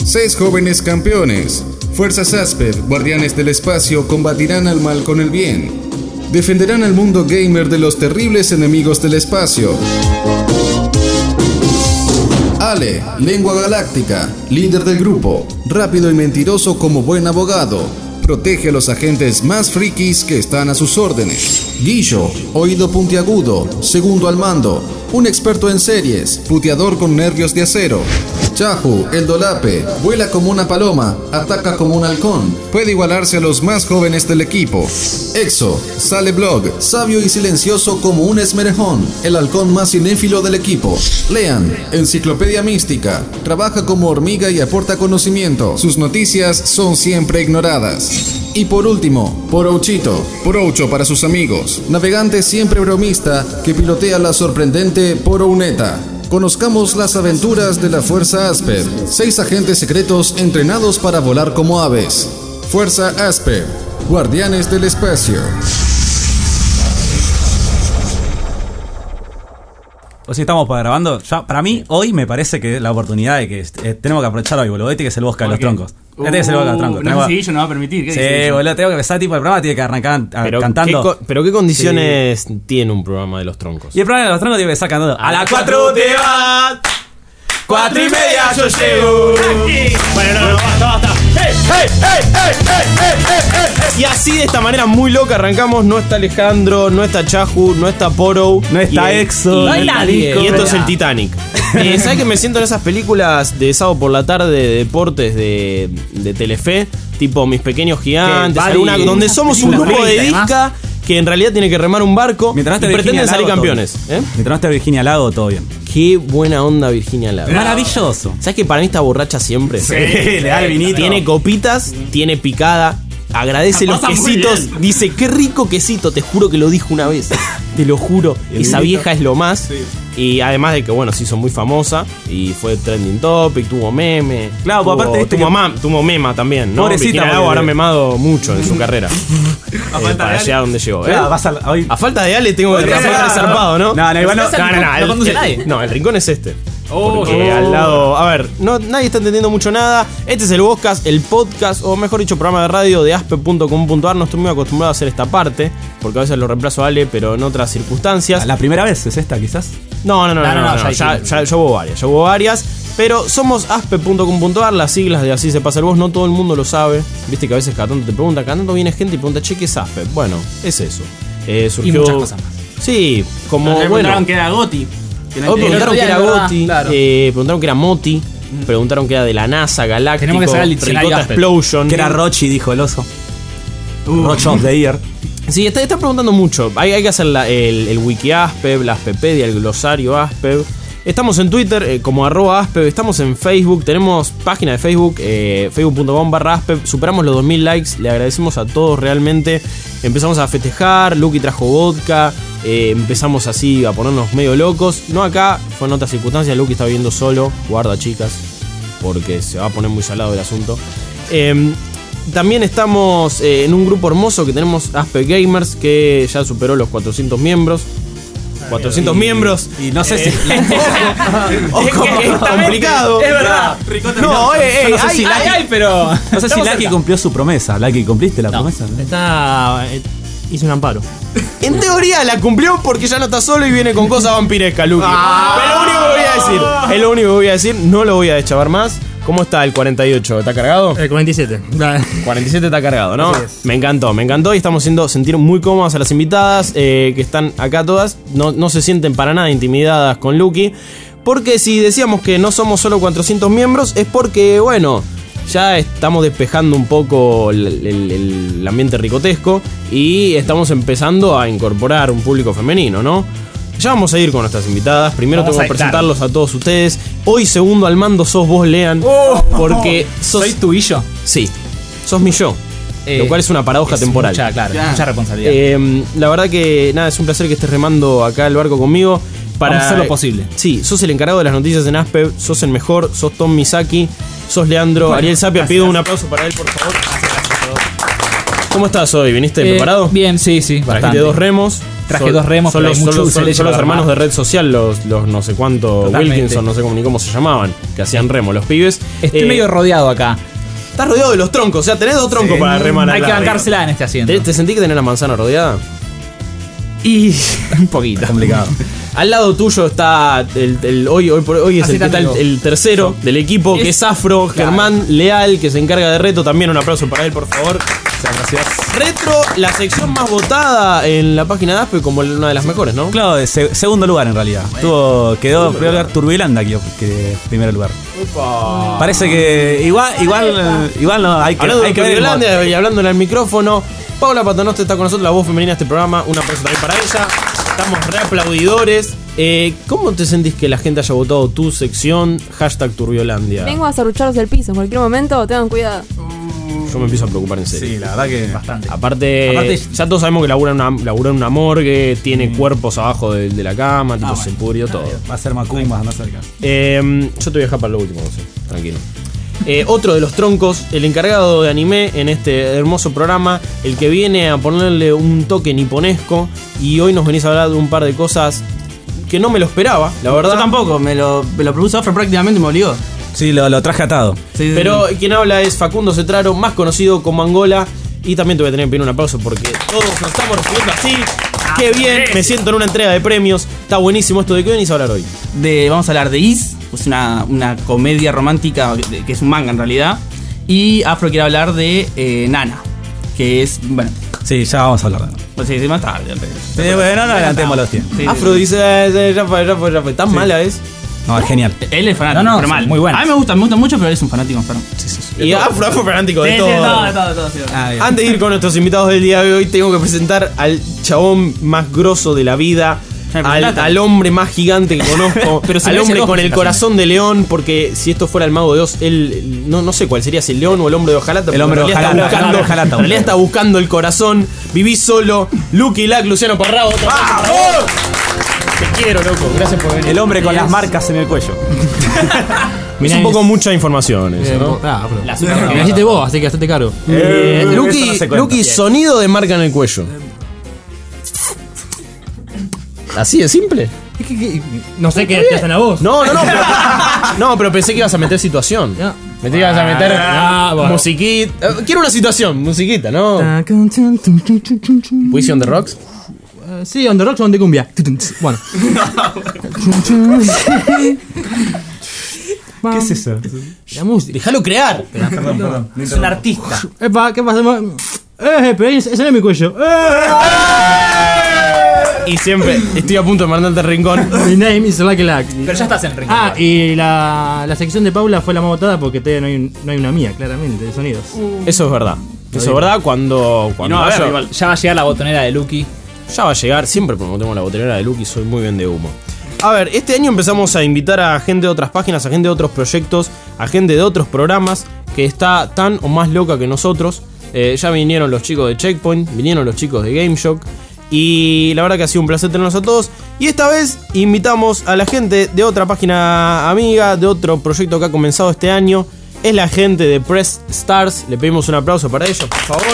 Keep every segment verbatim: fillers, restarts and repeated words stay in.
Seis jóvenes campeones. Fuerzas Asper, guardianes del espacio, combatirán al mal con el bien. Defenderán al mundo gamer de los terribles enemigos del espacio. Ale, lengua galáctica, líder del grupo, rápido y mentiroso como buen abogado. Protege a los agentes más frikis que están a sus órdenes. Guillo, oído puntiagudo, segundo al mando, un experto en series, puteador con nervios de acero. Chahu, el dolape, vuela como una paloma, ataca como un halcón, puede igualarse a los más jóvenes del equipo. Exo, sale blog, sabio y silencioso como un esmerejón, el halcón más cinéfilo del equipo. Lean, enciclopedia mística, trabaja como hormiga y aporta conocimiento, sus noticias son siempre ignoradas. Y por último, Porouchito, Poroucho para sus amigos, navegante siempre bromista que pilotea la sorprendente Porouneta. Conozcamos las aventuras de la Fuerza Asper, seis agentes secretos entrenados para volar como aves. Fuerza Asper, guardianes del espacio. O si estamos grabando, ya, para mí hoy me parece que la oportunidad de que eh, tenemos que aprovechar hoy, boludo. Este que es el Bosca de los Troncos. Uh, este es el Bosca de los Troncos. No sé si yo no va a permitir. ¿Qué sí, boludo, tengo que empezar tipo el programa, tiene que arrancar a, pero cantando. ¿qué, pero qué condiciones sí. tiene un programa de los Troncos? Y el programa de los Troncos tiene que estar cantando. A las cuatro te vas, cuatro y media yo llego. Bueno, no, no, basta, basta. Hey, hey, hey, hey, hey, hey, hey, hey. Y así de esta manera muy loca arrancamos. No está Alejandro, no está Chahu, no está Porou, no está y, Exo, y, no hay nadie. Y esto es el Titanic. eh, ¿Sabes que me siento en esas películas de sábado por la tarde de deportes de, de Telefe? Tipo Mis Pequeños Gigantes, alguna, donde somos un grupo de disca que en realidad tiene que remar un barco y pretenden salir campeones. ¿Eh? Mientras no esté Virginia Lago, todo bien. Qué buena onda Virginia Lago. Maravilloso. ¿Sabes que para mí está borracha siempre? Sí, le da el vinito. Tiene copitas, tiene picada, agradece los quesitos. Dice, qué rico quesito, te juro que lo dijo una vez. Te lo juro. Esa vieja es lo más. Sí. Y además de que, bueno, se hizo muy famosa y fue trending topic, tuvo meme. Claro, tuvo, pues aparte este tuvo, que... mamá, tuvo mema también, ¿no? Pobrecita, Virginia Lago habrá memado mucho en su carrera. A eh, para llegar a donde llegó. ¿eh? Claro, vas a, hoy... a falta de Ale tengo que trabajar zarpado, ¿no? No, no, igual no. No, no, no, no, no, el, nadie. no, el rincón es este. Oh, Porque oh. al lado, a ver, no, nadie está entendiendo mucho nada. Este es el podcast, el podcast, o mejor dicho, programa de radio de aspe punto com punto ar. No estoy muy acostumbrado a hacer esta parte, porque a veces lo reemplazo a Ale, pero en otras circunstancias. ¿La primera vez es esta, quizás? No, no, no, no, no, no, no, no ya, ya, ya hubo varias, ya hubo varias. Pero somos aspe punto com punto ar, las siglas de Así se pasa el voz, no todo el mundo lo sabe. Viste que a veces cada tanto te preguntan, cada tanto viene gente y pregunta, che, ¿qué es Aspe? Bueno, es eso. Eh, surgió... Y muchas cosas más. Sí, como, bueno. bueno... que era Goti. Oh, preguntaron que era Goti, claro. eh, preguntaron que era Moti, mm. preguntaron que era de la NASA, Galáctico, tenemos que sacar el Ricota Explosion. Que era Rochi, dijo el oso. Uh. Rochi of the Year. Sí, está, está preguntando mucho. Hay, hay que hacer la, el, el wiki Aspev, la Aspepedia, el glosario Aspev. Estamos en Twitter eh, como arroba Aspev, estamos en Facebook, tenemos página de Facebook, eh, facebook punto com barra Aspev, superamos los dos mil likes, le agradecemos a todos realmente. Empezamos a festejar, Lucky trajo vodka, eh, empezamos así a ponernos medio locos. No acá, fue en otras circunstancias, Lucky está viviendo solo, guarda chicas, porque se va a poner muy salado el asunto. Eh, También estamos eh, en un grupo hermoso que tenemos Aspe Gamers, que ya superó los cuatrocientos miembros. cuatrocientos y, miembros. Y no sé eh, si. Ojo, ojo que es complicado. Es verdad. No, eh, eh, no sé hay, si hay, Lucky, hay, pero. No sé si Lucky cumplió su promesa. Lucky, ¿cumpliste la no, promesa? Está. Eh, hizo un amparo. En teoría la cumplió porque ya no está solo y viene con cosas vampirescas, Lucky. Ah, pero lo único que voy a decir. Es lo único que voy a decir. No lo voy a deschavar más. ¿Cómo está el cuarenta y ocho? ¿Está cargado? El cuarenta y siete. cuarenta y siete está cargado, ¿no? Me encantó, me encantó y estamos haciendo sentir muy cómodas a las invitadas eh, que están acá todas. No, no se sienten para nada intimidadas con Lucky. Porque si decíamos que no somos solo cuatrocientos miembros es porque, bueno, ya estamos despejando un poco el, el, el ambiente ricotesco y estamos empezando a incorporar un público femenino, ¿no? Ya vamos a ir con nuestras invitadas. Primero vamos tengo que presentarlos a todos ustedes. Hoy segundo al mando sos vos, Lean. Oh, porque sos... ¿Soy tu y yo? Sí, sos mi yo. Eh, lo cual es una paradoja es temporal. Mucha, claro, ya. mucha responsabilidad. Eh, la verdad que nada, es un placer que estés remando acá el barco conmigo. Para vamos a hacer lo posible. Sí, sos el encargado de las noticias en Aspev. Sos el mejor, sos Tom Misaki. Sos Leandro. Bueno, Ariel Sapia, pido un aplauso para él, por favor. Gracias, gracias a todos. ¿Cómo estás hoy? ¿Viniste eh, preparado? Bien, sí, sí. Trajiste dos remos. traje Son- dos remos, son pero los, hay mucho son los- dulce de son leche los para hermanos de armar. Red Social, los, los no sé cuánto, Totalmente. Wilkinson, no sé cómo, ni cómo se llamaban, que hacían remo, los pibes. Estoy Eh, medio rodeado acá. Estás rodeado de los troncos, o sea, tenés dos troncos para remar. Hay al que lado. bancársela en este asiento. ¿Te, te sentí que tenés la manzana rodeada? Y un poquito. Complicado. Al lado tuyo está el, el- hoy, hoy, por hoy es Así el, que está el, amigo. el tercero del equipo, que Es- es Afro, claro. Germán Leal, que se encarga de Reto. También un aplauso para él, por favor. Retro, la sección más votada en la página de Aspe como una de las mejores, ¿no? Claro, de se- segundo lugar en realidad. Tuvo, quedó en primer lugar Turbilanda que, que primer lugar. Parece que igual, igual, igual no hay que, Hablando hay de que ver el mod. Turbilandia y hablándole al micrófono, Paula Paternoste está con nosotros, la voz femenina de este programa. Un aplauso también para ella. Estamos reaplaudidores. Eh, ¿Cómo te sentís que la gente haya votado tu sección? Hashtag Turbiolandia. Vengo a serrucharos el piso en cualquier momento, tengan cuidado. Yo me empiezo a preocupar en serio. Sí, la verdad que Bastante. Aparte, Aparte- ya todos sabemos que labura en una, labura en una morgue, tiene cuerpos abajo de, de la cama, tipo, se pudrió todo. va a ser Macumbas, no cerca. Eh, yo te voy a dejar para lo último, José, tranquilo. Eh, otro de los troncos, el encargado de anime en este hermoso programa, el que viene a ponerle un toque niponesco, y hoy nos venís a hablar de un par de cosas que no me lo esperaba, la verdad. Yo tampoco, me lo, me lo propuso Afro prácticamente y me obligó. Sí, lo, lo traje atado. Sí, sí, Pero sí. quien habla es Facundo Cetraro, más conocido como Angola. Y también te voy a tener que pedir un aplauso porque todos nos estamos recibiendo así. ¡Qué bien! Me siento en una entrega de premios. Está buenísimo esto. ¿De qué venís a hablar hoy? De, vamos a hablar de Is, es una, una comedia romántica de- que es un manga en realidad. Y Afro quiere hablar de eh, Nana, que es, bueno, Sí, ya vamos a hablar de pues sí, sí, más tarde. Sí, bueno, no adelantemos los tiempos. Sí, sí, Afro sí. dice, eh, eh, ya fue, ya fue, ya fue. ¿Tan mala es? No, es genial. Él es fanático, No, no, pero sí, mal. muy buena. A mí me gusta, me gusta mucho, pero él es un fanático enfermo. Sí, sí, sí. Y Afro, Afro fanático de Sí, todo. sí, todo, de todo, de todo, sí. Ah, bien. Antes de ir con nuestros invitados del día de hoy, tengo que presentar al chabón más grosso de la vida. Me Al, presentaste. al hombre más gigante que conozco. Pero se al merece hombre dos con el presentaciones. corazón de león. Porque si esto fuera el mago de Oz, él no, no sé cuál sería, si el león o el hombre de hojalata. El hombre de porque en realidad hojalata, está el hombre de buscando- hojalata, En realidad está buscando el corazón. Viví solo. Lucky Lack, Luciano Parrado. otro aplauso, por favor. Te quiero, loco. Gracias por venir. El hombre con las marcas en el cuello. Es un poco mucha información eso, ¿no? Ah, bro. La La super- que me hiciste vos, así que hacete caro. Eh, eso Lucky, no se cuenta. Lucky, sonido de marca en el cuello. ¿Así de simple? No sé qué te hacen a vos. No, no, no. Pero, no, pero pensé que ibas a meter situación. Ya. Pensé que ibas a meter Ah, bueno. musiquita. Eh, Quiero una situación, musiquita, ¿no? ¿Puede on the Rocks? Eh, Sí, on the rocks o on the cumbia. Bueno. ¿Qué es eso? La música. Déjalo crear. Perdón, perdón. Es un artista. Epa, ¿qué pasa? Eh, pero ese ese no es mi cuello. Eh. Y siempre estoy a punto de mandarte al rincón. Mi name is Lucky Luck. Pero ya estás en rincón. Ah, y la, la sección de Paula fue la más votada porque todavía no hay, un- no hay una mía, claramente, de sonidos. Eso es verdad. Eso es verdad cuando, cuando no, a ver, vaya- igual. Ya va a llegar la botonera de Lucky. Ya va a llegar, siempre promovemos la botelera de Lucky, soy muy bien de humo. A ver, este año empezamos a invitar a gente de otras páginas, a gente de otros proyectos, a gente de otros programas que está tan o más loca que nosotros. Eh, ya vinieron los chicos de Checkpoint, vinieron los chicos de GameShock. Y la verdad que ha sido un placer tenerlos a todos. Y esta vez invitamos a la gente de otra página amiga, de otro proyecto que ha comenzado este año. Es la gente de Press Stars. Le pedimos un aplauso para ellos, por favor.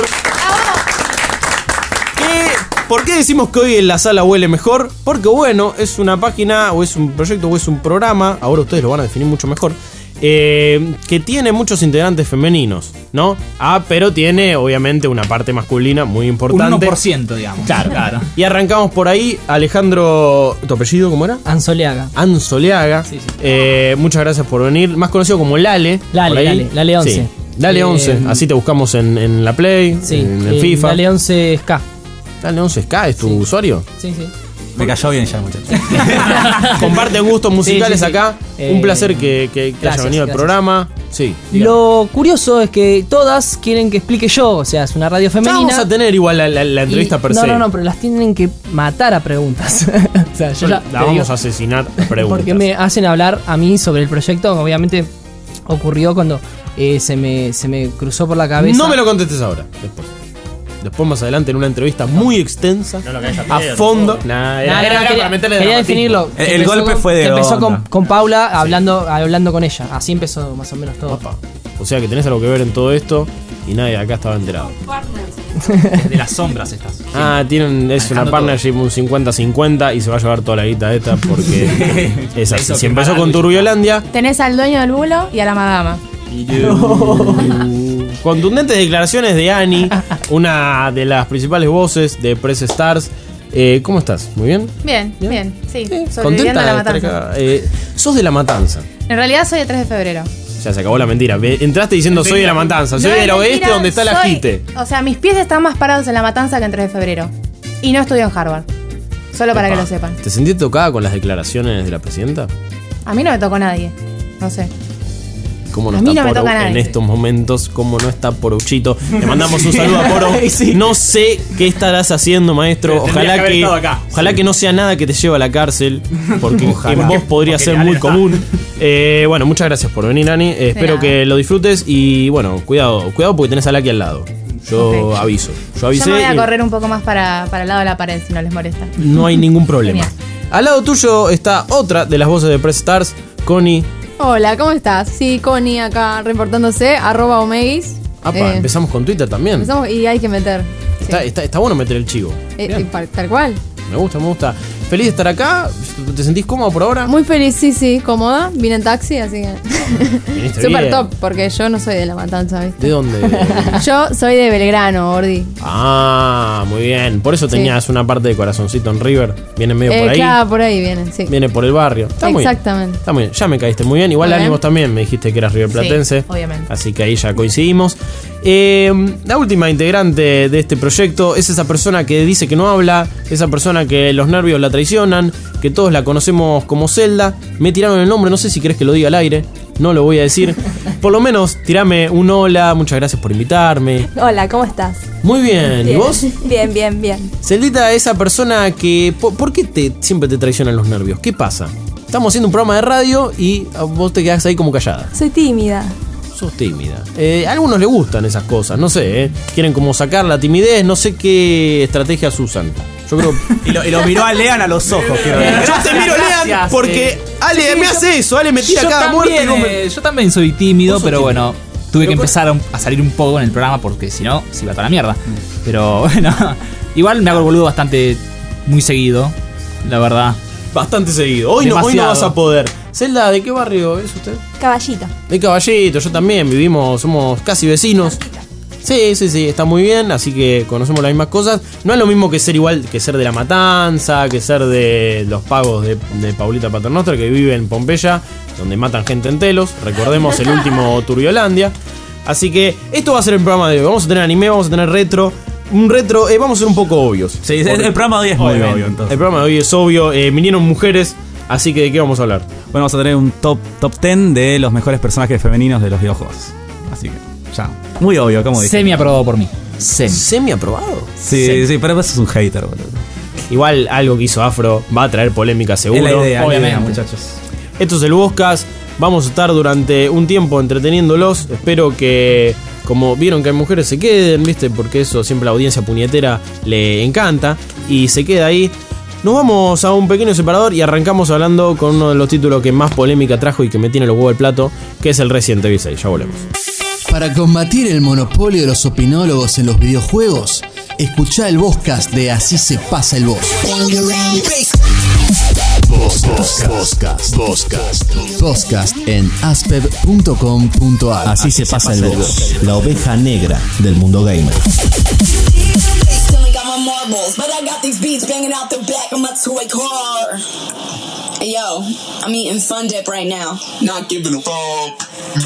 ¿Qué- ¿Por qué decimos que hoy en la sala huele mejor? Porque bueno, es una página o es un proyecto o es un programa, ahora ustedes lo van a definir mucho mejor, eh, que tiene muchos integrantes femeninos, ¿no? Ah, pero tiene obviamente una parte masculina muy Un importante. uno por ciento, digamos. Claro, claro. Y arrancamos por ahí, Alejandro, ¿tu apellido cómo era? Anzoleaga. Anzoleaga. Sí, sí. Eh, muchas gracias por venir, más conocido como Lale. Lale, por ahí. Lale, Lale once. Sí. Lale Eh, once, así te buscamos en, en la Play, Sí, en el eh, FIFA. Dale once es K. Dale once K, ¿es tu Sí. usuario? Sí, sí. Me cayó bien ya, muchachos. Comparten gustos musicales Sí, sí, sí. acá. Eh, Un placer que, que- que haya gracias, venido al gracias. programa. Sí. Lo curioso es que todas quieren que explique yo, o sea, es una radio Ya femenina. vamos a tener igual la, la- la entrevista y- per no, se. no, no, pero las tienen que matar a preguntas. O sea, yo ya La te vamos digo, a asesinar a preguntas. porque me hacen hablar a mí sobre el proyecto. Obviamente ocurrió cuando eh, se, me, se me cruzó por la cabeza. No me lo contestes ahora. Después. Después más adelante en una entrevista muy extensa. a fondo. Nah, Nah, era, no, era quería, para meterle quería dramatismo. definirlo. El- Que el empezó golpe con- fue de que empezó con, onda. con Paula hablando, hablando con ella. Así empezó más o menos todo. Opa. O sea que tenés algo que ver en todo esto y nadie de acá estaba enterado. De las sombras estás. Ah, tienen, es una partnership, un cincuenta cincuenta y se va a llevar toda la guita esta porque es así. Si empezó con Turbiolandia. Tenés al dueño del bulo y a la madama. Contundentes declaraciones de Ani, una de las principales voces de Press Stars. Eh, ¿Cómo estás? ¿Muy bien? Bien, bien, bien sí. Sobreviviendo ¿Contenta a la de estar matanza. acá? Eh, sos de La Matanza. En realidad soy el tres de febrero. Ya se acabó la mentira. Ve- Entraste diciendo soy de La Matanza. Soy No, del es oeste mentira, donde está la soy- Jite. O sea, mis pies están más parados en la matanza que en tres de febrero. Y no estudio en Harvard. Solo para Epa. que lo sepan. ¿Te sentiste tocada con las declaraciones de la presidenta? A mí no me tocó nadie. No sé. ¿Cómo no A mí está no me Poro toca nadie. en estos momentos? ¿Cómo no está Poruchito? Le mandamos un saludo a Poro. No sé qué estarás haciendo, maestro. Tendría que Ojalá haber que, estado acá. ojalá que no sea nada que te lleve a la cárcel, porque Ojalá. en vos podría Porque ser Ale muy no está. común. Eh, bueno, muchas gracias por venir, Ani. Eh, espero nada. que lo disfrutes y bueno, cuidado, cuidado porque tenés a Laki al lado. Yo Ok. aviso. Yo Yo avisé. me voy a y correr un poco más para, para el lado de la pared si no les molesta. no hay ningún problema. Genial. Al lado tuyo está otra de las voces de Press Stars, Connie. Hola, ¿cómo estás? Sí, Connie acá reportándose, arroba Omeguis. Apa, Eh, empezamos con Twitter también. empezamos y hay que meter. Sí. Está, está, está bueno meter el chivo. Eh, Bien. eh, par- tal cual. Me gusta, me gusta. Feliz de estar acá. ¿Te sentís cómodo por ahora? Muy feliz, sí, sí, cómoda. Vine en taxi, así que. Viniste Súper bien. top, porque yo no soy de La Matanza, ¿viste? ¿De dónde? Yo soy de Belgrano, Ordi. Ah, muy bien. Por eso Sí. tenías una parte de corazoncito en River. Viene medio Eh, por ahí. claro, por ahí vienen, sí. Viene por el barrio. Está muy bien. Exactamente. Está muy bien. Ya me caíste muy bien. Igual Muy bien. ánimos también. Me dijiste que eras River Platense. Sí, obviamente. Así que ahí ya coincidimos. Eh, la última integrante de este proyecto es esa persona que dice que no habla, esa persona que los nervios la traicionan, que todos la conocemos como Zelda. Me tiraron el nombre, no sé si querés que lo diga al aire. No lo voy a decir. Por lo menos tirame un hola. Muchas gracias por invitarme. Hola, ¿cómo estás? Muy bien. ¿Y vos? Bien, bien, bien. Celdita, esa persona que... ¿Por, por qué te, siempre te traicionan los nervios? ¿Qué pasa? Estamos haciendo un programa de radio y vos te quedás ahí como callada. Soy tímida. Sos tímida. Eh, a algunos les gustan esas cosas, no sé, ¿eh? Quieren como sacar la timidez, no sé qué estrategias usan. Yo creo... Y lo, y lo miró a Lean a los ojos, quiero ver. Yo te miro, Lean, Gracias, porque eh. Ale Sí, me yo- hace eso, Ale me tira yo, cada muerte. y también, vos me- eh, yo también soy tímido, Vos sos pero tímido. bueno, tuve Pero que con- empezar a, a salir un poco en el programa porque si no, se iba a toda la mierda. Pero bueno, igual me hago el boludo bastante, muy seguido, la verdad. Bastante seguido. Hoy no, hoy no Demasiado. vas a poder. Zelda, ¿de qué barrio es usted? Caballito. De Caballito, yo también, vivimos, somos casi vecinos. Sí, sí, sí, está muy bien, así que conocemos las mismas cosas. No es lo mismo que ser igual, que ser de La Matanza, que ser de los pagos de, de Paulita Paternoster, que vive en Pompeya, donde matan gente en telos. Recordemos el último Turbiolandia. Así que esto va a ser el programa de hoy. Vamos a tener anime, vamos a tener retro. Un retro, eh, vamos a ser un poco obvios. Sí, el, el programa de hoy es muy Obviamente. obvio, entonces. El programa de hoy es obvio, eh, vinieron mujeres, así que ¿de qué vamos a hablar? Bueno, vamos a tener un top top diez de los mejores personajes femeninos de los videojuegos. Así que, ya. Muy obvio, como dije. Semi aprobado por mí. Semi. ¿Semi aprobado? Sí, sí, pero vos sos un hater, boludo. Igual algo que hizo Afro va a traer polémica seguro. Es la idea, obviamente. la idea, muchachos. Esto es el Boscas. Vamos a estar durante un tiempo entreteniéndolos. Espero que, como vieron que hay mujeres, se queden, ¿viste? Porque eso siempre a la audiencia puñetera le encanta. Y se queda ahí. Nos vamos a un pequeño separador y arrancamos hablando con uno de los títulos que más polémica trajo y que me tiene los huevos al plato, que es el Resident Evil seis. Ya volvemos. Para combatir el monopolio de los opinólogos en los videojuegos, escuchá el Boscast de Así se pasa el Boss. Boscast, Boscast, Boscast en aspev punto com punto ar. Así se pasa el Boss, la oveja negra del mundo gamer. But I got these beats banging out the back of my toy car. Hey yo, I'm eating Fun Dip right now. Not giving a fuck.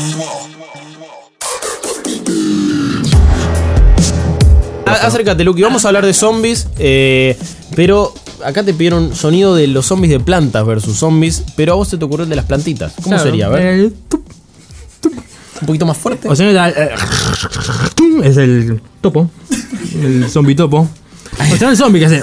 Á- Acércate, Lucky. Vamos a hablar de zombies. eh, pero acá te pidieron sonido de los zombies de plantas versus zombies. Pero a vos se te ocurrió el de las plantitas. ¿Cómo Claro, sería? A ver. el tup, Un poquito más fuerte. O sea, el- el- es el topo. El zombie topo. O sea, el zombie que hace.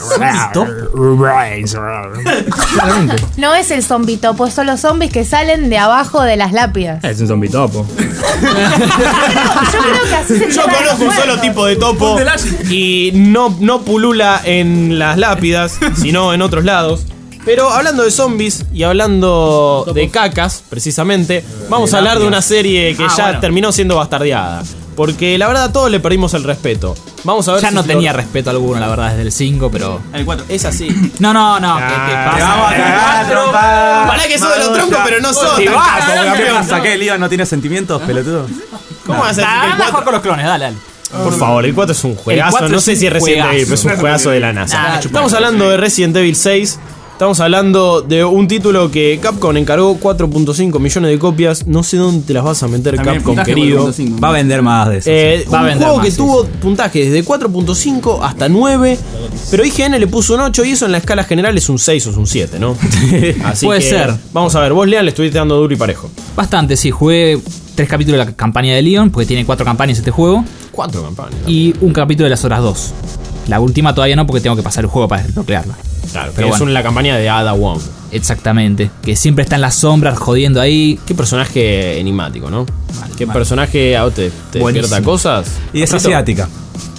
Claramente. No es el zombie topo, son los zombies que salen de abajo de las lápidas. Es un zombie topo. Yo creo que así se Yo llama conozco un el solo juego. tipo de topo y no, no pulula en las lápidas, sino en otros lados. Pero hablando de zombies y hablando de cacas, precisamente, vamos a hablar de una serie que Ah, ya bueno. terminó siendo bastardeada. Porque la verdad a todos le perdimos el respeto. Vamos a ver Ya si no lo- tenía respeto alguno, la verdad, desde el cinco, pero. El cuatro. Es así. No, no, no. ¿Qué te pasa? vamos a cagar, trompa. Pará que sos de los troncos, pero no sos. Y tan vas, capo, ¿qué campeón. pasa? ¿Qué? ¿Leon no tiene sentimientos, pelotudo? ¿Cómo vas a decir que el Anda a cuatro? jugar con los clones, dale, dale. Por favor, el cuatro es un juegazo. cuatro No es sé un si es Resident juegazo. Evil, pero es un juegazo de la NASA. Nah, Estamos hablando de Resident Evil seis. Estamos hablando de un título que Capcom encargó cuatro punto cinco millones de copias. No sé dónde te las vas a meter, También Capcom, puntaje querido. cuatro punto cinco. Va a vender más de eso. Eh, Va a un vender juego más, que sí, tuvo puntaje desde cuatro punto cinco hasta nueve, pero I G N le puso un ocho y eso en la escala general es un seis o es un siete, ¿no? Así Puede que, ser. Vamos a ver, vos Lean le estuviste dando duro y parejo. Bastante, sí. Jugué tres capítulos de la campaña de Leon, porque tiene cuatro campañas este juego, Cuatro campañas. y un capítulo de las otras dos. La última todavía no, porque tengo que pasar el juego para desbloquearla. Claro, pero pero es bueno. una, la campaña de Ada Wong. Exactamente. Que siempre está en las sombras jodiendo ahí. Qué personaje enigmático, ¿no? Qué mal. personaje a vos te, te Buenísimo. despierta cosas. Y es Papito. asiática.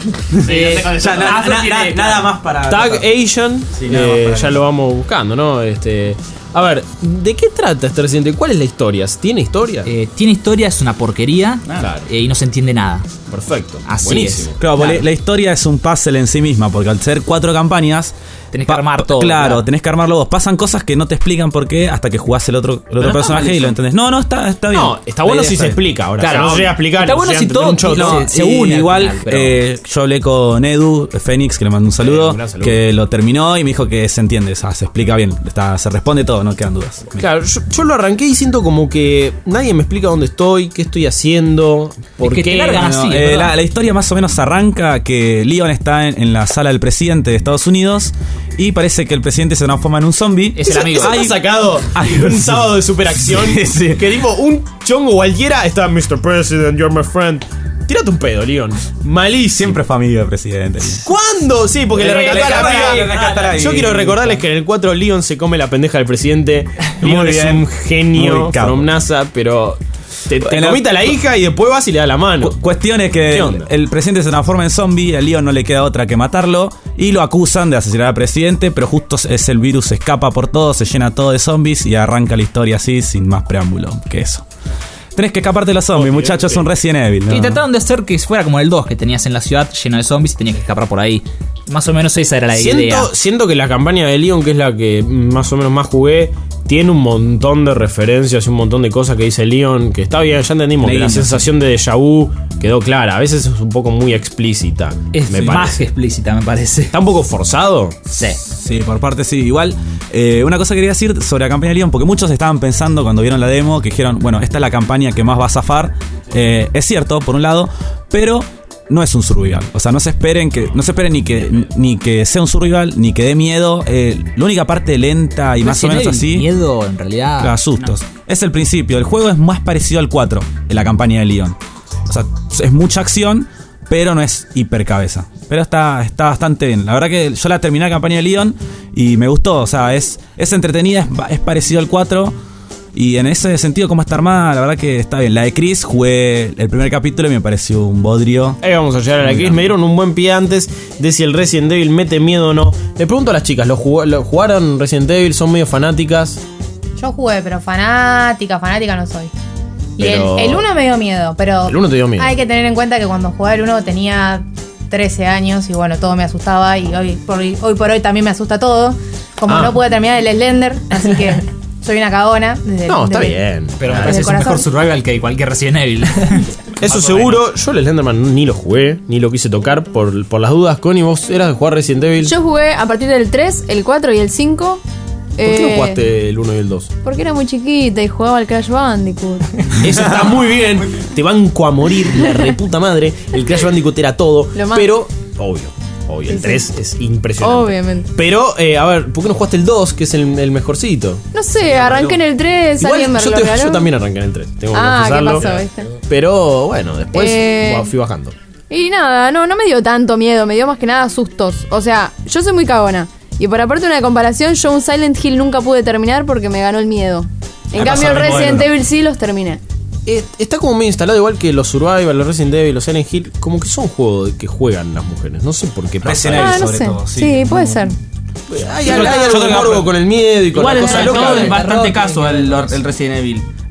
Eh, ya, na- Afro na- tiene- na- nada más para. Tag Asian, Sí, nada eh, más para ya mí. lo vamos buscando, ¿no? Este, a ver, ¿de qué trata este Resident Evil? ¿Cuál es la historia? ¿Tiene historia? Eh, tiene historia, es una porquería Claro. eh, y no se entiende nada. Perfecto. Así Buenísimo. es. Claro, porque Claro. la historia es un puzzle en sí misma, porque al ser cuatro campañas. Tenés que pa- armar pa- todo, Claro, claro. tenés que armarlo vos. Pasan cosas que no te explican por qué hasta que jugás el otro, el otro está personaje mal y lo eso. entendés. No, no, está, está bien. No, está La bueno idea si está se bien. explica ahora. Claro, si no se llega a explicar. está bueno ya si te- todo- un choto. no, No, se y une al igual final, pero- eh, yo hablé con Edu Fénix, que le mando un saludo, un gran saludo. que lo terminó y me dijo que se entiende, o sea, se explica bien, está, se responde todo, no quedan dudas. Claro, yo, yo lo arranqué y siento como que nadie me explica dónde estoy, qué estoy haciendo, por que qué. te largan Bueno, así, eh, ¿verdad? la, la historia más o menos arranca que Leon está en, en la sala del presidente de Estados Unidos y parece que el presidente se transforma en un zombie. Es el amigo. Eso está sacado Ay, un sí. sábado de superacción. Sí, sí. Que tipo, un chongo cualquiera está mister President, you're my friend. Tírate un pedo, Leon. Malísimo. Siempre fue amigo del presidente. ¿Cuándo? Sí, porque le Le recató a la recató amiga. ahí, le recató ahí. Yo quiero recordarles que en el cuatro Leon se come la pendeja del presidente. Muy Leon es bien. un genio Muy capo. from NASA, pero te, te En la- comita a la hija y después vas y le das la mano. Cu- cuestión es que ¿Qué el, onda? el presidente se transforma en zombie, a Leon no le queda otra que matarlo y lo acusan de asesinar al presidente, pero justo es el virus, se escapa por todo, se llena todo de zombies y arranca la historia así, sin más preámbulo que eso. Tenés que escaparte de los zombies, muchachos, es un Resident Evil. ¿no? Y trataron de hacer que fuera como el dos, que tenías en la ciudad lleno de zombies y tenías que escapar por ahí. Más o menos esa era la idea. Siento, siento que la campaña de Leon, que es la que más o menos más jugué, tiene un montón de referencias y un montón de cosas que dice Leon, que está bien, ya entendimos que la Leguiños. sensación de déjà vu quedó clara. A veces es un poco muy explícita, Es me más parece. que explícita, me parece. ¿Está un poco forzado? Sí. Sí, por parte sí. Igual, eh, una cosa que quería decir sobre la campaña de Leon, porque muchos estaban pensando cuando vieron la demo, que dijeron, bueno, esta es la campaña que más va a zafar. Eh, es cierto, por un lado, pero no es un survival. O sea, no se esperen que no se esperen ni que ni que sea un survival, ni que dé miedo. Eh, la única parte lenta y más o menos así, Miedo, en realidad. los sustos. Es el principio. El juego es más parecido al cuatro, en la campaña de Leon. O sea, es mucha acción, pero no es hiper cabeza. Pero está, está bastante bien. La verdad que yo la terminé la campaña de Leon y me gustó. O sea, es, es entretenida, es, es parecido al cuatro. Y en ese sentido, como está armada, la verdad que está bien. La de Chris, jugué el primer capítulo y me pareció un bodrio. Ahí vamos a llegar a la crisis. Me dieron un buen pie antes de si el Resident Evil mete miedo o no. Le pregunto a las chicas, ¿lo, jugó- lo jugaron Resident Evil? ¿Son medio fanáticas? Yo jugué, pero fanática, fanática no soy. Y Pero- el uno me dio miedo, pero El uno te dio miedo. hay que tener en cuenta que cuando jugaba el uno tenía trece años y bueno, todo me asustaba y hoy por hoy, hoy, por hoy también me asusta todo. Como Ah. no pude terminar el Slender, así que soy una cagona. Desde, No, está desde- bien. Pero me Ah, parece del un mejor corazón. survival que cualquier Resident Evil. Eso Más o seguro. Yo el Slenderman ni lo jugué, ni lo quise tocar por, por las dudas. Connie, vos eras de jugar Resident Evil. Yo jugué a partir del tres, el cuatro y el cinco. ¿Por qué no jugaste el uno y el dos? Porque era muy chiquita y jugaba al Crash Bandicoot. Eso está muy bien. Te banco a morir, la reputa madre. El Crash Bandicoot era todo. Lo más- Pero, obvio, obvio. El Sí, tres sí. es impresionante. Obviamente. Pero, eh, a ver, ¿por qué no jugaste el dos, que es el, el mejorcito? No sé, arranqué en el tres, Igual, alguien me yo, lo te- regaló. yo también arranqué en el tres. Tengo que Ah, ¿qué confesarlo. pasó, viste? Pero bueno, después Eh, fui bajando. Y nada, no, no me dio tanto miedo, me dio más que nada sustos. O sea, yo soy muy cagona. Y por aparte una comparación, yo un Silent Hill nunca pude terminar porque me ganó el miedo. En Me cambio, el pasa lo mismo, Resident bueno. Evil sí los terminé. Eh, está como medio instalado, igual que los Survival, los Resident Evil, los Silent Hill, como que son juegos que juegan las mujeres. No sé por qué pasa. Resident Evil Ah, no sobre sé. todo, sí. sí. puede ser. Hay, Yo hay creo- algo yo de creo que- morbo con el miedo y con Igual la es cosa loca. todo de- es bastante caso el, el Resident Evil.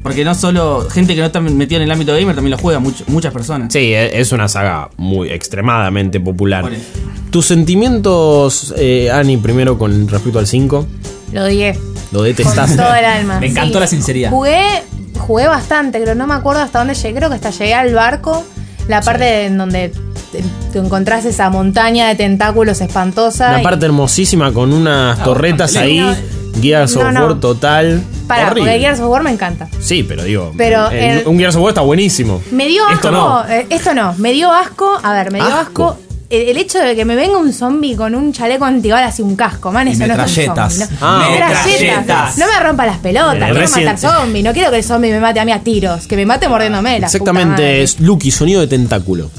Porque no solo gente que no está metida en el ámbito gamer también lo juega, much, muchas personas. Sí, es una saga muy extremadamente popular. ¿Tus sentimientos, eh, Ani, primero con respecto al cinco? Lo odié. Lo detestaste. Con todo el alma. Me encantó Sí. la sinceridad. Jugué, jugué bastante, pero no me acuerdo hasta dónde llegué. Creo que hasta llegué al barco. La parte en donde te, te encontrás esa montaña de tentáculos espantosa. Una y- parte hermosísima con unas torretas sí, ahí. no. Gears of No, no. War total. Pará, horrible. porque Gears of War me encanta. Sí, pero digo. Pero en- el- un Gears of War está buenísimo. Me dio asco. Esto no. eh, Esto no. Me dio asco. A ver, me dio Asco. asco. El, el hecho de que me venga un zombie con un chaleco antibalas y un casco, man, Y eso no es un metralletas. zombie. No, Ah, metralletas. No me rompa las pelotas. En el Quiero Resident- matar zombie. No quiero que el zombie me mate a mí a tiros. Que me mate mordiéndome. La puta Exactamente, madre. es Lucky, sonido de tentáculo.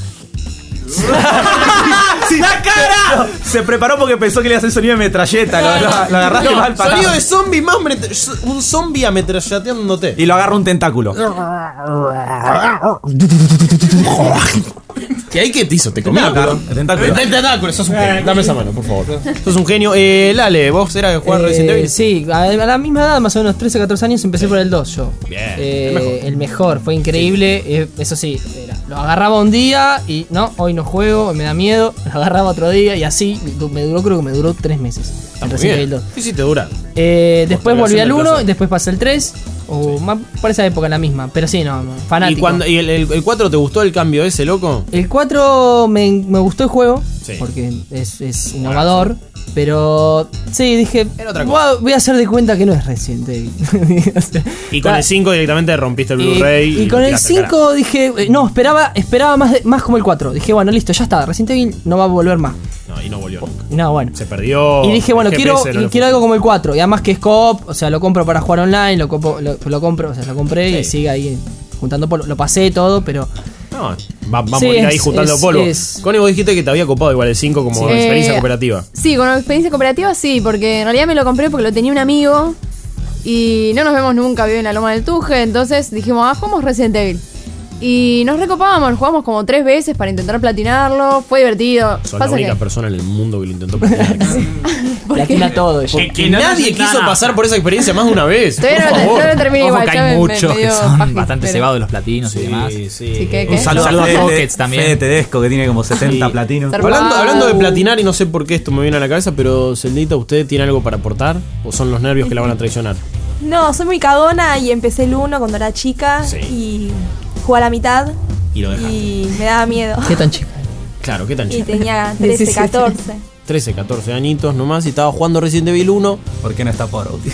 ¡La cara! Se preparó porque pensó que le iba a hacer sonido de metralleta. Lo, lo- lo agarraste No, mal parado. sonido de zombie más met- un zombie ametrallateándote. Y lo agarra un tentáculo. ¿Y ahí qué te hizo? ¿Te comió? Tentáculo. El tentáculo. El tentáculo, sos un genio. Dame esa mano, por favor. Sos un genio. Eh, Lale, ¿vos eras de jugar Eh, Resident Evil? Sí, a, a la misma edad, más o menos trece, catorce años, empecé por el dos yo. Bien, Eh, el mejor. el mejor, fue increíble. eh, eso sí, era, lo agarraba un día y no, hoy no juego, me da miedo. Lo agarraba otro día y así du- me duró, creo que me duró tres meses. Está el muy Resident bien. Evil dos. ¿Qué hiciste durar? Eh, después Postergación volví al del uno, placer. después pasé el tres. O más por esa época la misma. Pero sí, no, no, fanático. ¿Y, cuando, y el, el, el cuatro te gustó el cambio ese, loco? El cuatro me, me gustó el juego, Sí. porque es, es innovador, pero sí, dije, Era otra voy cosa. a, voy a hacer de cuenta que no es Resident Evil. O sea, Y con ta- el cinco directamente rompiste el y, Blu-ray. y con el tiraste al cinco dije, eh, no, esperaba esperaba más, de- más como el cuatro. Dije, bueno, listo, ya está, Resident Evil no va a volver más. carajo. No, y no volvió nunca. Y no, bueno. Se perdió. Y dije, bueno, el quiero, G P S no le quiero funcionó. algo como el cuatro. Y además que es co-op, o sea, lo compro para jugar online, lo, copo- lo, lo compro, o sea, lo compré y Sí. sigue ahí juntando polvo. Lo pasé todo, pero No, va, va a Sí, morir ahí es- juntando es- polvo. es- Connie, vos dijiste que te había copado igual el cinco como Sí. experiencia Eh, cooperativa. Sí, con experiencia cooperativa sí, porque en realidad me lo compré porque lo tenía un amigo y no nos vemos nunca, vive en la Loma del Tuje, entonces dijimos, ah, jugamos Resident Evil. Y nos recopábamos, lo jugamos como tres veces para intentar platinarlo, fue divertido. Sos la Pasa única que- persona en el mundo que lo intentó platinar. platina todo. ella. Porque nadie quiso pasar por esa experiencia más de una vez. Todavía por no, favor. todavía no terminé Ojo igual, que ya hay me- me- muchos me que dio son pajita, bastante pero- cebados los platinos y Sí, demás. sí. Sí, ¿qué, qué? Un saludo, saludo a Fede- Pockets también. Fede Tedesco, que tiene como setenta Sí. platinos. Zarpado. Hablando, hablando de platinar, y no sé por qué esto me viene a la cabeza, pero Celdita, ¿usted tiene algo para aportar? ¿O son los nervios que la van a traicionar? No, soy muy cagona y empecé el uno cuando era chica Sí. y jugué a la mitad Y lo dejaste. y me daba miedo. ¿Qué tan chico? Claro, ¿qué tan Y chico? tenía trece, Sí, sí, sí. catorce. trece, catorce añitos nomás y estaba jugando Resident Evil uno. ¿Por qué no está por tío?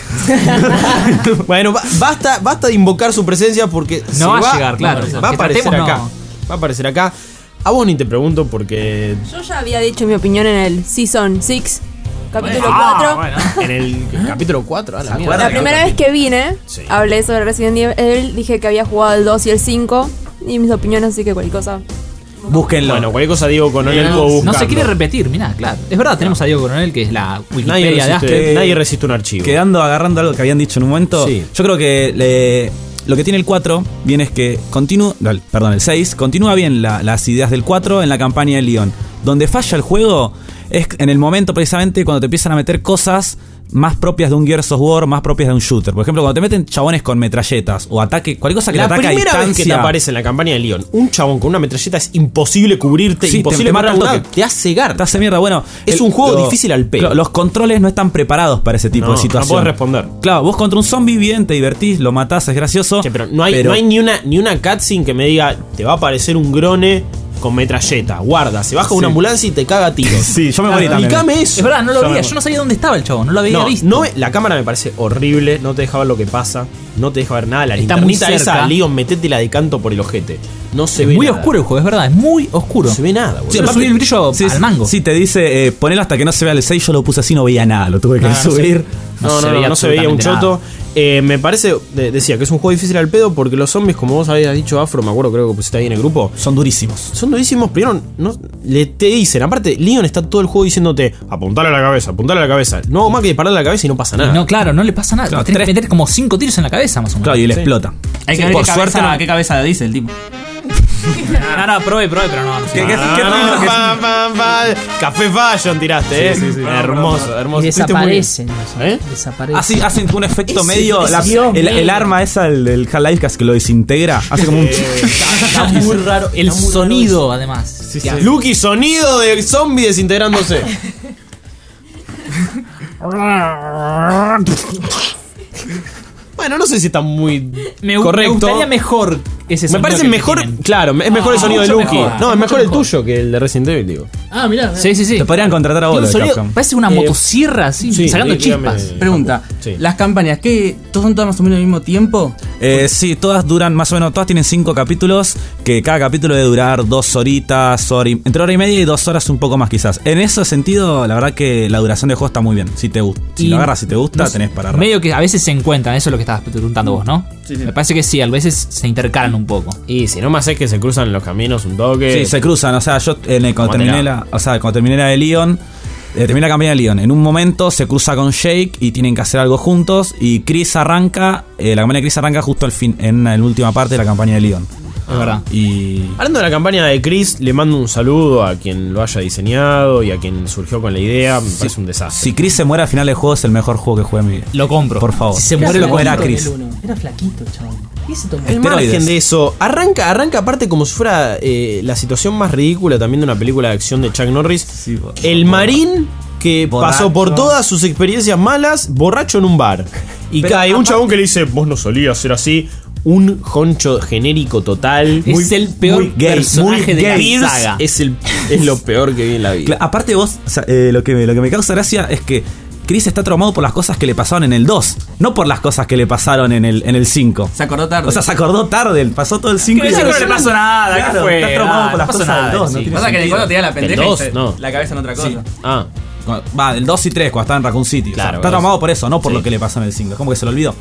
Bueno, ba- basta, basta de invocar su presencia porque No se va a llegar, claro. Va a Que aparecer tratemos, acá. no. Va a aparecer acá. A vos ni te pregunto porque Yo ya había dicho mi opinión en el Season seis, capítulo Ah, cuatro. bueno. en el capítulo cuatro, a la ¿Se mierda. La primera vez que vine, Sí. hablé sobre Resident Evil, dije que había jugado el dos y el cinco y mis opiniones, así que cualquier cosa. Búsquenlo. Bueno, cualquier cosa Diego Coronel puedo No buscarlo. se quiere repetir, mirá, claro. Es verdad, tenemos a Diego Coronel, que es la Nadie Wikipedia de resiste, Asper. nadie resiste un archivo. Quedando, agarrando algo que habían dicho en un momento, Sí. yo creo que le- lo que tiene el cuatro bien es que continúa, no, el- perdón, el seis, continúa bien la- las ideas del cuatro en la campaña de Leon. Donde falla el juego es en el momento precisamente cuando te empiezan a meter cosas más propias de un Gears of War, más propias de un shooter. Por ejemplo, cuando te meten chabones con metralletas o ataque, cualquier cosa que La te ataque a primera distancia. vez que te aparece en la campaña de Leon un chabón con una metralleta es imposible cubrirte, Sí, imposible te, te mata al matar, toque. te hace cegar. Te hace mierda. Bueno, Es un juego difícil al pedo. claro, los controles no están preparados para ese tipo No, de situación. no podés responder. Claro, vos contra un zombie bien, te divertís, lo matás, es gracioso. Che, pero no hay, pero- no hay ni una ni una cutscene que me diga te va a aparecer un grone con metralleta, guarda, se baja Sí. una ambulancia y te caga a tiros. Sí, yo me morí también. Explicame eso. Es verdad, no lo Yo veía. me- Yo no sabía dónde estaba el chavo, no lo había No, visto. no, la cámara me parece horrible, no te deja ver lo que pasa, no te deja ver nada. La Está muy linternita cerca. esa, Leon, metétela de canto por el ojete. No se Es ve muy nada. oscuro el juego, es verdad, es muy oscuro. No se ve nada, boludo. Sí, pero subí el brillo Sí, al mango. Sí, te dice, eh, ponelo hasta que no se vea el seis. Yo lo puse así, no veía nada, lo tuve que Ah, no subir. sé. No, No no, se no, veía no se veía un absolutamente choto. Eh, me parece, de- decía que es un juego difícil al pedo porque los zombies, como vos habías dicho, Afro, me acuerdo, creo que pusiste ahí en el grupo, Son durísimos. son durísimos. Primero, no, le, te dicen, aparte, Leon está todo el juego diciéndote, apuntale a la cabeza, apuntale a la cabeza. No hago más que dispararle a la cabeza y no pasa nada. No, claro, no le pasa nada. Claro, Tenés que tres- meter como cinco tiros en la cabeza, más o menos. Claro, y le Sí. explota. Hay que Sí, ver por qué suerte cabeza, no- qué cabeza dice el tipo. No, no, probé, probé, pero no. no sé. ¿Qué- qué- qué- Ah, pa, pa, pa. Café Fashion tiraste, eh. Sí, sí, sí. Hermoso, hermoso. Y Estuviste muy bien. desaparecen. ¿Eh? Desaparecen. Así hacen un efecto Ese- medio. ese la- Dios el, mío. el arma esa del, del Half-Life que hace que lo desintegra. Hace como un. Está muy raro. El sonido, además. Sí, sí. Lucky, sonido de zombie desintegrándose. Bueno, no sé si está muy Me, gu- correcto. me gustaría mejor ese Me sonido. parece que mejor, tienen. claro, es mejor el Ah, sonido de mucho Lucky. mejor. No, es mejor el Mucho tuyo que el de Resident Evil, digo. Ah, mirá. Sí, sí, sí. Te podrían contratar a vos, Tiene un lo de sonido- Capcom. parece una Eh, motosierra así, sí, sacando dígame. chispas. Pregunta, Sí. ¿las campañas qué todas son todas más o menos al mismo tiempo? Eh, sí, todas duran más o menos, todas tienen cinco capítulos, que cada capítulo debe durar dos horitas, hora y- entre hora y media y dos horas un poco más quizás. En ese sentido, la verdad que la duración del juego está muy bien. Si te gusta, si Y lo agarras, si te gusta, no sé, tenés para rato. Medio que a veces se encuentran, eso es lo que estabas preguntando vos, ¿no? Sí, sí. Me parece que sí, a veces se intercalan un poco. Y si no más es que se cruzan los caminos un toque. Sí, se cruzan, o sea, yo en el- cuando Aguantela. terminé la, o sea, cuando terminé la de Leon, eh, terminé la campaña de Leon, en un momento se cruza con Jake y tienen que hacer algo juntos y Chris arranca, eh, la campaña de Chris arranca justo al fin, en la última parte de la campaña de Leon. Es verdad. Y Hablando de la campaña de Chris, le mando un saludo a quien lo haya diseñado y a quien surgió con la idea. Me parece un desastre. si Chris se muere al final del juego es el mejor juego que jugué en mi vida. Lo compro. Por favor. Si se Era muere, lo flaquito compro. era Chris. El uno. Era flaquito, chaval. ¿Qué se tomó? El Esteroides. margen de eso, arranca, arranca aparte como si fuera eh, la situación más ridícula también de una película de acción de Chuck Norris. Sí, por- El marín que Borracho. pasó por todas sus experiencias malas, borracho en un bar. Y Pero cae un aparte- chabón que le dice, vos no solías ser así. Un joncho genérico total. Es el peor personaje de la Pierce saga. Es, el, es lo peor que vi en la vida. Cla- Aparte vos, o sea, eh, lo, que me, lo que me causa gracia es que Chris está traumado por las cosas que le pasaron en el dos, no por las cosas que le pasaron en el, en el cinco. Se acordó tarde. O sea, se acordó tarde, pasó todo el cinco Que y no se le pasó nada, Claro, ¿qué fue? está traumado Ah, por las no pasó cosas nada, del dos. sí. No tiene Pasa que en el sentido. cuando tenía la pendeja dos, y se- no. la cabeza en otra cosa. Sí. Ah, Cuando- Va, del dos y tres, cuando estaba en Raccoon City. O sea, Claro, está eso. traumado por eso, no por Sí. lo que le pasó en el cinco. Es como que se lo olvidó.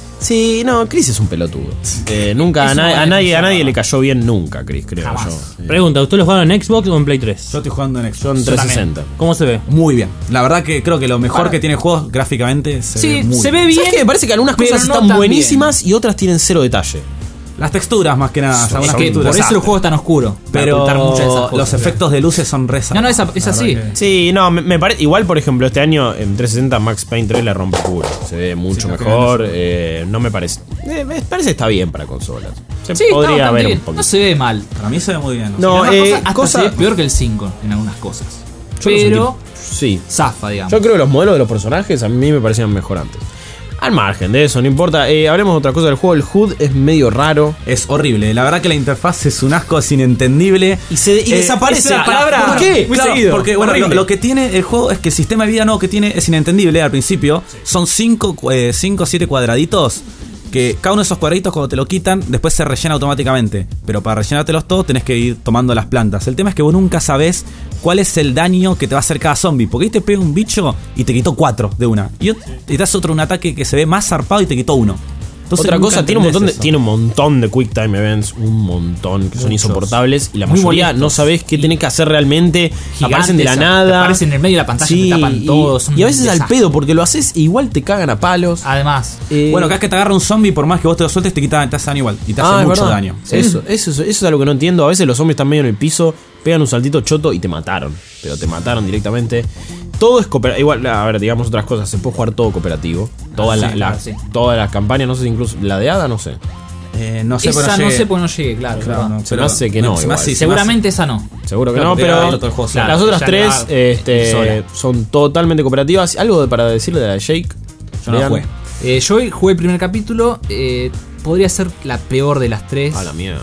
sí, no, Chris es un pelotudo. Eh, nunca a, Es na- una a nadie, a buena nadie le cayó bien nunca, Chris, creo yo. Eh, Pregunta, ¿usted lo jugaron en Xbox o en Play tres? Yo estoy jugando en Xbox. Son trescientos sesenta. ¿Cómo se ve? Muy bien. La verdad que creo que lo mejor que tiene el juego gráficamente se Sí, ve muy se bien. ve bien. ¿Sabes qué? Me parece que algunas pero cosas no están tan buenísimas y otras tienen cero detalle. Las texturas más que nada. Es algunas que texturas. por eso el juego es tan oscuro. para Pero ocultar muchas de esas cosas. los efectos de luces son re No, no, es, zarpados, es la así. verdad que- Sí, no, me, me parece. Igual, por ejemplo, este año en trescientos sesenta Max Payne tres le rompe culo. Se ve mucho Sí, mejor. eh, no me parece. eh, me parece que está bien para consolas. Se Sí, podría no, haber también. un poquito. No se ve mal. Para mí se ve muy bien. No, En algunas eh, cosas hasta cosa- se ve peor que el cinco en algunas cosas. Yo lo Pero sentí- Sí. zafa, digamos. Yo creo que los modelos de los personajes a mí me parecían mejor antes. Al margen de eso, no importa. Eh, hablemos de otra cosa del juego. El H U D es medio raro. Es horrible. La verdad que la interfaz es un asco, es inentendible. Y, se, y Eh, desaparece. esa palabra. ¿Por qué? Muy Claro, seguido. Porque bueno, lo, Horrible. lo que tiene el juego es que el sistema de vida nuevo que tiene es inentendible al principio. Son cinco o siete cuadraditos. Que cada uno de esos cuadraditos, cuando te lo quitan, después se rellena automáticamente. Pero para rellenártelos todos, tenés que ir tomando las plantas. El tema es que vos nunca sabés cuál es el daño que te va a hacer cada zombie. Porque ahí te pega un bicho y te quitó cuatro de una. Y ot- y te hace otro un ataque que se ve más zarpado y te quitó uno. Entonces, Otra nunca cosa, tiene un, montón de, entendés eso. tiene un montón de Quick Time Events, un montón, que son Muchos. insoportables. Y la Muy mayoría molestos. no sabés qué tenés que hacer realmente. Gigantes, Aparecen de la te nada. aparecen en el medio de la pantalla, Sí, te tapan y- todo. son Y a un veces al desastre. pedo, porque lo haces e igual te cagan a palos. Además, Eh, Bueno, cada vez que te agarra un zombie, por más que vos te lo sueltes, te, quita, te hace daño igual. Y te hace ah, es mucho verdad. daño. Eso, eso, eso es algo que no entiendo. A veces los zombies están medio en el piso, pegan un saltito choto y te mataron. Pero te mataron directamente. Todo es cooperativo. Igual, a ver, digamos otras cosas. Se puede jugar todo cooperativo. Todas Ah, las sí, la, claro, sí. todas las campañas, no sé si incluso. La de Hada, no sé. Eh, no sé, esa pero no llegué. sé por qué no llegué, claro. Claro, ¿verdad? no, Se me hace que no, se me igual. hace- se me Seguramente esa no. Seguro que Claro, no, porque pero era todo el juego solo. las otras ya tres la- este, sola. son totalmente cooperativas. ¿Algo de- para decirle de la de Jake? Yo no Lean. jugué. Eh, yo hoy jugué el primer capítulo. eh, podría ser la peor de las tres. A la mierda.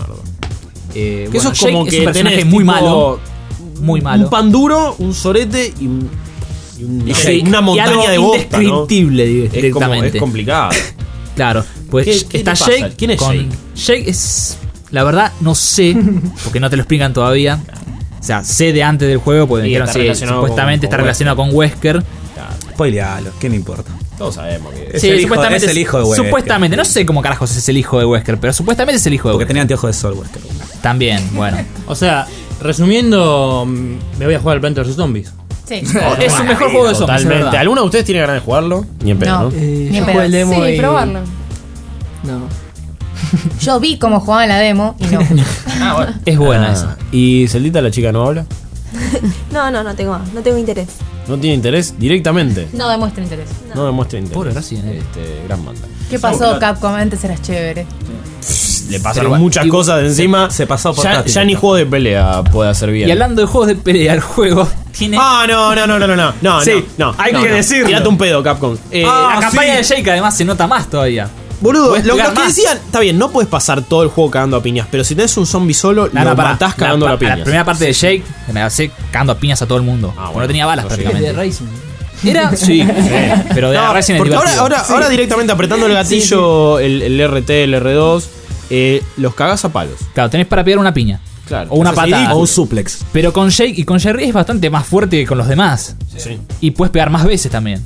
Eh, Que bueno, eso es como Jake que es un personaje tenés muy tipo malo. Muy malo. Un pan duro, un sorete y, un- y un- Y no sé, sí, una y montaña algo de bosta, ¿no? indescriptible di- Es, como, directamente. es complicado. Claro, pues ¿Qué- qué está le pasa? Jake. ¿Quién es con- Jake? Jake es. La verdad, no sé, porque no te lo explican todavía. O sea, sé de antes del juego, porque Sí, dijeron, está sí, relacionado supuestamente con- está con relacionado con Wesker. Spoilealo, ¿qué le importa? Todos sabemos que Es Sí, el hijo- supuestamente es el hijo de Wesker. Supuestamente, no sé cómo carajos es el hijo de Wesker, pero supuestamente es el hijo de Porque Wesker. tenía anteojos de sol, Wesker. También, bueno. O sea, resumiendo, mm, me voy a jugar al Plants versus. Zombies. Sí. Es un mejor juego de zombies, es Totalmente. verdad. ¿Alguno de ustedes tiene ganas de jujugarlo? Ni en pedo, No. ¿no? Eh, Ni yo en jugué pedo. el demo Sí, y. probarlo. No. Yo vi cómo jugaban la demo y no. Ah, bueno. Es buena Ah, esa. ¿Y Celdita, la chica, no habla? No, no, no tengo, no tengo interés. ¿No tiene interés? Directamente. No demuestra interés. No demuestra interés. Pobre Resident Evil. Este, gran banda. ¿Qué pasó, Capcom? Antes eras chévere. Le pasaron Pero igual, muchas y- cosas de encima. Se pasó por ya, táctil. ya ni juego de pelea puede hacer bien. Y hablando de juegos de pelea, el juego tiene. Ah, no, no, no, no, no, no. No, Sí, no, no, hay no, que no. decirlo. Tirate un pedo, Capcom. Eh, la ah, campaña sí. de Jake además se nota más todavía. Boludo, Puedes lo, lo pegar que más. decían, está bien, no puedes pasar todo el juego cagando a piñas, pero si tenés un zombie solo, No, lo no, pará. matás cagando la, a piñas. La primera parte de Jake me la hacé cagando a piñas a todo el mundo. Ah, Porque bueno, no tenía balas no sé. prácticamente. De Racing. Era, sí, pero de No, Racing es porque ahora, divertido. ahora, ahora directamente apretando el gatillo, El, el R T, el R dos, eh, los cagás a palos. Claro, tenés para pegar una piña. Claro. O una Eso es patada. ridículo. O un suplex. Pero con Jake y con Jerry es bastante más fuerte que con los demás. Sí. Y puedes pegar más veces también.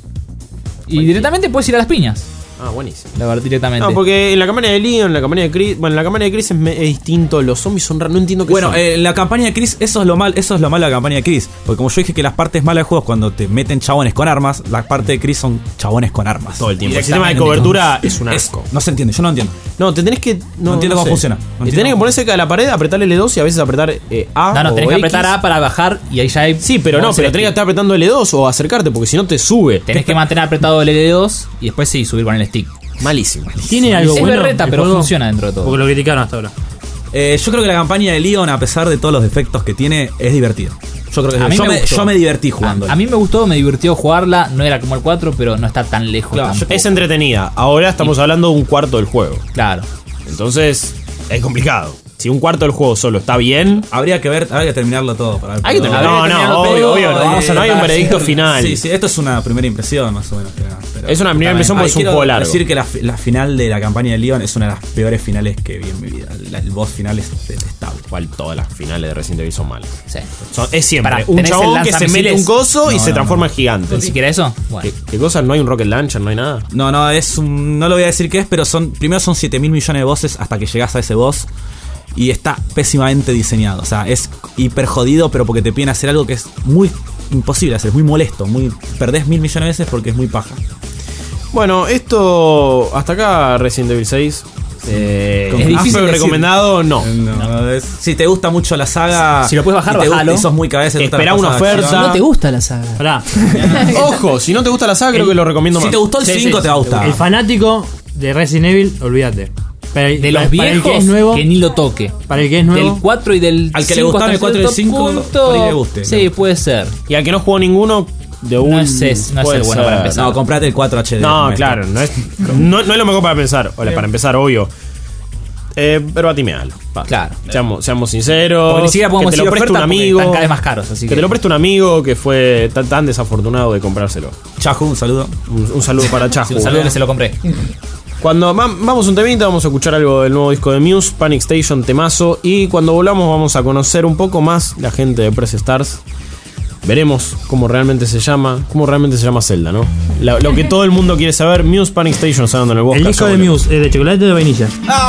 Y directamente puedes ir a las piñas. Ah, buenísimo. La verdad, directamente. No, porque en la campaña de Leon, en la campaña de Chris, bueno, en la campaña de Chris es, me- es distinto, los zombies son raros, no entiendo qué Bueno, son. eh, la campaña de Chris, eso es lo mal, eso es lo malo de la campaña de Chris. Porque como yo dije que las partes malas del juego es cuando te meten chabones con armas, la parte de Chris son chabones con armas. Todo el tiempo. El sistema de cobertura es un asco. no se entiende, yo no entiendo. No, te tenés que. No, entiendo cómo sé. funciona. No Y entiendo tenés que cómo- poner cerca de la pared, apretar L dos y a veces apretar eh, A. No, no, o tenés que X. apretar A para bajar y ahí ya hay. Sí, pero no, vamos a pero hacer tenés que stick. estar apretando L dos o acercarte porque si no te sube. Tenés que mantener apretado el L dos y después sí, subir con el stick. Malísimo. Tiene algo Es bueno. berreta, el pero juego? funciona dentro de todo. Porque lo criticaron hasta ahora. Eh, yo creo que la campaña de Leon, a pesar de todos los defectos que tiene, es divertida. Yo creo que A mí yo, me me, gustó. yo me divertí jugando. A, a mí me gustó, me divirtió jugarla. No era como el cuatro, pero no está tan lejos Claro, tampoco. es entretenida. Ahora estamos hablando de un cuarto del juego. Claro. Entonces, es complicado. Si un cuarto del juego solo está bien. Habría que ver, habría que terminarlo todo. Para ver, Hay que pero- terminar- no, no, terminarlo obvio, todo, obvio, no, eh, vamos a- no hay un para veredicto decir- final. Sí, sí, esto es una primera impresión más o menos. pero- pero- Es una primera impresión porque es un quiero juego largo. decir que la, fi- la final de la campaña de Leon es una de las peores finales que vi en mi vida. La- el boss final es detestable. Igual todas las finales de Resident Evil son malas. Sí. Son- es siempre Pará, un ¿tenés el chabón que se lanzamisiles? mete un coso y No, se no, transforma no. en gigante. Ni siquiera eso. Bueno. ¿Qué, qué cosa? ¿No hay un rocket launcher? ¿No hay nada? No, no, es un, no lo voy a decir qué es, pero son primero son siete mil millones de voces hasta que llegas a ese boss. Y está pésimamente diseñado. O sea, es hiper jodido, pero porque te piden hacer algo que es muy imposible hacer, es muy molesto. Muy, perdés mil millones de veces porque es muy paja. Bueno, esto. Hasta acá Resident Evil seis. Eh, Es difícil Asper decir. recomendado, no. No, es- si te gusta mucho la saga. Si lo puedes bajar, y te gusta- bajalo. y sos muy cabeza. te gustan Esperá las una cosas de oferta. acción. No te gusta la saga. Pará. Ojo, si no te gusta la saga, creo que lo recomiendo Si más. te gustó el Sí, cinco, sí, te va a gustar. El fanático de Resident Evil, olvídate. Para el- De los para- para el viejos, que es nuevo, que ni lo toque. para el que es nuevo, Del cuatro y del Al que le cinco gustaron hasta el cuatro y el cierto cinco, punto, por ahí le guste, Sí, le guste. puede ser. Y al que no jugó ninguno, de un. No es- es- no es puede el bueno ser. para empezar. No, comprate el cuatro H D. No, maestro. claro, no es, no, no es lo mejor para empezar. Hola, para empezar, obvio. Eh, pero atimealo. Va. Claro. Seamos, seamos sinceros. Porque ni siquiera podemos que te lo decir preste un oferta porque amigo. están cada vez más caros, así que que- te lo preste un amigo que fue tan, tan desafortunado de comprárselo. Chajo, un saludo. Un, un saludo para Chajo. Sí, un saludo que se lo compré. Cuando va- vamos un temita, vamos a escuchar algo del nuevo disco de Muse, Panic Station, temazo. Y cuando volvamos vamos a conocer un poco más la gente de Press Stars. Veremos cómo realmente se llama, cómo realmente se llama Zelda, ¿no? La- lo que todo el mundo quiere saber, Muse, Panic Station, sonando en el bosque. el disco de Muse, ¿es de chocolate o de vainilla?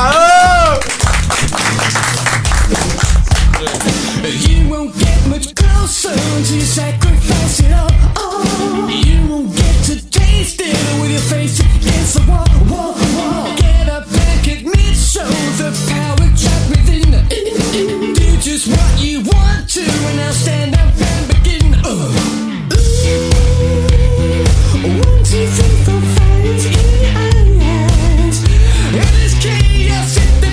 You won't get much closer until you sacrifice it all. Oh, you won't get to taste it with your face against the wall. Wall, wall. Get up and admit, show the power trapped within. Do just what you want to, and now stand up and begin. Uh. One, two, three, four, five, yes. And this chaos hit the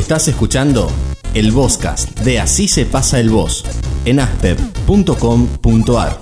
Estás escuchando el Vozcast de Así se pasa el voz en aspeb punto com punto ar.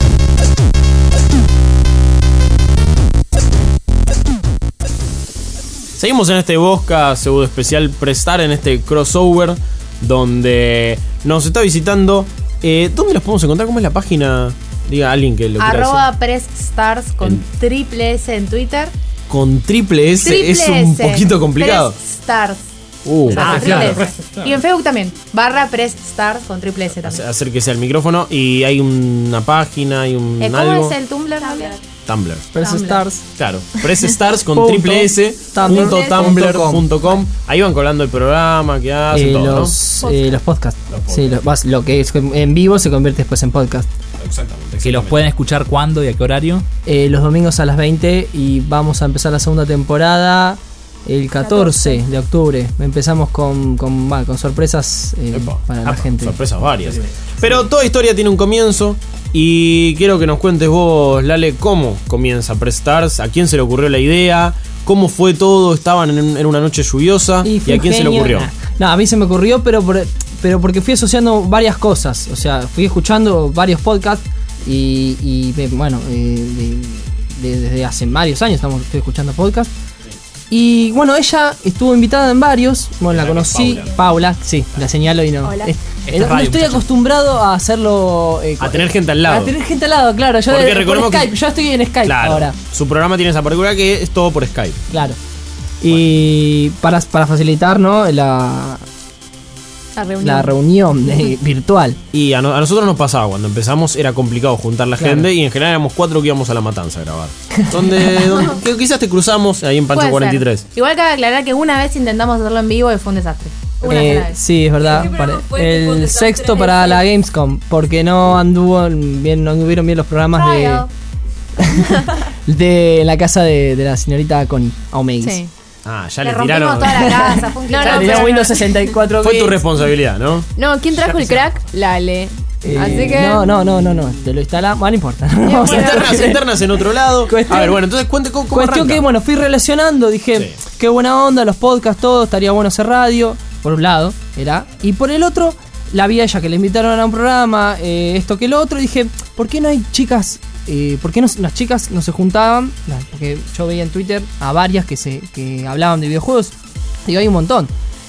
Seguimos en este Vozcast pseudo especial Prestar, en este crossover donde nos está visitando. Eh, ¿Dónde los podemos encontrar? ¿Cómo es la página? Diga alguien que lo quiera Arroba decir. PressStars con En- triple S en Twitter. Con triple S Triple es un S, poquito complicado. PressStars. Uh, O sea, ah, triple claro. S. Y en Facebook también. Barra PressStars con triple S también. Acérquese al micrófono y hay una página, hay un Eh, ¿Cómo algo. es el Tumblr? Tumblr. PressStars. Claro, PressStars con Punto. triple S Tumblr. punto tumblr punto com. Ahí van colando el programa que hacen Eh, todo, los, eh, los podcasts. Sí, los- vas- lo que es en vivo se convierte después en podcast. ¿no? Exactamente. Que los pueden escuchar cuándo y a qué horario. Eh, los domingos a las veinte y vamos a empezar la segunda temporada el catorce de octubre. Empezamos con, con, bah, con sorpresas eh, para la Apa, gente. sorpresas varias. Pero toda historia tiene un comienzo. Y quiero que nos cuentes vos, Lale, cómo comienza PressStars, a quién se le ocurrió la idea, cómo fue todo, estaban en, en una noche lluviosa y, fue a un quién se le genio. ocurrió. No, a mí se me ocurrió, pero por- pero porque fui asociando varias cosas. O sea, fui escuchando varios podcasts y, y, eh, bueno, eh, de- de- desde hace varios años estamos, estoy escuchando podcasts. Y bueno, ella estuvo invitada en varios. Bueno, la conocí. Paula, sí, la señalo y no. Hola. Eh, Esta no es radio, estoy muchachos. acostumbrado a hacerlo. eh, A tener gente al lado. A tener gente al lado, claro. Yo Porque de- por recordemos que- Skype, yo estoy en Skype Claro, ahora. su programa tiene esa particularidad que es todo por Skype. Claro. Y para, para facilitar, ¿no? La, La reunión. la reunión de- virtual. Y a, no- a nosotros nos pasaba, cuando empezamos era complicado juntar la Claro. gente y en general éramos cuatro que íbamos a La Matanza a grabar. Donde, donde que quizás te cruzamos ahí en Pancho Puede cuarenta y tres. ser. Igual cabe aclarar que una vez intentamos hacerlo en vivo y fue un desastre. Una Eh, sola vez. sí, es verdad. ¿Qué programa Para- fue que fue un el desastre? sexto para la Gamescom. Porque no anduvo bien, no anduvieron bien los programas de, Trial. de la casa de, de la señorita Connie Aumeguis. Sí. Ah, ya Le le rompimos tiraron. toda la casa. Fue un No, Ya no, tenía pero quilombo. Windows sesenta y cuatro Fue tu bits. responsabilidad, ¿no? No, ¿quién trajo el crack? Lale. Eh, Así que. No, no, no, no, no. Te lo instalamos. Bueno, no importa. Vamos a- Internas, internas en otro lado. Cuestión- a ver, bueno, entonces cuente cómo, cómo Cuestión arranca. que, bueno, fui relacionando, dije, Sí. qué buena onda, los podcasts, todo, estaría bueno hacer radio, por un lado, era. Y por el otro, la vi a ella que le invitaron a un programa, eh, esto que lo otro, y dije, ¿por qué no hay chicas? Eh, ¿Por qué no, las chicas no se juntaban? No, porque yo veía en Twitter a varias que se que hablaban de videojuegos, digo, hay un montón.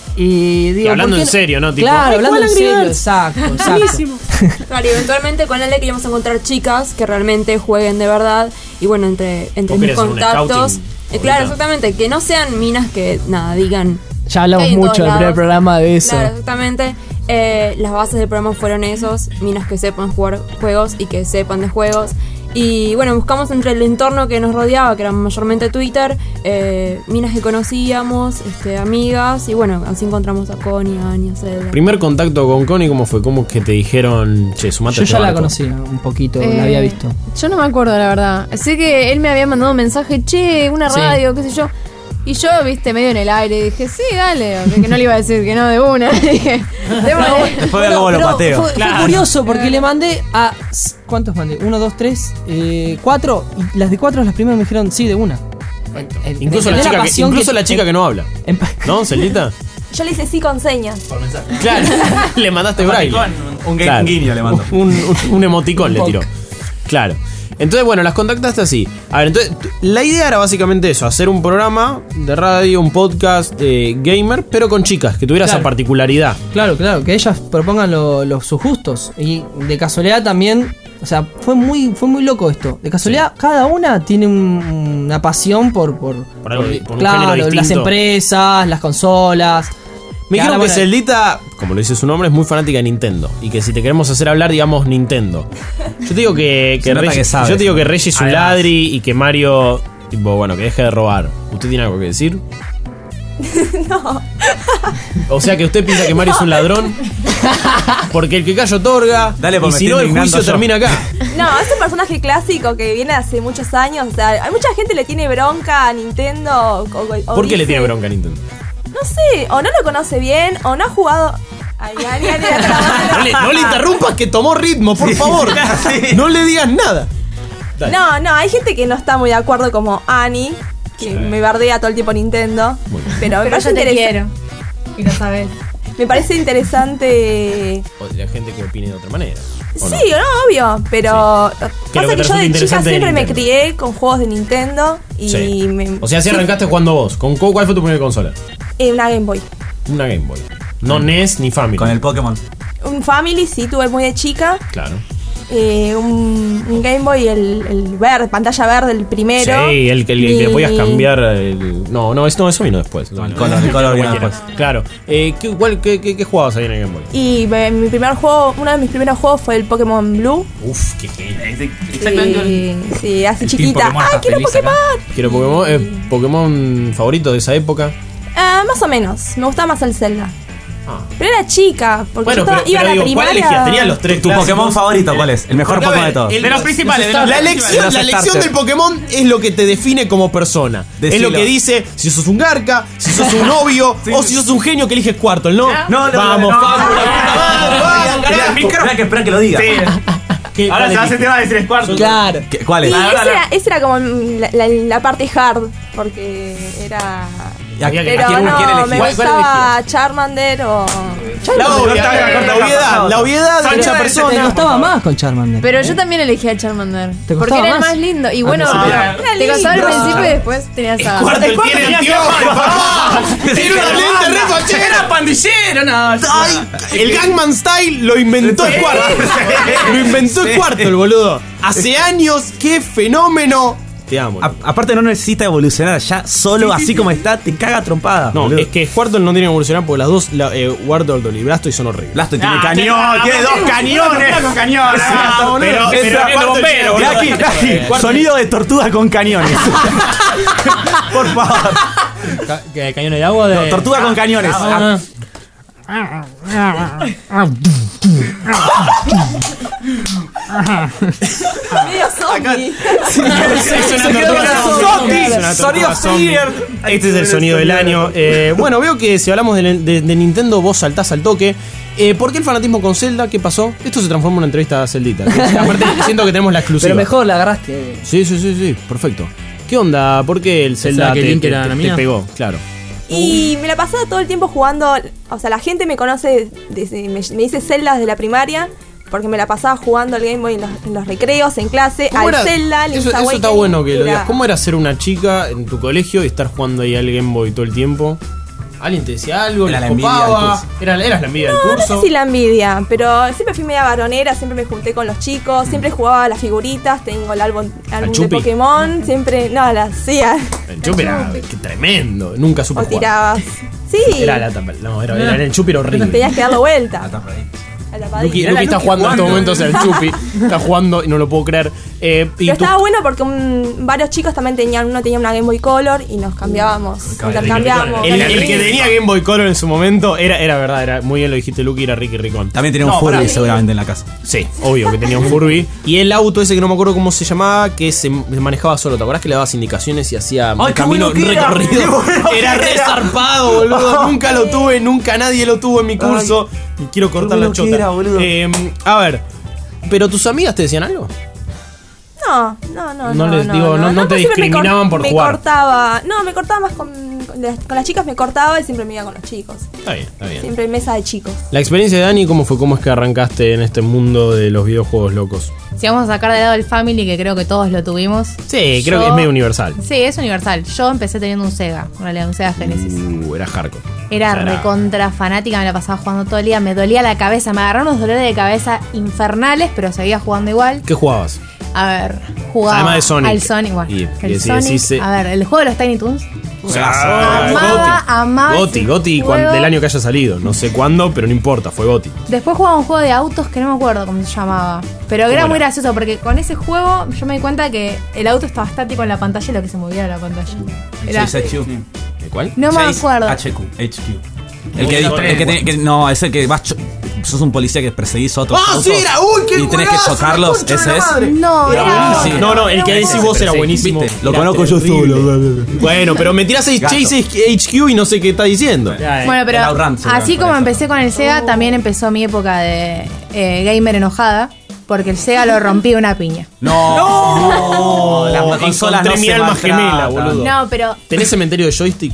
Y digo, Y hablando ¿por qué en no- serio, ¿no? Tipo, claro, "Ay, hablando ¿cuál en Angry serio, Birds?" exacto, exacto. Claro, y eventualmente con Ale queríamos encontrar chicas que realmente jueguen de verdad. Y bueno, entre, entre Vos mis querés hacer un contactos. scouting eh, claro, ahorita. exactamente. Que no sean minas que, nada, digan. Ya que hablamos hay en mucho todos en el primer lados. programa de eso. Claro, exactamente. Eh, las bases del programa fueron esos: minas que sepan jugar juegos y que sepan de juegos. Y bueno, buscamos entre el entorno que nos rodeaba, que era mayormente Twitter, eh, minas que conocíamos, este, amigas, y bueno, así encontramos a Connie, a Anya, a Zelda. Primer contacto con Connie, ¿cómo fue? ¿Cómo que te dijeron, che, sumate Yo a este ya la barco? conocía un poquito, Eh, la había visto. Yo no me acuerdo, la verdad. Sé que él me había mandado un mensaje, che, una Sí. radio, qué sé yo. Y yo, viste, medio en el aire, dije, sí, dale. Que no le iba a decir que no de una. Dije, démosle. Después de cómo lo Pero pateo. Fue, fue curioso porque le mandé a. ¿Cuántos mandé? Uno, dos, tres, eh, cuatro. Y las de cuatro, las primeras me dijeron sí de una. En- en- Incluso, en la chica, que, pasión incluso la chica que no habla. en- ¿No, Celita? Yo le hice sí con señas. Claro, le mandaste braille. Un, gu- Claro. un guiño le mando. Un, un- un emoticón Un le tiró. Claro. Entonces, bueno, las contactaste así. A ver, entonces, t- la idea era básicamente eso: hacer un programa de radio, un podcast eh, gamer, pero con chicas, que tuviera esa Claro. particularidad. Claro, claro, que ellas propongan lo- lo- sus gustos. Y de casualidad también. O sea, fue muy, fue muy loco esto. De casualidad, cada una tiene un- una pasión por. Por, Por algo- por un claro, género las distinto. empresas, las consolas. Me Que dijeron ahora, que bueno, Celdita, como lo dice su nombre, es muy fanática de Nintendo. Y que si te queremos hacer hablar, digamos Nintendo. Yo te digo que, que Se nota Reggie, que sabe. yo te digo que Reggie es un Además. ladri y que Mario, tipo, bueno, que deje de robar. ¿Usted tiene algo que decir? No. O sea que usted piensa que Mario es un ladrón. Porque el que calla otorga. Dale, y porque me si estoy no, el indignando juicio yo. termina acá. No, es un personaje clásico que viene hace muchos años. O sea, hay mucha gente le tiene bronca a Nintendo. O, o ¿Por qué le dice- tiene bronca a Nintendo? No sé, o no lo conoce bien, o no ha jugado. Ay, ay, ay, ay, ay. No le, no le interrumpas que tomó ritmo, por favor. No le digas nada. Dale. No, no, hay gente que no está muy de acuerdo, como Annie, que me bardea todo el tiempo Nintendo. Pero, me Pero parece yo te interesa- quiero. Y lo sabes. Me parece interesante. O la gente que opine de otra manera. ¿o no? Sí, no, obvio, pero ¿Qué es lo pasa que te que yo resulta de chica interesante de siempre me Nintendo? crié con juegos de Nintendo y Sí. me, O sea, si arrancaste jugando vos, ¿con cu- ¿cuál fue tu primera consola? eh, una Game Boy. Una Game Boy. No N E S ni Family. Con el Pokémon. Un Family, sí, tuve muy de chica. Claro. Eh, un, un Game Boy, el, el verde, pantalla verde, el primero. Sí, el que, el que Y- podías cambiar el... No, no, eso, no, eso vino después. No, el color, el color vino cualquiera. después. Claro. Eh, ¿qué, cuál- qué, qué, qué jugabas ahí en el Game Boy? Y me- mi primer juego, uno de mis primeros juegos fue el Pokémon Blue. Uf, qué genial. Sí, sí, así El chiquita. Team Pokémon ¡Ay, está quiero feliz Pokémon! Quiero Pokémon, eh, Pokémon favorito de esa época. Ah, más o menos, me gustaba más el Zelda. Pero era chica, porque Bueno, yo estaba, pero- iba pero a la digo, ¿cuál primaria. elegías? Tenías los tres ¿Tu clásicos. Pokémon favorito cuál es? El mejor Porque, a Pokémon ver, de todos. el- De los principales, de La los elección, principales. la Los elección starters. del Pokémon es lo que te define como persona. Es Decilo. lo que dice si sos un garca, si sos un novio o si sos un genio que eliges cuarto, ¿no? No, no, Vamos, no, no, Facu, no, la puta madre, vamos, carajo. Espera que, espera que lo diga. ¿Qué- Ahora cuál se hace elegiste? tema de tres cuartos. Claro. ¿Qué- ¿Cuál Y es? esa era, esa era como la, la- la parte hard, porque era. Había que- Pero ¿a quién- a quién no, elegías? me ¿Cuál- cuál gustaba Charmander o. La obvia- Corta, corta, la corta, obviedad, corta. la obviedad de Sancho, mucha te Te persona. costaba más con Charmander. Pero yo también elegí a Charmander. ¿Te Porque costaba era el más? más lindo. Y bueno, sí. pero Era te costaba al lindo. principio y después tenías a. Cuarto el tiene anteojos, papá. Tiene una lente re fachera. Era pandillero, no. Ay, el Gangman Style lo inventó el cuarto. Lo inventó el cuarto, el boludo. Hace años, qué fenómeno. Te amo. A- aparte no necesita evolucionar, ya solo así como está te caga trompada. No, boludo. es que Squirtle no tiene que evolucionar porque las dos, la, eh, Wartortle y Blastoise son horribles. Blastoise tiene Ah, cañón, tiene- tiene dos cañones. Con cañones. Ah, Ah, boludo. pero Pero pero aparte viendo bombero, tiene- boludo. Jackie, Jackie, sonido de tortuga con cañones. Por favor. Ca- que cañones de agua de. No, tortuga con cañones. Ah, Medio zombie. Es una tortuga zombie. Es una tortuga Sonido zombie. Fear. Este es el sonido del año. Eh, bueno, veo que si hablamos de, de- de Nintendo, vos saltás al toque. Eh, ¿Por qué el fanatismo con Zelda? ¿Qué pasó? Esto se transforma en una entrevista a Zeldita. Aparte, siento que tenemos la exclusiva. Pero mejor la agarraste. Sí, sí, sí, sí, perfecto. ¿Qué onda? ¿Por qué el Zelda que el te, Link te- era te- la te mía? pegó? Claro. Y me la pasaba todo el tiempo jugando. O sea, la gente me conoce, desde- me, me dice Zelda desde la primaria. Porque me la pasaba jugando al Game Boy en los, en los recreos, en clase, ¿Cómo al era? Zelda, al Eso, Link's eso está Awakening, bueno que lo era- digas. ¿Cómo era ser una chica en tu colegio y estar jugando ahí al Game Boy todo el tiempo? ¿Alguien te decía algo? Era ¿Les la envidia del copaba? curso. Era, eras la envidia No, del no curso. sé si la envidia, pero siempre fui media varonera, siempre me junté con los chicos, siempre jugaba a las figuritas, tengo el álbum, álbum de Chupi? Pokémon, siempre, no, las hacía. El Chupi era qué tremendo. Nunca supe O jugar. tirabas. Sí, Era la tapa. No, era, era el Chupi era horrible. tenías que darlo vuelta. A la Lucky, padilla. Lucky está jugando en estos momentos el Chupi. Está jugando y no lo puedo creer. Eh, y Pero tú- estaba bueno porque un- varios chicos también tenían, uno tenía una Game Boy Color y nos cambiábamos, intercambiábamos. el, el que tenía Game Boy Color en su momento era, era verdad, era muy bien lo dijiste, Lucky, era Ricky Ricón. También tenía un No, Furby pará. seguramente en la casa. Sí, obvio que tenía un Furby. Y el auto ese que no me acuerdo cómo se llamaba, que se se manejaba solo. ¿Te acordás que le dabas indicaciones y hacía Ay, el qué camino bueno que era. recorrido? Qué bueno que Era re era. zarpado, boludo. Nunca lo tuve, nunca nadie lo tuvo en mi curso. Y quiero cortar bueno la que chota. era, boludo. Eh, a ver, ¿pero tus amigas te decían algo? No, no, no. No les digo, no- no te pues siempre me discriminaban por me jugar. cortaba. No, me cortaba más con, con, las, con las chicas, me cortaba y siempre me iba con los chicos. Está bien, está bien. Siempre en mesa de chicos. La experiencia de Dani, ¿cómo fue? ¿Cómo es que arrancaste en este mundo de los videojuegos locos? Si vamos a sacar de lado el Family, que creo que todos lo tuvimos. Sí, creo Yo- que es medio universal. Sí, es universal. Yo empecé teniendo un Sega, en realidad, un Sega Genesis. Uh, era hardcore. Era O sea, recontra fanática, me la pasaba jugando todo el día, me dolía la cabeza, me agarraron unos dolores de cabeza infernales, pero seguía jugando igual. ¿Qué jugabas? A ver, jugaba Además de Sonic. al Sonic, bueno, Y- el y si Sonic. decís, eh, A ver, el juego de los Tiny Toons. Ah, Amaba, amaba Goti, ese Goti juego. cuan- del año que haya salido. No sé cuándo, pero no importa, fue Goti. Después jugaba un juego de autos que no me acuerdo cómo se llamaba. Pero era ¿Cómo muy era? gracioso porque con ese juego yo me di cuenta que el auto estaba estático en la pantalla y lo que se movía era la pantalla. Era, Chase H Q. ¿De cuál? no me Chase acuerdo. H Q. H Q. El que, el que, te- que- no, es el que vas cho- sos un policía que perseguís a otros ¡Ah, autos sí, era! ¡Uy, qué y tenés que juegazo, chocarlos, la concha de ese la es. madre! No, Era era. buenísimo. No, no, el que era decís vos era Sí, buenísimo. ¿viste? Lo Era conozco yo terrible. solo. Bueno, pero me tirás Gato. Chase H Q y no sé qué está diciendo. Bueno, pero El Outrun, seguramente, así por como eso. empecé con el Sega, también empezó mi época de eh, gamer enojada. Porque el Sega lo rompí de una piña. No, no, las consolas Encontré no mi se alma maltratan. gemela, boludo. No, pero ¿Tenés cementerio de joystick?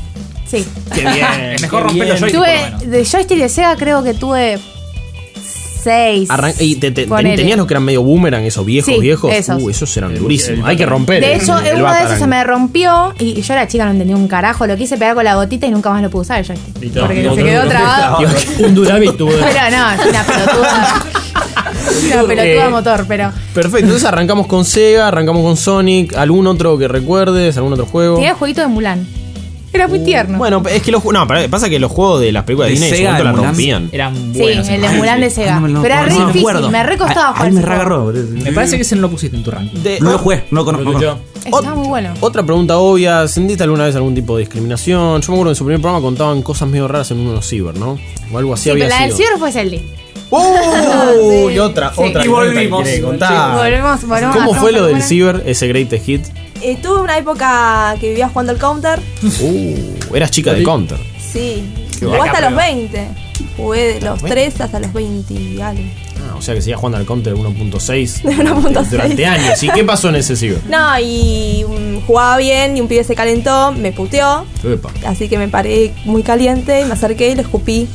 Sí. Qué bien. Es mejor qué romper bien. los joysticks, por lo Tuve, menos. de joystick de Sega creo que tuve seis. Arran- y te, te- Ponele. tenías los que eran medio boomerang, esos viejos, Sí, viejos. esos. Uh, esos eran durísimos. Hay que romper. De el- hecho, el uno de Batarang. esos se me rompió y, y yo era chica, no entendía un carajo. Lo quise pegar con la gotita y nunca más lo pude usar el joystick. Porque se quedó trabado. Un Duravit tuvo. Pero no, es una pelotuda. Una pelotuda Eh, motor, pero. Perfecto, entonces arrancamos con Sega, arrancamos con Sonic. ¿Algún otro que recuerdes? ¿Algún otro juego? Tenía el jueguito de Mulan. Era muy tierno. Bueno, es que los ju- no, pará, pasa que los juegos de las películas de, De Disney en su Sega, momento la de Mulan, rompían. Eran Sí, buenos. el de Mulan de Sega. Ah, no me lo Pero era re acuerdo. No me difícil, acuerdo. me re costaba jugar Ahí me ese juego. reagarró. Me parece que ese no lo pusiste en tu ranking. De- No lo jugué, no lo conozco. Estaba muy bueno. Otra pregunta obvia, ¿sentiste alguna vez algún tipo de discriminación? Yo me acuerdo que en su primer programa contaban cosas medio raras en unos ciber, ¿no? O algo así Sí, había pero la del sido. ciber fue Zelda. ¡Oh! Y otra, Sí. otra Y que volvimos. quiere Sí, contar. volvemos- volvemos ¿Cómo a fue lo del alguna. ciber, ese greatest hit? Eh, tuve una época que vivía jugando al Counter. Uh, eras chica de Counter. Sí. Qué Jugué bacán. hasta los veinte. Jugué de los ¿veinte? tres hasta los veinte y algo. Ah, o sea que seguías jugando al Counter uno punto seis De uno punto seis. durante años. ¿Y qué pasó en ese ciber? No, y um, jugaba bien y un pibe se calentó, me puteó. Epa. Así que me paré muy caliente, me acerqué y le escupí.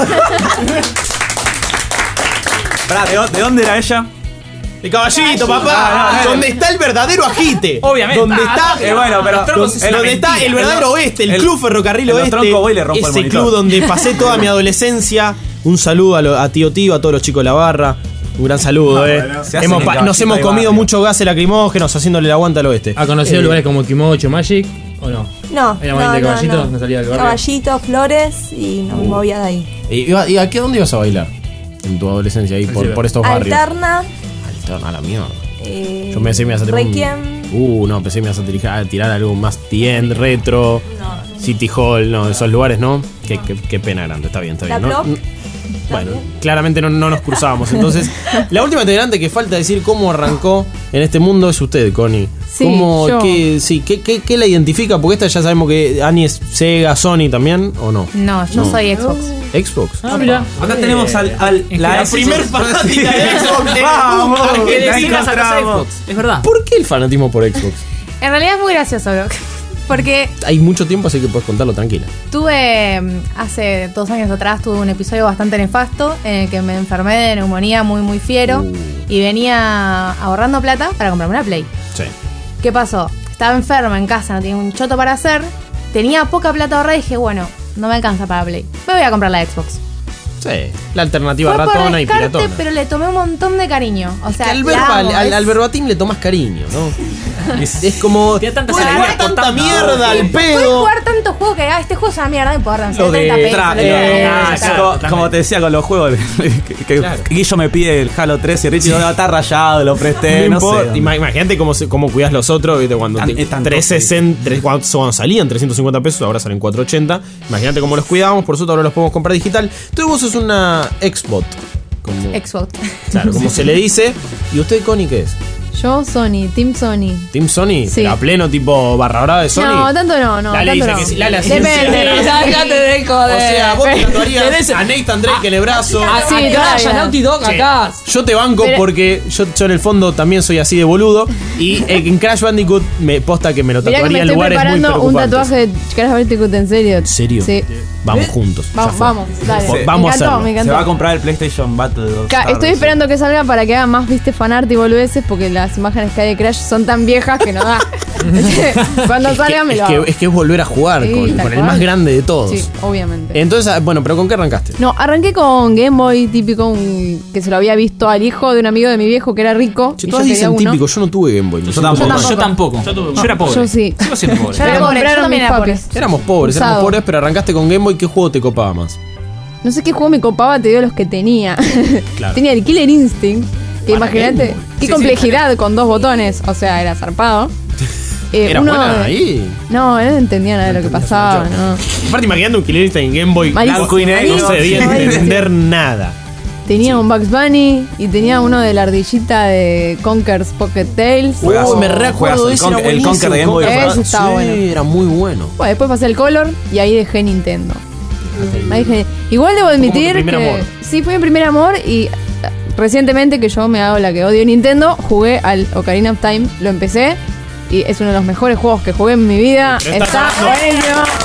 Pará, ¿de, dó- de dónde era ella? De Caballito, papá. Ah, no, no, donde está el verdadero ajite. Obviamente. Donde Ah, está. eh, bueno, pero- donde, troncos es una donde está mentira. el verdadero El- oeste, el, el- Club Ferrocarril el Oeste. tronco voy y le rompo el ese monitor. club donde pasé toda mi adolescencia. Un saludo a, lo- a Tío Tío, a todos los chicos de la barra. Un gran saludo, Ah, eh. bueno, se hacen Hemos en pa- nos Caballito hemos de comido barrio. muchos gases lacrimógenos haciéndole la aguanta al oeste. ¿Ha conocido Eh, lugares como Kimocho Magic o no? No. ¿Era no, más de no, Caballito? no. No salía del barrio. Caballito, flores y no me movía de ahí. ¿Y, iba- y a qué dónde ibas a bailar? En tu adolescencia ahí por, por estos barrios. Alterna. Alterna, a la mierda. Eh, Yo pensé que me ibas a tirar un- Requiem. Uh, no, pensé que me ibas a tirar, a tirar algo más tien, retro, City Hall, no, esos lugares, ¿no? Qué, qué- qué pena grande, está bien, está La bien. ¿no? Plop. Bueno, claramente no, no nos cruzábamos. Entonces, la última integrante que falta decir cómo arrancó en este mundo es usted, Connie. Sí, ¿Cómo, yo. qué, sí, qué, qué- qué la identifica? Porque esta ya sabemos que Ani es Sega, Sony también, ¿o no? No, yo No. soy Xbox. ¿Xbox? Ah, mira. Acá tenemos al, al- La Xbox. primer fanática de Xbox. Vamos, Que la decidas a los encontramos. Xbox. Es verdad. ¿Por qué el fanatismo por Xbox? En realidad es muy gracioso, bro. Porque Hay mucho tiempo, así que puedes contarlo tranquila. tuve, mm, hace dos años atrás, tuve un episodio bastante nefasto en el que me enfermé de neumonía muy, muy fiero Uh. y venía ahorrando plata para comprarme una Play. Sí. ¿Qué pasó? Estaba enferma en casa, no tenía un choto para hacer, tenía poca plata ahorrada y dije, bueno, no me alcanza para Play. Me voy a comprar la Xbox. Sí, la alternativa Fue por ratona y descarte, piratona. pero le tomé un montón de cariño. O sea, al, la verba- amo, al, es- al verbatim le tomas cariño, ¿no? es, es como. Tiene tantas puedes alegrías jugar por tanta tanta- mierda al Puedes pedo. jugar tanto juego que ah, este juego es una mierda, no importa, Lo de treinta pesos, tra- lo eh, que- Ah, claro, como, como te decía con los juegos, que, que Claro. Guillo me pide el Halo tres y Richie no está rayado, lo presté, no, importa. sé. Ima- Imagínate cómo, se- cómo cuidas los otros, ¿viste? Cuando Tan- te- es tan trescientos sesenta, tres- cuando cuando salían trescientos cincuenta pesos, ahora salen cuatrocientos ochenta. Imagínate cómo los cuidábamos, por eso ahora los podemos comprar digital. Entonces vos sos una Xbot. Como, Xbox. claro, como se le dice. ¿Y usted, Connie, qué es? Yo, Sony, Team Sony. ¿Team Sony? Sí. ¿A pleno tipo barra brava de Sony? No, tanto no, no. Lala tanto dice no. que sí, Lala sí. Depende, sácate de O joder. sea, vos te tatuarías Tenés- a Nathan Drake en el brazo. Ah, sí, acá, todavía. ya Naughty Dog, Sí. acá. Yo te banco Pero- porque yo, yo en el fondo también soy así de boludo. Y en Crash Bandicoot me posta que me lo Mirá que me tatuaría en estoy lugares muy preparando un preocupantes. tatuaje de Crash Bandicoot en serio. ¿En serio? Sí. Vamos juntos. ya Vamos, fue. vamos, dale. Sí. Me Vamos a encantó, hacerlo. me Se encantó. va a comprar el PlayStation Battle. Ca- Star, Estoy no sé. esperando que salga para que haga más, viste, fanart y boludeces, porque las imágenes que hay de Crash son tan viejas que no da. Cuando Es salga que, me es, lo hago. que, es que es volver a jugar Sí, con, tal con el cual. más grande de todos. Sí, obviamente. Entonces, ah, bueno, pero ¿con qué arrancaste? No, arranqué con Game Boy típico, un- que se lo había visto al hijo de un amigo de mi viejo que era rico. Si y yo todas quería dicen uno. típico, yo no tuve Game Boy. me Yo siento tampoco. mal. Yo tampoco. Yo, era pobre. Yo sí. Sigo siendo pobre. Yo era Me pobre, yo compraron también mis era papis. pobre. Éramos pobres, éramos Usado. pobres, pero arrancaste con Game Boy. ¿Qué juego te copaba más? No sé qué juego me copaba, te digo los que tenía. Claro. Tenía el Killer Instinct, que Para Game imagínate, Boy. qué Sí, complejidad con dos botones, o sea, era zarpado. Eh, ¿Era uno buena de- ahí? No, no entendía nada de lo que pasaba, no. Aparte, imaginando un Killer Instinct en Game Boy Malísimo, blanco y negro, no se debía malísimo. entender nada. Tenía un Bugs Bunny y tenía uno de la ardillita de Conker's Pocket Tales. Juegazo. Uy, me recuerdo Juegazo. de El ese. Conker- era el Conker de Game Boy. buenísimo. Ese estaba Sí, bueno. era muy bueno. Bueno, después pasé el Color y ahí dejé Nintendo. Ahí dejé- Igual debo Fue como tu admitir primer que amor. sí fue mi primer amor y eh, recientemente que yo me hago la que odio Nintendo, jugué al Ocarina of Time, lo empecé y es uno de los mejores juegos que jugué en mi vida. Pero está Está hablando- buenísimo.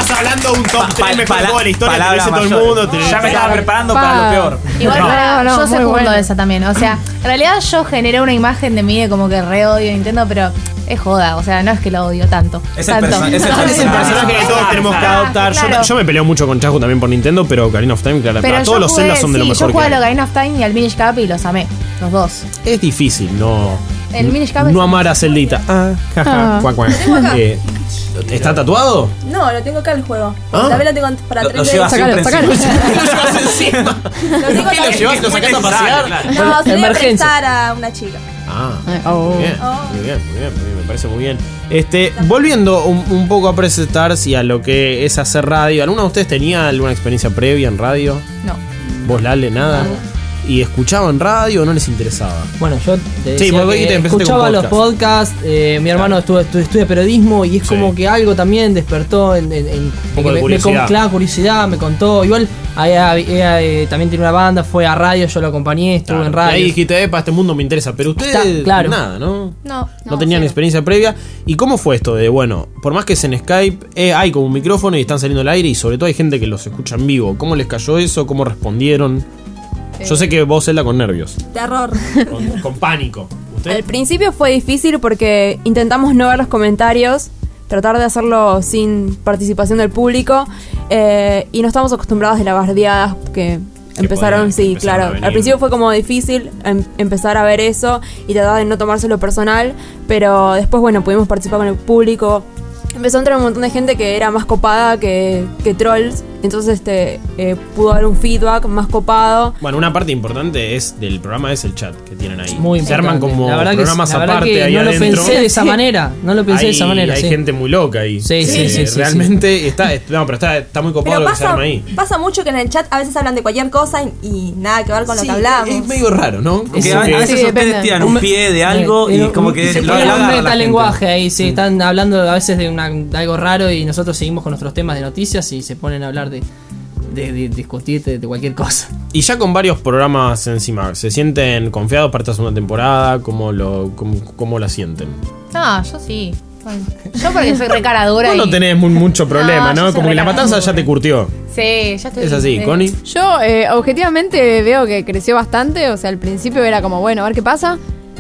estás hablando de un top Pa- tres mejor pala- juego de la historia, te lo palabras dice todo el mayores. mundo. te- Ya me estaba preparando Pa. para lo peor. Igual No, para, no, yo muy secundo bueno. esa también. O sea, en realidad yo generé una imagen de mí de como que re odio a Nintendo, pero es joda. O sea, no es que lo odio tanto. Es el tanto. perso- es el No, Es el personaje que todos tenemos que adoptar. Yo- claro. Yo, me peleo mucho con Chahu también por Nintendo, pero Ocarina of Time, claro, Pero para yo todos los jugué, Zelda son de lo sí, mejor yo jugué que al hay. Ocarina of Time y al Minish Cap y los amé. Los dos. Es difícil, no. El Minish Cap es- No amar a Celdita. Ah, jaja, Ah. cuac, cuac. Eh, ¿Está tatuado? No, lo tengo acá el juego. ¿Ah? También lo tengo para Lo- tres lo D. llevas siempre Sacalo, encima. sacalo. Lo llevas encima. Lo tengo ¿Qué lo también. llevas? ¿Lo sacás a pasear? No, se lo voy a Emergencia. prestar a una chica. Ah, Oh. muy bien, muy bien, muy bien, muy bien, me parece muy bien. Este, volviendo un, un poco a Press Stars y a lo que es hacer radio, ¿alguno de ustedes tenía alguna experiencia previa en radio? No. ¿Vos, Lale, nada? ¿Y escuchaban radio o no les interesaba? Bueno, yo te Sí, decía vos que dijiste, empezaste escuchaba con los podcasts, eh, mi hermano estuvo, estu- estudia periodismo y es como que algo también despertó en, en- en- poco que de me, me con- curiosidad. claro, curiosidad, me contó. Igual ella, ella, eh, también tiene una banda, fue a radio, yo lo acompañé, estuve Claro, en y radio. ahí dijiste, epa, este mundo me interesa, pero ustedes Está- claro. nada, ¿no? No, No tenían experiencia previa. ¿Y cómo fue esto de, bueno, por más que es en Skype, eh, hay como un micrófono y están saliendo al aire y sobre todo hay gente que los escucha en vivo? ¿Cómo les cayó eso? ¿Cómo respondieron? Yo sé que vos, Zelda, con nervios, Terror. con, con pánico. Al principio fue difícil porque intentamos no ver los comentarios, tratar de hacerlo sin participación del público eh, y no estamos acostumbrados de las bardeadas que empezaron, podían- sí, empezaron a claro. venir. Al principio fue como difícil em- empezar a ver eso y tratar de no tomárselo personal, pero después, bueno, pudimos participar con el público. Empezó a entrar un montón de gente que era más copada que, que trolls, entonces este eh, pudo haber un feedback más copado. Bueno, una parte importante es del programa es el chat que tienen ahí. Muy Se arman importante. como La verdad que programas sí, la verdad aparte que ahí no lo adentro. pensé de esa manera, no lo pensé de esa Hay- manera, Hay sí. gente muy loca ahí. Sí, sí, Eh, sí, sí, Realmente está, no, pero está, está muy copado Pero lo que se pasa, arma ahí. pasa mucho que en el chat a veces hablan de cualquier cosa y, y nada que ver con Sí, lo que hablamos. es medio raro, ¿no? Porque Como a que- veces Sí, ustedes depende. tiran un pie de algo y Eh, como un- que se lo pone agarra un la gente. metalenguaje ahí, sí, están hablando a veces de, una, de algo raro y nosotros seguimos con nuestros temas de noticias y se ponen a hablar de, de, de discutir de, de cualquier cosa. Y ya con varios programas encima, ¿se sienten confiados para esta segunda temporada? ¿Cómo, lo, cómo, cómo la sienten? No, yo sí. Yo porque soy re cara dura Vos no y- tenés mu- mucho problema, No, yo ¿no? soy Como que la re matanza cara ya te curtió. Sí, ya estoy. Es así, eh, Connie. Yo, eh, objetivamente, veo que creció bastante. O sea, al principio era como, bueno, a ver qué pasa.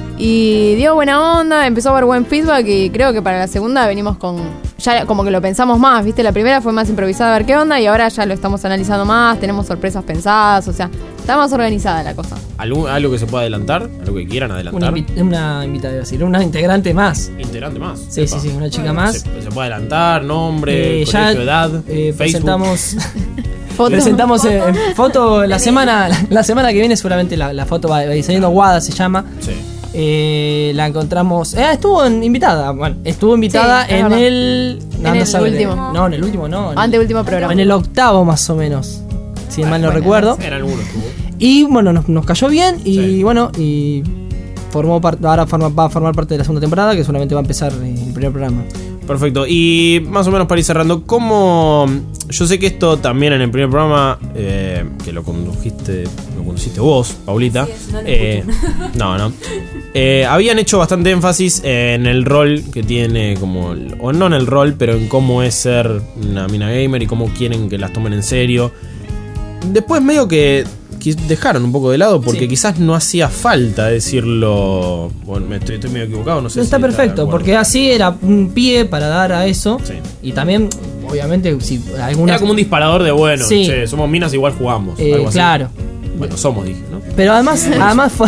Y dio buena onda, empezó a haber buen feedback. Y creo que para la segunda venimos con. Ya como que lo pensamos más, ¿viste? La primera fue más improvisada, a ver qué onda. Y ahora ya lo estamos analizando más. Tenemos sorpresas pensadas. O sea, está más organizada la cosa. ¿Algo, algo que se pueda adelantar? ¿Algo que quieran Una, adelantar? invi- una invitada, iba a decir, una integrante más. Integrante más. Sí, sí, sí, una chica más. Se, se puede adelantar, nombre, Eh, ya, colegio, edad, eh, Facebook. presentamos Foto. presentamos eh, en foto la semana la semana que viene seguramente la, la foto va, va saliendo. Wada se llama. Sí. Eh, la encontramos. Eh, estuvo en- invitada. Bueno, estuvo invitada Sí, es en verdad. el. En anda el a saber, último. No, en el último no. En, Anteúltimo programa. en el octavo más o menos. Si mal no bueno, recuerdo. En alguno estuvo. Y bueno, nos, nos cayó bien. Y Sí. bueno, y formó par- ahora forma- va a formar parte de la segunda temporada, que solamente va a empezar eh, el primer programa. Perfecto. Y más o menos para ir cerrando, ¿cómo...? Yo sé que esto también en el primer programa, eh, que lo condujiste, lo conduciste vos, Paulita. Sí, no lo eh, no, no. Eh, habían hecho bastante énfasis en el rol que tiene, como el- o no en el rol, pero en cómo es ser una mina gamer y cómo quieren que las tomen en serio. Después medio que quis- dejaron un poco de lado porque Sí. quizás no hacía falta decirlo. Bueno, me estoy, estoy medio equivocado, no sé. No, si está de perfecto, acuerdo. porque así era un pie para dar a eso. Sí. Y también, obviamente, si alguna. Era como un disparador de bueno, Sí. che, somos minas igual jugamos. Eh, algo así. claro. Bueno, somos, dije, ¿no? Pero además, además fue.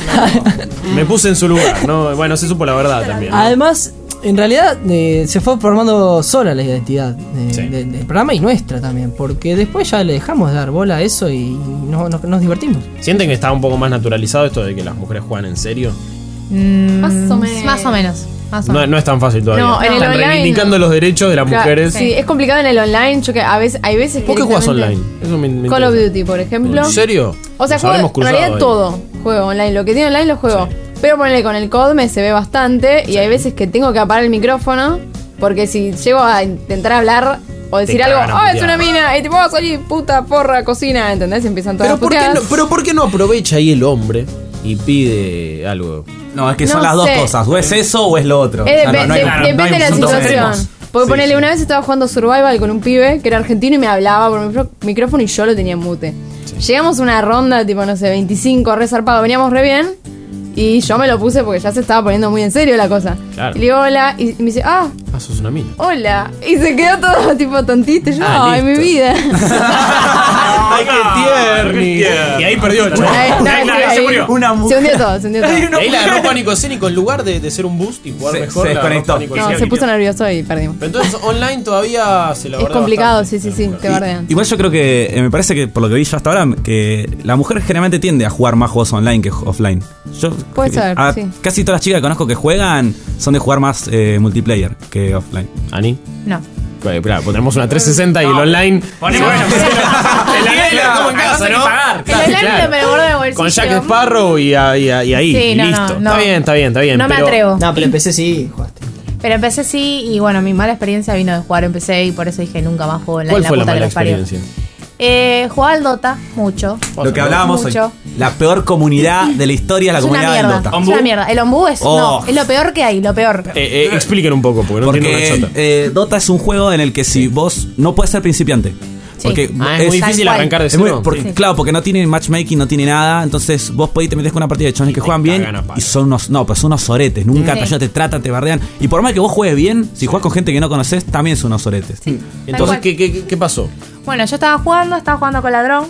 Me puse en su lugar, ¿no? Bueno, se supo la verdad también. ¿no? Además, en realidad eh, se fue formando sola la identidad de- Sí. de- del programa y nuestra también, porque después ya le dejamos de dar bola a eso y no- no- nos divertimos. ¿Sienten que está un poco más naturalizado esto de que las mujeres juegan en serio? Mm, Más o menos. Más o menos. Más o No, menos. no es tan fácil todavía. No, en el Están online reivindicando no. los derechos de las Claro, mujeres. Sí, es complicado en el online. Yo que a veces, hay veces que. ¿Vos qué jugás directamente- online? Eso me, me Call of interesa. Duty, por ejemplo. ¿En serio? O sea, Nos juego, habremos en cruzado realidad ahí. todo juego online. Lo que tiene online lo juego. Pero ponele con el C O D me se ve bastante. Y hay veces que tengo que apagar el micrófono. Porque si llego a intentar hablar o decir algo, cagan a oh, es putear". una mina. Y tipo, oh, soy puta, porra, cocina. ¿Entendés? Empiezan todas Pero las ¿por, qué puteadas. no, pero ¿por qué no aprovecha ahí el hombre y pide algo? No, es que son No las dos sé. cosas. O es eso o es lo otro. Eh, O sea, no- depe- no hay- de- no hay- depende no hay- de la son dos situación. extremos. Porque Sí, ponele, sí. una vez estaba jugando Survival con un pibe que era argentino y me hablaba por micro- micrófono y yo lo tenía en mute. Llegamos a una ronda, tipo, no sé, veinticinco, re zarpado, veníamos re bien. Y yo me lo puse porque ya se estaba poniendo muy en serio la cosa. Claro. Y le digo hola, y me dice, ah, Ah, sos una mina. hola. Y se quedó todo tipo tontito. Y yo, Ah, ay, mi listo. vida. ¡Ay, qué tierni! Y ahí perdió el chaval. Ahí, no, Ahí, sí, ahí ahí. se murió. Se hundió todo, se hundió todo. Y ahí le agarró pánico escénico en lugar de, de ser un boost y jugar Se- mejor. se le agarró desconectó. pánico No, escénico. se puso nervioso y perdimos. Pero entonces online todavía se la Es bardea complicado, bastante. sí, sí, sí, te bardean. Igual yo creo que eh, me parece que por lo que vi yo hasta ahora que la mujer generalmente tiende a jugar más juegos online que offline. Yo Puede ser, a- sí. Casi todas las chicas que conozco que juegan son de jugar más eh, multiplayer que offline. ¿Ani? No. Pues, espera, ponemos una trescientos sesenta y el online. Ponemos el online lo dejamos en casa, ¿no? El online me lo guardo en el bolsillo. Con Jack Sparrow y, a- y a- y ahí. Sí, y no, listo. no, no. Está bien, está bien, está bien. No me pero- atrevo. No, pero empecé sí, jugaste. Pero empecé sí, y bueno, mi mala experiencia vino de jugar en P C y por eso dije nunca más juego en la, ¿Cuál la fue la puta que mala los parió. experiencia? Eh, jugaba al Dota mucho. Lo que hablábamos hoy. Mucho. La peor comunidad de la historia, la Es una comunidad del mierda. Dota. Es una mierda. El ombú es, Oh. no, es lo peor que hay, lo peor. Eh, eh, expliquen un poco, porque no entiendo una Porque chota. eh, Dota es un juego en el que si vos no puedes ser principiante. Porque Ah, es muy difícil Tal cual. arrancar de es muy- cero. porque- Sí. Claro, porque no tiene matchmaking, no tiene nada. Entonces vos podés te metes con una partida de chones que juegan bien cagan a palo. y son unos. No, pues son unos soretes. Nunca Sí. te ayudan, te tratan, te bardean. Y por más que vos juegues bien, si jugás con gente que no conoces, también son unos soretes. Entonces, cual. ¿qué, qué, qué pasó? Bueno, yo estaba jugando, estaba jugando con Ladrón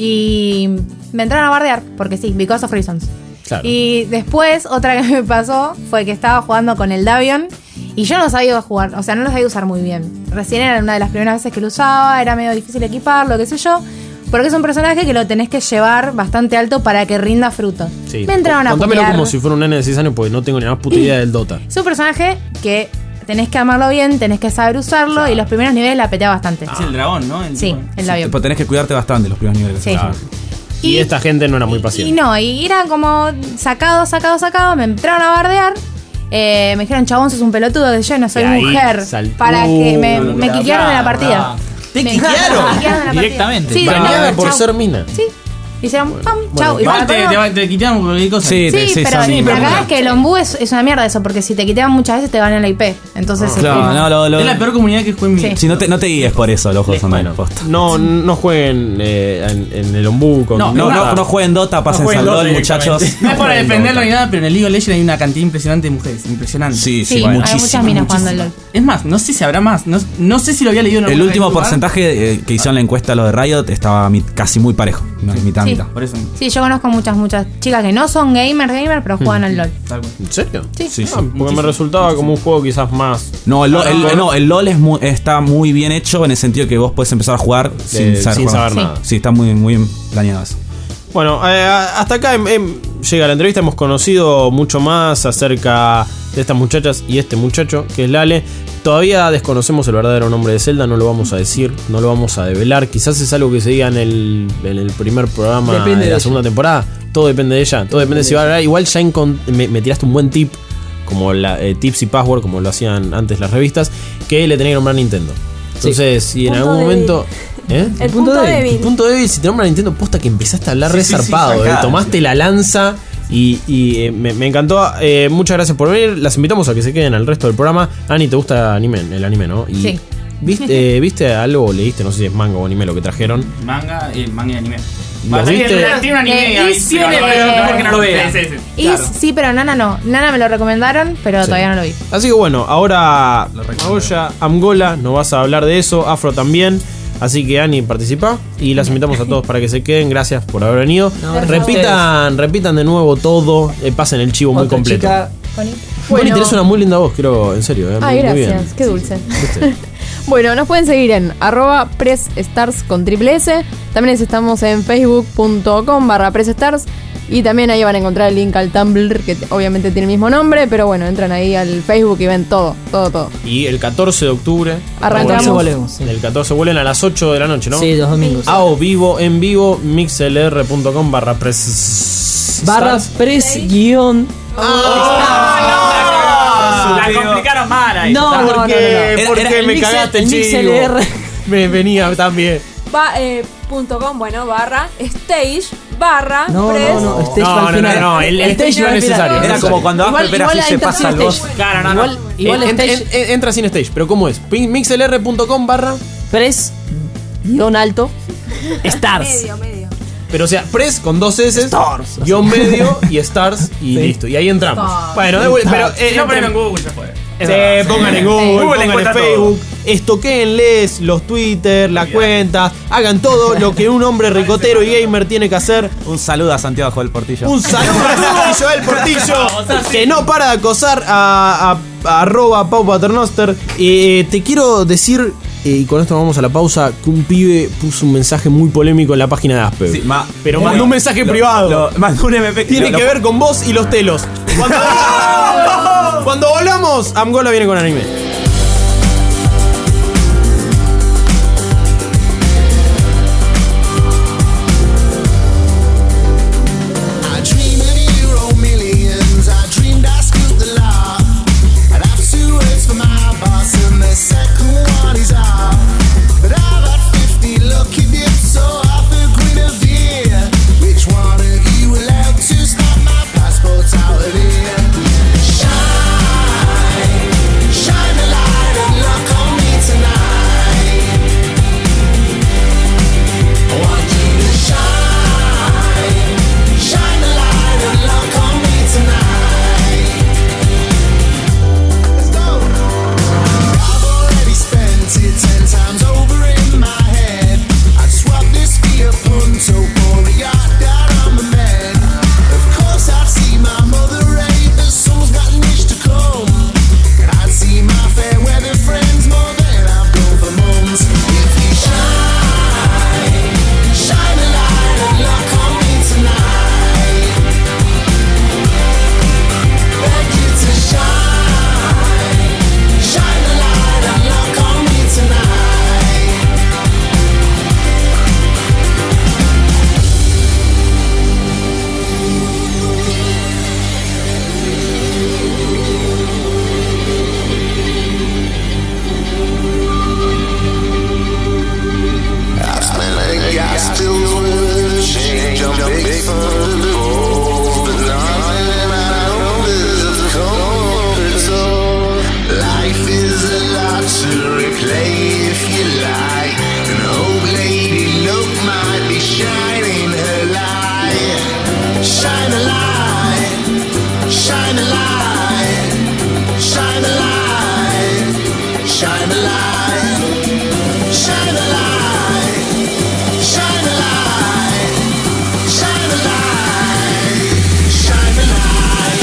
y me entraron a bardear, porque sí, because of reasons. Claro. Y después, otra que me pasó fue que estaba jugando con el Davion y yo no sabía jugar, o sea, no lo sabía usar muy bien. Recién era una de las primeras veces que lo usaba, era medio difícil equiparlo, qué sé yo. Porque es un personaje que lo tenés que llevar bastante alto para que rinda fruto. Sí. Me entraron a Contámelo putear. como si fuera un nene de seis años, porque no tengo ni la más puta idea del Dota. Es un personaje que tenés que amarlo bien, tenés que saber usarlo y los primeros niveles la petea bastante. Es el dragón, ¿no? El Sí, el Davion. Pues tenés que cuidarte bastante los primeros niveles. Sí. Claro. Y, esta gente no era muy Y paciente. no, y era como sacado, sacado, sacado. Me entraron a bardear. Eh, me dijeron, chabón, sos un pelotudo, que yo no soy Y ahí mujer. saltó. Para que me, Uh, me quiquearon de la partida. ¿Te Me- quiquearon? me quiquearon de la partida. Directamente. Sí, de la Baneada nada, por chau. ser mina. Sí. Hicieron pam, chau. Y Igual para te, colmo- te, te quitaron cualquier cosa. Sí, Sí, te- sí, pero son- la verdad es que el ombú es, es una mierda eso, porque si te quitean muchas veces te ganan la I P. Entonces, es Claro, como- no, lo- lo- Es la peor comunidad que juega en mi Sí. vida. Si no te, no te guíes por eso, los juegos online. posta. No, no jueguen eh, en, en el ombú con No, No, no, no jueguen Dota, pasen jueguen al Dota LOL, muchachos. No es para jueguen defenderlo Dota. ni nada, pero en el League of Legends hay una cantidad impresionante de mujeres. Impresionante. Sí, sí, Sí, bueno. hay muchas minas jugando al LOL. Es más, no sé si habrá más. No, no sé si lo había leído en El algún último lugar. porcentaje eh, que hicieron la encuesta, lo de Riot, estaba mi- casi muy parejo. No, mitad, Sí. mitad. Por eso. Sí, yo conozco muchas, muchas chicas que no son gamers, gamers, pero juegan al LOL. Tal cual. ¿En serio? Sí. Sí, sí. Ah, porque me resultaba como un juego quizás más. No, el, LOL- el- Ah, no, el LOL es muy- está muy bien hecho en el sentido que vos podés empezar a jugar sin Eh, saber, sin jugar. saber nada. Sí, está muy, muy bien planeado eso. Bueno, eh, hasta acá em, em, llega la entrevista. Hemos conocido mucho más acerca de estas muchachas y este muchacho, que es Lale. Todavía desconocemos el verdadero nombre de Zelda, no lo vamos a decir, no lo vamos a develar. Quizás es algo que se diga en el, en el primer programa Depende de de la ella. segunda temporada. Todo depende de ella, todo depende de si va a hablar. Igual ya encont- me, me tiraste un buen tip, como la, eh, tips y password, como lo hacían antes las revistas, que le tenía que nombrar Nintendo. Entonces, si en Punto algún débil. momento. ¿Eh? El punto débil. Tu punto débil, si te nombra Nintendo, posta que empezaste a hablar Sí, re sí, sí, zarpado, sacada. eh, tomaste la lanza y, y, eh, me, me encantó. Eh, muchas gracias por venir. Las invitamos a que se queden al resto del programa. Ani, ¿te gusta anime, el anime, no? Y Sí. ¿viste, eh, ¿Viste algo o leíste? No sé si es manga o anime lo que trajeron. Manga, eh, manga y anime. ¿Los Tiene- viste? Tiene un anime. Eh, ahí, Is pero tiene- no, no, no, porque no lo vea. Sí, sí, sí. Y Claro. sí, pero Nana no. Nana me lo recomendaron, pero Sí. todavía no lo vi. Así que bueno, ahora Magoya, Amgola, nos vas a hablar de eso, Afro también. Así que Ani, participa y las invitamos a todos para que se queden. Gracias por haber venido. No, gracias a repitan, repitan de nuevo todo. Eh, pasen el chivo muy Otra completo. chica, Bonnie, Bueno. tenés una muy linda voz, quiero, en serio. Eh, Ay, muy, muy gracias, bien. qué dulce. ¿Viste? Bueno, nos pueden seguir en arroba pressstars con triple S. También estamos en facebook.com barra pressstars. Y también ahí van a encontrar el link al Tumblr, que t- obviamente tiene el mismo nombre. Pero bueno, entran ahí al Facebook y ven todo, todo, todo. Y el catorce de octubre. Arrancamos. catorce volvemos, sí. El catorce vuelven a las ocho de la noche, ¿no? Sí, los domingos. A o vivo, en vivo, mixlr.com barra press. Barra stars. press guión. La complicaron mal ahí. No, no, ¿Por no, qué? no, no. ¿Por Era qué el me mix- cagaste, el chivo? mixlr. Me venía también. Va, eh, facebook.com, bueno, barra stage, barra No, press. no, no, stage No, va al no, no, final. no, el- el stage no va es al final. necesario. Era como cuando Igual- Asper igual así se entra pasa sin al boss. stage. Claro, no, Igual, no. igual En- en- stage, en- entra sin stage, pero ¿cómo es? mixlr.com barra. press, guión alto, stars. Medio, medio. Pero o sea, press con dos S, Stars. guión medio y stars y Sí. listo. Y ahí entramos. Stars. Bueno, de vuelta, pero Si eh, no entren- ponen en Google, ya fue. Sí, pongan en Google, Google pongan en encuentra Facebook, estoquéenles los Twitter, las cuentas, hagan todo lo que un hombre ricotero y gamer tiene que hacer. Un saludo a Santiago Joel Portillo. Un saludo a Joel Portillo, que no para de acosar a, a, a arroba Pau Paternoster. Eh, te quiero decir, eh, y con esto vamos a la pausa, que un pibe puso un mensaje muy polémico en la página de Asper. Sí, ma- pero lo- mandó un mensaje lo- privado. lo- mandó un M P. Tiene lo- que ver con vos y los telos. Cuando, cuando volvamos, Amgola viene con anime. I dream of euro millions. I dreamed I scooped the law. I'd have two words for my boss, and the second one is off. But I've had fifty lucky dips, so I feel Guinevere. Which one of you allowed to stop my passport out of here? Shine, shine the light and look on me tonight. I want you to shine, shine the light and look on me tonight. Let's go. I've already spent it ten times over in my head. I'd swap this Fiat Punto for a yacht down on the Med. Of course I'd see my mother rave, the sun's got niche to come. I'd see my fair weather friends more than I've done for months. If you shine, shine a light and look on me tonight. Beg you to shine, shine a light and look on me tonight. I'm smelling gas pills with a change. I'm big fun to fall, but nothing in my numbers of comfort zone. Life is a lottery play if you like. An old lady look might be shining her light. Shine a light, shine a light, shine a light, shine a light, shine a light, shine a light, shine a light, shine a light.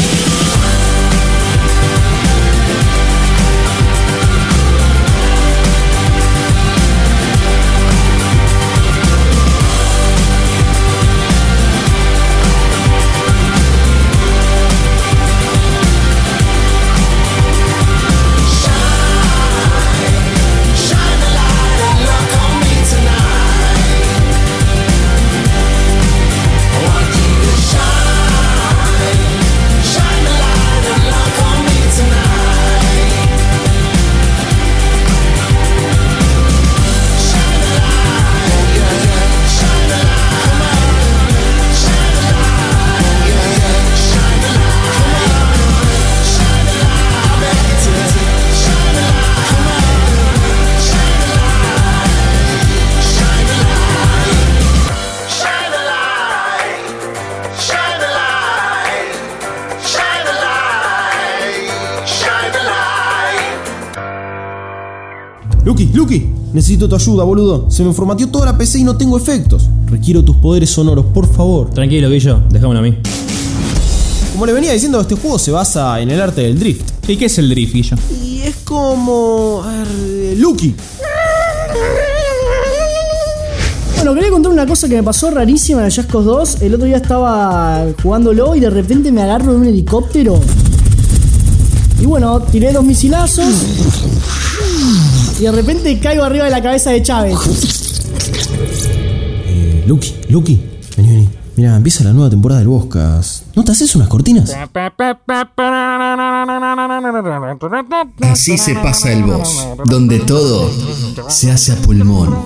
Shine a light and look on me tonight. I want you to shine, shine a light and look on me tonight. Shine a light, yeah, yeah. Shine a light, come on. Shine a light, yeah, yeah. Shine a light, come on. Shine a light, I beg you to. Shine a light, come on. Shine a light, shine a light, shine a light, shine a light, shine a light, shine a light. Lucky, Lucky, necesito tu ayuda, boludo. Se me formateó toda la P C y no tengo efectos. Requiero tus poderes sonoros, por favor. Tranquilo, Guillo, déjamelo a mí. Como les venía diciendo, este juego se basa en el arte del drift. ¿Y qué es el drift, Guillo? Y es como... A ver, eh, Lucky. Bueno, quería contar una cosa que me pasó rarísima en el Just Cause dos. El otro día estaba jugándolo y de repente me agarro de un helicóptero. Y bueno, tiré dos misilazos. Y de repente caigo arriba de la cabeza de Chávez. Eh, Lucky, Lucky, vení, vení. Mira, empieza la nueva temporada del Boscas. ¿No te haces unas cortinas? Así se pasa el Voz, donde todo se hace a pulmón.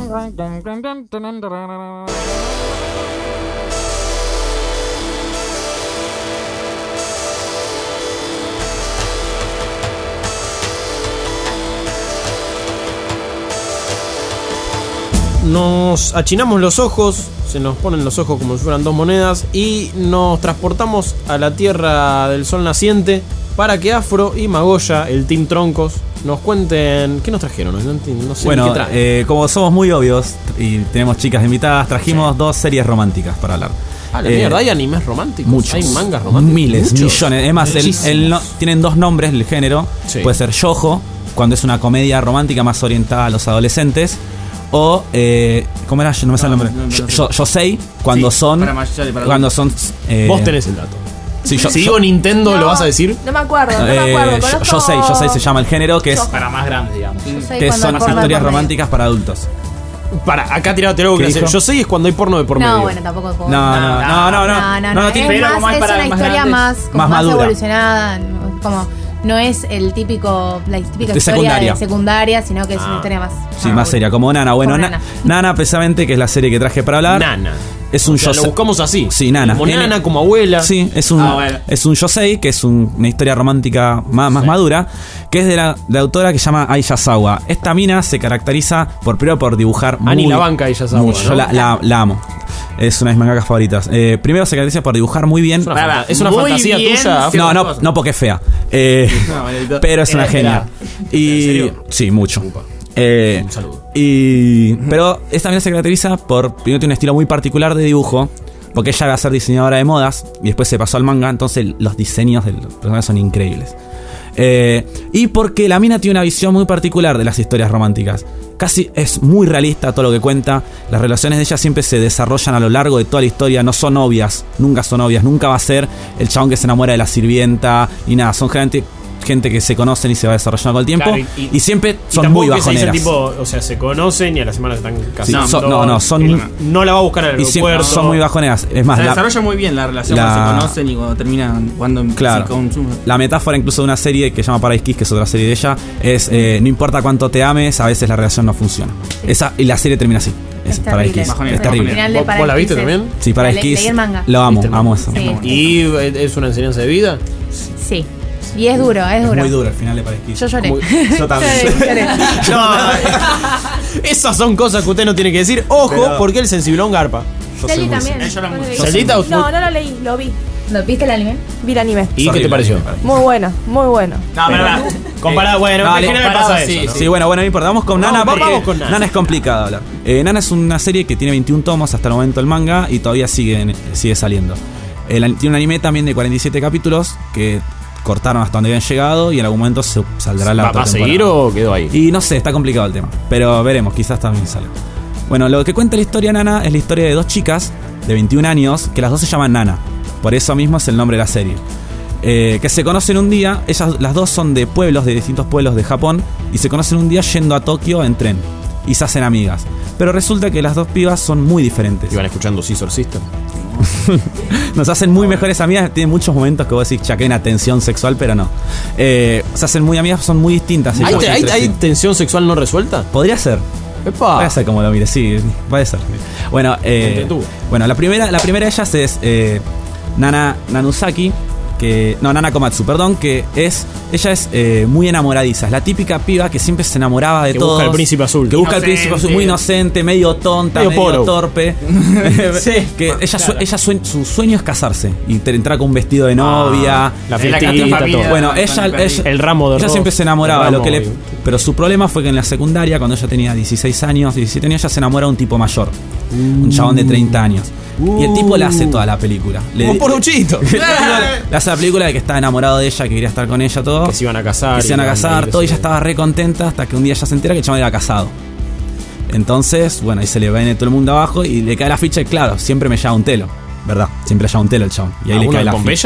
Nos achinamos los ojos, se nos ponen los ojos como si fueran dos monedas y nos transportamos a la Tierra del Sol Naciente para que Afro y Magoya, el Team Troncos, nos cuenten qué nos trajeron. No, entiendo, no sé Bueno, qué traen. eh, como somos muy obvios y tenemos chicas invitadas, trajimos dos series románticas para hablar. Ah, la Eh, mierda, hay animes románticos. Muchos. Hay mangas románticos. Miles, Muchos. millones. Es más, el- Muchísimos. el no- tienen dos nombres el género. Sí. Puede ser yojo, cuando es una comedia romántica más orientada a los adolescentes. O, eh, ¿cómo era? No me sale el nombre. no, no, Yo- no. yo, Yosei, cuando Sí, son. para mayor y para Cuando adultos. son. eh, Vos tenés el dato. Sí, yo, si yo- digo Nintendo, ¿lo vas a decir? No me acuerdo, no me eh, acuerdo. yo- Conozco- Yosei, Yosei se llama el género, que es. Para más grandes, digamos. Yosei Que cuando son hay porno de historias por medio. románticas para adultos. Para, acá tirado te lo ¿Qué que hacer. dijo? Yo sé es cuando hay porno de por medio. No, bueno, tampoco puedo. No, no, no, no, no. No, no, No, no, no tiene- es, pero más, como hay es para una más historia grandes, más, como más más, madura. evolucionada, no- como no es el típico, la típica De historia secundaria. de secundaria, sino que es Ah. una historia más. Sí, más seria, como Nana. Bueno, Como Na- Nana. Nana, precisamente, que es la serie que traje para hablar. Nana. Es un O sea, lo yosei. buscamos así. Sí, Nana. Como N- Nana, como abuela. Sí, es un, Ah, bueno. es un yosei, que es un- una historia romántica más, más madura, que es de la, de la autora que se llama Ai Yasawa. Esta mina se caracteriza por primero por dibujar Ani muy, la banca Ai Yasawa, mucho. Yo ¿no? la, la- la amo. Es una de mis mangakas favoritas. Eh, primero se caracteriza por dibujar muy bien. Es una, Para, fanta- es una muy fantasía bien, tuya. sí. No, no, no porque es fea. Eh, No, maldito. pero es una Era- genia. Y, ¿En serio? sí, mucho. Eh, Un saludo. y, pero esta mina se caracteriza por, primero tiene un estilo muy particular de dibujo, porque ella va a ser diseñadora de modas y después se pasó al manga, entonces los diseños de los personajes son increíbles. Eh, y porque la mina tiene una visión muy particular de las historias románticas. Casi es muy realista todo lo que cuenta. Las relaciones de ella siempre se desarrollan a lo largo de toda la historia. No son obvias, nunca son obvias. Nunca va a ser el chabón que se enamora de la sirvienta y nada. Son gente, gente que se conocen y se va desarrollando con el tiempo. Claro, y- y, siempre Y son tampoco muy que se dicen bajoneras. tipo, o sea, se conocen y a la semana se están Sí, casando. son- no, no, son Él muy- no la va a buscar al y siempre aeropuerto. son muy bajoneras. Es más, Se la, desarrolla muy bien la relación la- cuando se conocen y cuando terminan, cuando Claro. se consumen. la metáfora incluso de una serie que se llama Paradise Kiss, que es otra serie de ella, es eh, no importa cuánto te ames, a veces la relación no funciona. Esa, y la serie termina así. Es, Es Paradise terrible. Kiss. Bajonera. Es terrible. El final de ¿Vos- vos la Paradise viste Kiss es- también? Sí, Paradise Le- Kiss. leí el manga. Lo amo, ¿Viste el amo manga? eso. Sí. ¿Y eh, es una enseñanza de vida? Sí. Y es duro, es Es duro. muy duro el final de Paradise Kiss. Yo lloré. Muy- Yo también. Lloré, lloré. No, esas son cosas que usted no tiene que decir. Ojo, Pero- porque el sensiblón garpa. Yo soy Celi muy- también. Yo la ¿Vos lo amo. viste? Celita, No, no lo leí, lo vi. ¿Lo viste el anime? Vi el anime. ¿Y qué te horrible. pareció? Muy bueno, muy bueno. No, pero, pero, Comparado, bueno, Dale, en general comparado, pasa sí, eso. ¿no? Sí, bueno, bueno, no importa. Vamos con Vamos, Nana vamos porque con Nana. Nana es complicada de hablar. Eh, Nana es una serie que tiene veintiún tomos hasta el momento el manga y todavía sigue, en- sigue saliendo. El an- tiene un anime también de cuarenta y siete capítulos que cortaron hasta donde habían llegado y en algún momento se saldrá la ¿Va, otra va a seguir temporada. o quedó ahí? Y no sé, está complicado el tema. Pero veremos, quizás también sale. Bueno, lo que cuenta la historia Nana es la historia de dos chicas de veintiún años que las dos se llaman Nana. Por eso mismo es el nombre de la serie. Eh, que se conocen un día, ellas las dos son de pueblos, de distintos pueblos de Japón, y se conocen un día yendo a Tokio en tren. Y se hacen amigas. Pero resulta que las dos pibas son muy diferentes. ¿Iban escuchando Scissor System? Nos hacen muy mejores amigas. Tienen muchos momentos que vos decís, ya que hay una tensión sexual, pero no. Eh, se hacen muy amigas, son muy distintas. ¿Hay, ellas hay- entre hay sí. tensión sexual no resuelta? Podría ser. Epa. Puede ser como lo mire, sí, puede ser. Bueno, eh, Me entretuvo. bueno la primera, la primera de ellas es eh, Nana Nanusaki, que no Nana Komatsu, perdón, que es ella es eh, muy enamoradiza, es la típica piba que siempre se enamoraba de Que todos, busca el príncipe azul. que busca el Inocente. príncipe azul, muy inocente, medio tonta, Medio medio, poro. torpe. Sí, que ella, su- claro. ella sue- su sueño es casarse y te- entrar con un vestido de novia. Ah, la la fiestita, familia. todo. Bueno, con ella, el perrito. ella- El ramo de ella rosas. siempre se enamoraba, El lo que ramo, le, pero su problema fue que en la secundaria, cuando ella tenía dieciséis años, diecisiete años, ella se enamora de un tipo mayor, un chabón de treinta años. Y el tipo le hace toda la película. Le, Como Poruchito. le hace la película de que estaba enamorado de ella, que quería estar con ella, todo. Que se iban a casar. Que se iban a y casar, y todo, y ella se- estaba re contenta hasta que un día ella se entera que el chabón era casado. Entonces, bueno, ahí se le viene todo el mundo abajo y le cae la ficha y claro, siempre me lleva un telo, ¿verdad? Siempre le lleva un telo el chabón. Y ahí le ¿Alguno cae de la Pompeya? ficha.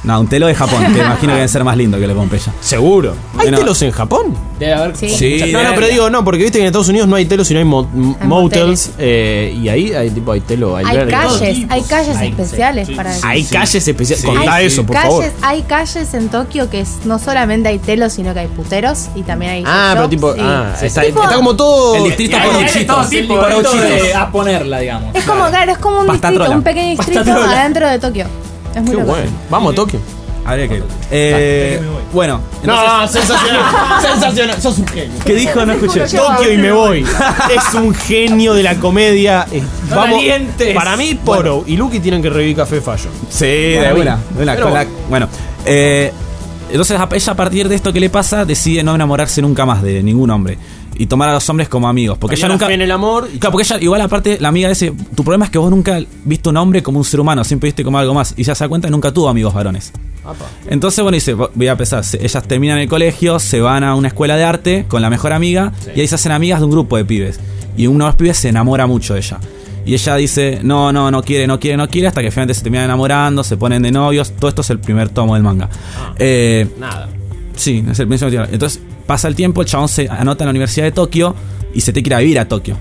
No, un telo de Japón, que imagino que debe ser más lindo que lo compré ella. ¿Seguro? ¿Hay Bueno, telos en Japón? Debe haber. Sí. No, no, pero digo, no, porque viste que en Estados Unidos no hay telos, sino hay mo- m- Hay motels. eh, y ahí hay tipo hay telo. Hay, Hay ver- calles, hay calles Hay- especiales para eso. Hay calles especiales. Sí. Contá Hay eso, por calles, favor. Hay calles en Tokio que es, no solamente hay telos, sino que hay puteros y también hay. Ah, pero shops tipo. y- Ah, Sí, está, sí. Tipo- está como todo. El distrito Hay- Porouchitos. tipo Porouchitos. a ponerla, digamos. Es como, claro, es como un Pasta distrito, trola. un pequeño distrito Pasta trola. adentro de Tokio. Es muy Qué loco. bueno. Vamos a Tokio. Habría que ir. Eh, bueno, No, sensacional. Sensacional. Sos un genio. ¿qué dijo? No escuché. Tokio y me voy. Es un genio de la comedia. Eh, No Vamos. calientes. Para mí, Poro y Lucky tienen que revivir Café Fallo. Sí, de Para mí. una. De una Pero con la- bueno. bueno, eh, entonces a- ella a partir de esto que le pasa decide no enamorarse nunca más de ningún hombre y tomar a los hombres como amigos. Porque Hay ella una nunca. fe en el amor. y- Claro, porque ella, igual aparte, la amiga dice, tu problema es que vos nunca viste un hombre como un ser humano, siempre viste como algo más. Y ella se da cuenta que nunca tuvo amigos varones. Apa. Entonces, bueno, dice, voy a empezar. Se- Ellas terminan el colegio, se van a una escuela de arte con la mejor amiga y ahí se hacen amigas de un grupo de pibes. Y uno de los pibes se enamora mucho de ella. Y ella dice, no, no, no quiere, no quiere, no quiere, hasta que finalmente se terminan enamorando, se ponen de novios. Todo esto es el primer tomo del manga. Eh, Nada. Sí, es el principio. Entonces pasa el tiempo, el chabón se anota en la Universidad de Tokio y se te quiere ir a vivir a Tokio.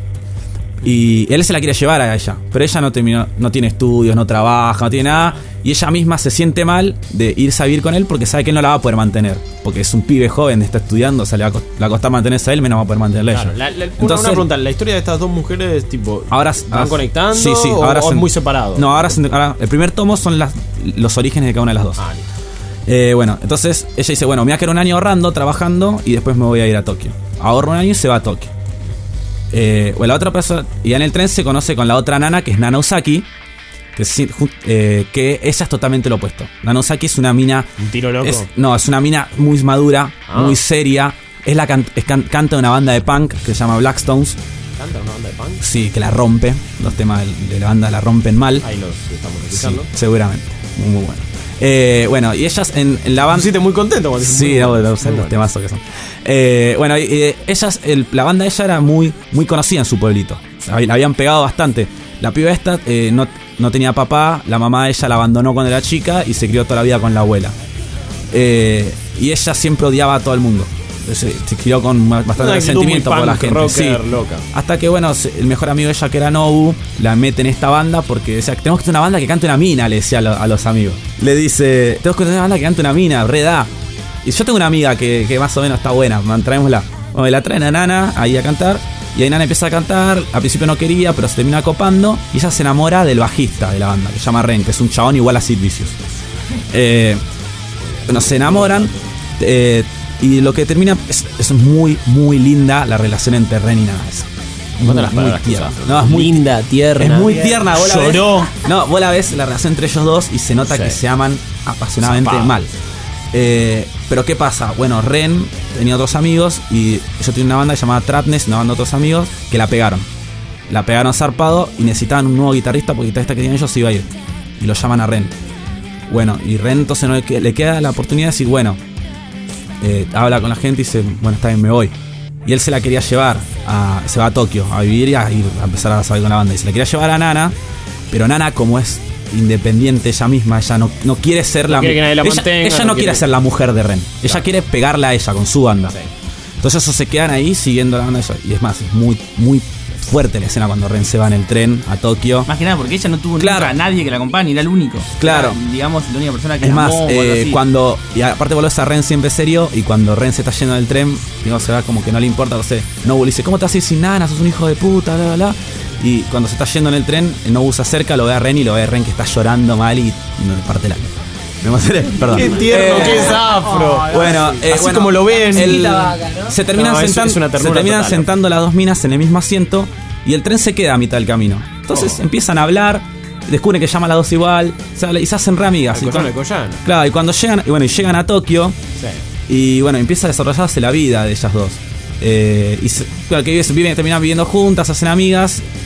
Y él se la quiere llevar a ella, pero ella no terminó, no tiene estudios, no trabaja, no tiene nada. Y ella misma se siente mal de irse a vivir con él porque sabe que él no la va a poder mantener. Porque es un pibe joven, está estudiando, o sea, le va a cost- le va a costar mantenerse a él, menos va a poder mantenerla a ella. Claro, la- la- una- Entonces, una pregunta, la historia de estas dos mujeres, tipo, ahora ¿van conectando Sí, sí, o, ahora o es se- muy separado? No, ahora, se- ahora el primer tomo son las, los orígenes de cada una de las dos. Ah, listo. Eh, bueno, entonces ella dice, bueno, me voy a quedar un año ahorrando, trabajando y después me voy a ir a Tokio. Ahorro un año y se va a Tokio. Eh, bueno, la otra persona, y en el tren se conoce con la otra nana, que es Nana Usaki, que, es, eh, que ella es totalmente lo opuesto. Nana Usaki es una mina... Un tiro loco. es- no, es una mina muy madura, Ah. muy seria. Es la can- es can- canta de una banda de punk que se llama Blackstones. ¿Canta una banda de punk? Sí, que la rompe. Los temas de- de la banda la rompen mal. Ahí los estamos Sí, escuchando. seguramente. Muy, muy bueno. Eh, bueno, y ellas en, en la banda. Me muy contento cuando dices Sí, muy no, bueno. no, sé Muy los bueno. temazos que son. Eh, bueno, y, y ellas, el- la banda de ella era muy, muy conocida en su pueblito. La, la habían pegado bastante. La piba esta eh, no, no tenía papá, la mamá de ella la abandonó cuando era chica y se crió toda la vida con la abuela. Eh, y ella siempre odiaba a todo el mundo. Se, se crió con ma- bastante Una actitud resentimiento muy por la punk, gente. rocker, Sí. loca. Hasta que, bueno, se- el mejor amigo de ella, que era Nobu, la mete en esta banda porque decía, tenemos que tener una banda que cante una mina, le decía a, lo- a los amigos. Le dice, tenemos que tener una banda que cante una mina, re da. Y yo tengo una amiga que, que más o menos está buena, man, traémosla. Bueno, la traen a Nana ahí a cantar. Y ahí Nana empieza a cantar. Al principio no quería, pero se termina copando. Y ella se enamora del bajista de la banda, que se llama Ren, que es un chabón igual a Sid Vicious. Eh, bueno, se enamoran. eh, y lo que termina es, es muy, muy linda la relación entre Ren y Nana. Es ¿Cuántas muy, las muy palabras que tierna. usas? No, es muy Linda, tierna. Es muy tierna. Vos la ves- Lloró. no, vos la ves la relación entre ellos dos y se nota Sí. que se aman apasionadamente Zapado. mal. Eh, pero ¿qué pasa? Bueno, Ren tenía otros amigos y ellos tienen una banda llamada Trapness, una banda de otros amigos que la pegaron. La pegaron zarpado y necesitaban un nuevo guitarrista porque el guitarrista que tenían ellos se iba a ir. Y lo llaman a Ren. Bueno, y Ren entonces no le, que- le queda la oportunidad de decir, bueno, eh, habla con la gente y dice, bueno, está bien, me voy. Y él se la quería llevar, a, se va a Tokio a vivir y a, ir a empezar a salir con la banda. Y se la quería llevar a Nana, pero Nana, como es independiente ella misma, ella no, no quiere ser la quiere que nadie la ella, mantenga, ella no no quiere quiere- ser la mujer de Ren. Ella quiere pegarla a ella con su banda. Entonces ellos se quedan ahí siguiendo la banda de ella. Y es más, es muy, muy fuerte la escena cuando Ren se va en el tren a Tokio. Más que nada porque ella no tuvo Claro. nunca a nadie que la acompañe, era el único. Claro. Era, digamos, la única persona que Es la más, amó o algo eh, así. cuando. Y aparte volvés a Ren siempre serio. Y cuando Ren se está yendo del tren, digo, se va como que no le importa. O sea, Nobu le dice, ¿cómo te vas a ir sin Nana? Sos un hijo de puta, bla, bla, bla. Y cuando se está yendo en el tren, Nobu se acerca, lo ve a Ren y lo ve a Ren que está llorando mal y no le parte la. Me emocioné, perdón. Qué tierno que es afro. Bueno, eh, Así bueno, como lo ven. el- La vaca, ¿no? se terminan, No, es- sentan- es una se ternura terminan total. sentando las dos minas en el mismo asiento y el tren se queda a mitad del camino. Entonces Oh. empiezan a hablar, descubren que llaman a las dos igual, se habla- y se hacen re amigas. El Y Collano, cuando- el Collano. Claro, y cuando llegan, y bueno, y llegan a Tokio, Sí. y bueno, empieza a desarrollarse la vida de ellas dos. Eh, y se- claro, que viven, viven- terminan viviendo juntas, se hacen amigas.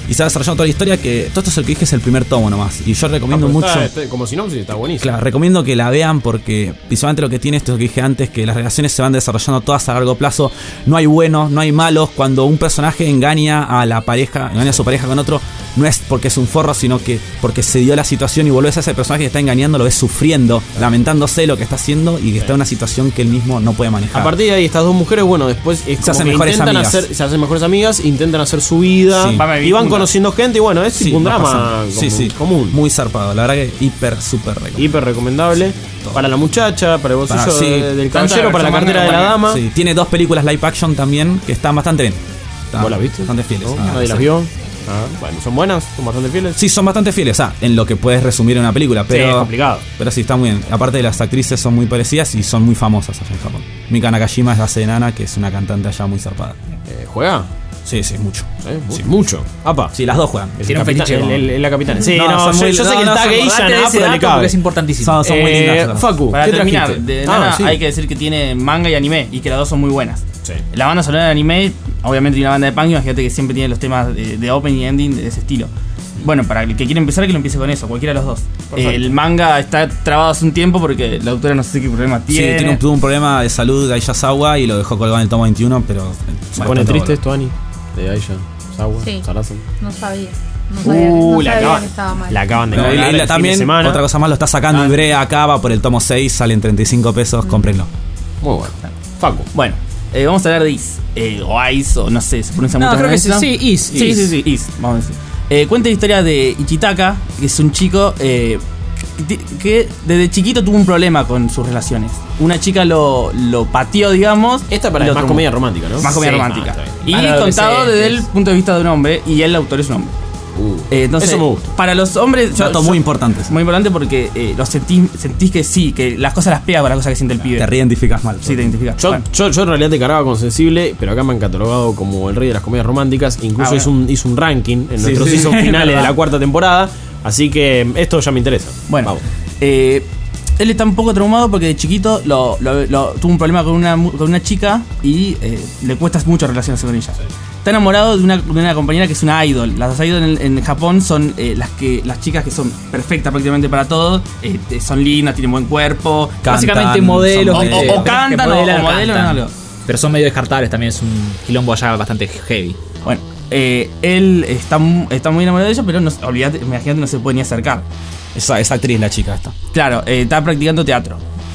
y se va desarrollando toda la historia. Que todo esto es el que dije, es el primer tomo nomás. Y yo recomiendo Ah, pero mucho. está- está- como sinopsis está buenísimo. Claro, recomiendo que la vean porque visualmente lo que tiene esto es lo que dije antes, que las relaciones se van desarrollando todas a largo plazo. No hay buenos, no hay malos. Cuando un personaje engaña a la pareja, engaña a su pareja con otro, no es porque es un forro, sino que porque se dio la situación y volvés a ese personaje que está engañando, lo ves sufriendo, lamentándose lo que está haciendo y que está en una situación que él mismo no puede manejar. A partir de ahí, estas dos mujeres, bueno, después es Se como hacen que mejores intentan amigas. hacer, se hacen mejores amigas, intentan hacer su vida Sí. y van conociendo gente y bueno, es Sí, tipo un va drama pasando. Sí, común, sí. común. Muy zarpado, la verdad que hiper, súper recomendable. Hiper recomendable para la muchacha, para el bolsillo Para- sí. de- del Tanto caballero, para la versión cartera de la manga, dama. Sí, tiene dos películas live action también que están bastante bien. Están ¿Vos las viste? Bastante fieles. ¿No? Ah, ¿Nadie las sí. vio? Ah, bueno, ¿son buenas? ¿Son bastante fieles? Sí, son bastante fieles, ah, en lo que puedes resumir en una película, pero Sí, es complicado. Pero sí, está muy bien. Aparte de las actrices son muy parecidas y son muy famosas allá en Japón. Mika Nakashima es la hace de Nana, que es una cantante allá muy zarpada. Eh, ¿Juega? Sí, sí, mucho. ¿Eh? Sí. Mucho. Apa. Sí, las dos juegan. Es el capitán- el- el- el- la capitana. Sí, no, son yo- muy- yo sé no, que el no, tag son- Asian date Afro ese le dato cabe. porque es importantísimo. Son- son muy Eh, lindas las dos. Facu, Para ¿qué terminar, trajiste? de Ah, Nana sí. hay que decir que tiene manga y anime y que las dos son muy buenas. Sí. La banda sonora de anime, obviamente tiene una banda de punk, imagínate que siempre tiene los temas de, de open y ending de ese estilo. Bueno, para el que quiera empezar, que lo empiece con eso, cualquiera de los dos. Perfecto. El manga está trabado hace un tiempo porque la autora no sé qué problema Sí, tiene. tiene un, tuvo un problema de salud de Aiyazawa y lo dejó colgado en el tomo veintiuno, pero ¿Se pone triste esto, Ani? De Aisha, Sawa, Sí. Sarasa. No sabía. No sabía, Uh, no la sabía acaban- que estaba mal. la acaban de No, y- cagar y el la- fin también, de semana. otra cosa más, lo está sacando Ibrea acá, va por el tomo seis, salen treinta y cinco pesos, cómprenlo. Muy bueno. Facu. Bueno, eh, vamos a hablar de Is. Eh, o Ice, o no sé, se pronuncia No, mucho. creo que ¿no? sí, sí, Is, Sí, Is. sí, sí, Is, vamos a decir. Eh, cuenta la historia de Ichitaka, que es un chico eh, que, que desde chiquito tuvo un problema con sus relaciones. Una chica lo, lo pateó, digamos. Esta para y lo es más traumó. comedia romántica, ¿no? Más comedia Sí. romántica. Ah, está bien. y Para contado adolescentes. desde el punto de vista de un hombre, y el autor es un hombre. Uh, Eh, entonces, eso me gusta. para los hombres. Datos muy importantes. Muy importante porque eh, lo sentís, sentís que sí, que las cosas las pega con las cosas que siente el pibe. Te reidentificas mal. Sí, te identificas. Yo, Bueno. yo, yo en realidad te cargaba con Sensible, pero acá me han catalogado como el rey de las comedias románticas. Incluso Ah, bueno. hizo, un, hizo un ranking en Sí, nuestros sí, season es finales de verdad. la cuarta temporada. Así que esto ya me interesa. Bueno, Vamos. eh, él está un poco traumado porque de chiquito lo, lo- lo- tuvo un problema con una, mu- con una chica y eh, le cuesta mucho relacionarse con ella. Está enamorado de una, de una compañera que es una idol. Las idols en, en Japón son eh, las que las chicas que son perfectas prácticamente para todo. eh, eh, son lindas, tienen buen cuerpo. Básicamente modelos. O, ¿viste? o- o cantan Que o, modelan, o modelan cantan. algo. Pero son medio descartables, también es un quilombo allá bastante heavy. Bueno, eh, él está, mu- está muy enamorado de ella, pero no, olvídate, imagínate, no se puede ni acercar. Esa, esa actriz, la chica esta. Claro, eh, está practicando teatro.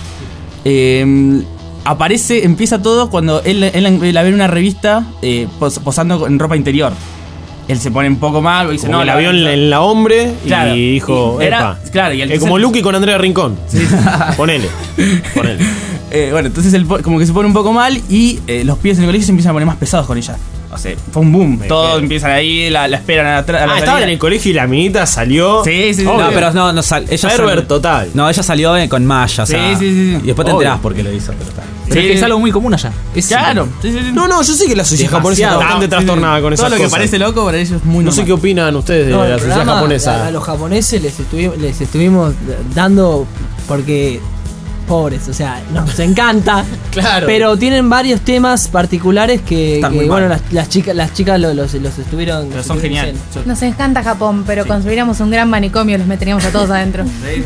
Eh, aparece, empieza todo cuando él, él la ve en una revista eh, pos- posando en ropa interior. Él se pone un poco mal y dice, Como no, que la vio en la, en la hombre Claro, y dijo, y era- epa. claro, y él- es como Lucky con Andrea Rincón. Ponele. Ponele. Eh, bueno, entonces él po- como que se pone un poco mal y eh, los pibes en el colegio se empiezan a poner más pesados con ella. O sea, fue un boom. Todos empiezan ahí, la, la esperan atrás. Ah, estaban en el colegio y la minita salió. Sí, sí, sí. Obvio. No, pero no, no sal, ella Pervert salió- total. No, ella salió eh, con Maya, o sea, Sí, sí, sí, sí. Y después te Obvio. enterás por qué lo hizo, pero está. Pero Sí. es que es algo muy común allá. Es Claro. Sí, sí, sí. No, no, yo sé que la sociedad japonesa está Demasiado. bastante Sí, sí. trastornada con esas Todo lo que cosas. parece loco para ellos es muy No sé normal. qué opinan ustedes de No, la el sociedad programa, japonesa. A, a los japoneses les, estuvi- les estuvimos dando porque pobres, o sea, nos encanta. Claro. Pero tienen varios temas particulares que, Están que, muy bueno, mal. las, las chicas, las chicas lo- los, los estuvieron. Pero los son estuvieron geniales. diciendo. Nos encanta Japón, pero construiríamos un gran manicomio, los meteríamos a todos adentro.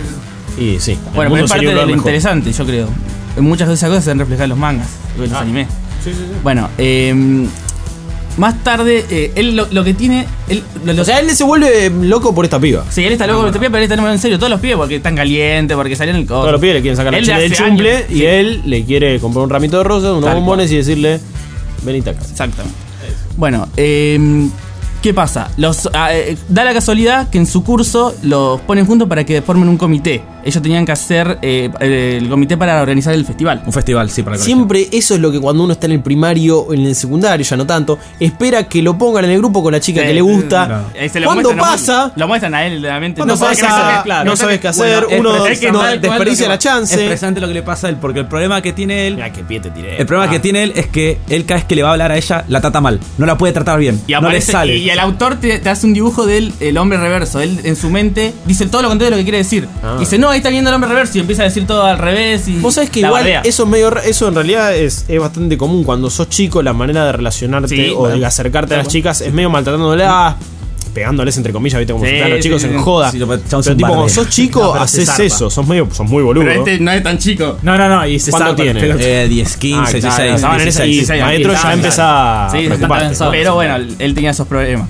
Y sí. el Bueno, pero mundo es parte sería un de lugar lo mejor. interesante, yo creo. Muchas de esas cosas se ven reflejadas en los mangas y en los Ah. animes. Bueno, eh, más tarde, eh, él lo, lo que tiene. Él, lo, lo- O sea, él se vuelve loco por esta piba. sí, él está loco con este pibe, pero él está enamorado en serio. Todos los pibes porque están calientes, porque salieron el coso. Todos los pibes le quieren sacar la Él chile de del hace chumble años, y sí. él le quiere comprar un ramito de rosas, unos Tal bombones y decirle, venite acá. Exactamente. Bueno, eh, ¿qué pasa? Los, ah, eh, da la casualidad que en su curso los ponen juntos para que formen un comité. Ellos tenían que hacer eh, el comité para organizar el festival. Un festival, sí, para el colegio. Siempre eso es lo que cuando uno está en el primario o en el secundario, ya no tanto, espera que lo pongan en el grupo con la chica Sí, que le sí, gusta. sí, sí. Ahí se lo ¿Cuándo muestran, lo pasa? muestran- Lo muestran a él, realmente. Cuando sabes qué pasa, hacer, claro. no sabes qué hacer, Bueno, uno es no presente- desperdicia la Es chance. presente lo que le pasa a él, porque el problema que tiene él. Mira qué pie te tiré. El problema Ah. que tiene él es que él cada vez que le va a hablar a ella, la trata mal. No la puede tratar bien. Y, no le aparece- sale. y, y el autor te, te hace un dibujo del el hombre reverso. Él en su mente dice todo lo contrario de lo que quiere decir. Ah. Dice, no, ahí está viendo el hombre reverso y empieza a decir todo al revés. Y Vos sabés que la igual bardea. eso es medio ra- eso en realidad es, es bastante común cuando sos chico, la manera de relacionarte Sí, o bueno. de acercarte a las Claro. chicas es medio maltratándolas, pegándoles entre comillas, viste como Sí, se pegan los chicos sí, en sí. joda. Sí, lo pero echamos un tipo, par cuando de- sos chico, No, pero se haces zarpa. eso, sos medio, sos muy boludo. Pero este no es tan chico. No, no, no, y se ¿Cuánto zarpa, tiene? pero- Eh, diez, quince, Ah, dieciséis. claro, estaban en esa- y dieciséis, maestro ya empezaba a Sí, preocuparte. bastante avanzado. Pero bueno, él tenía esos problemas.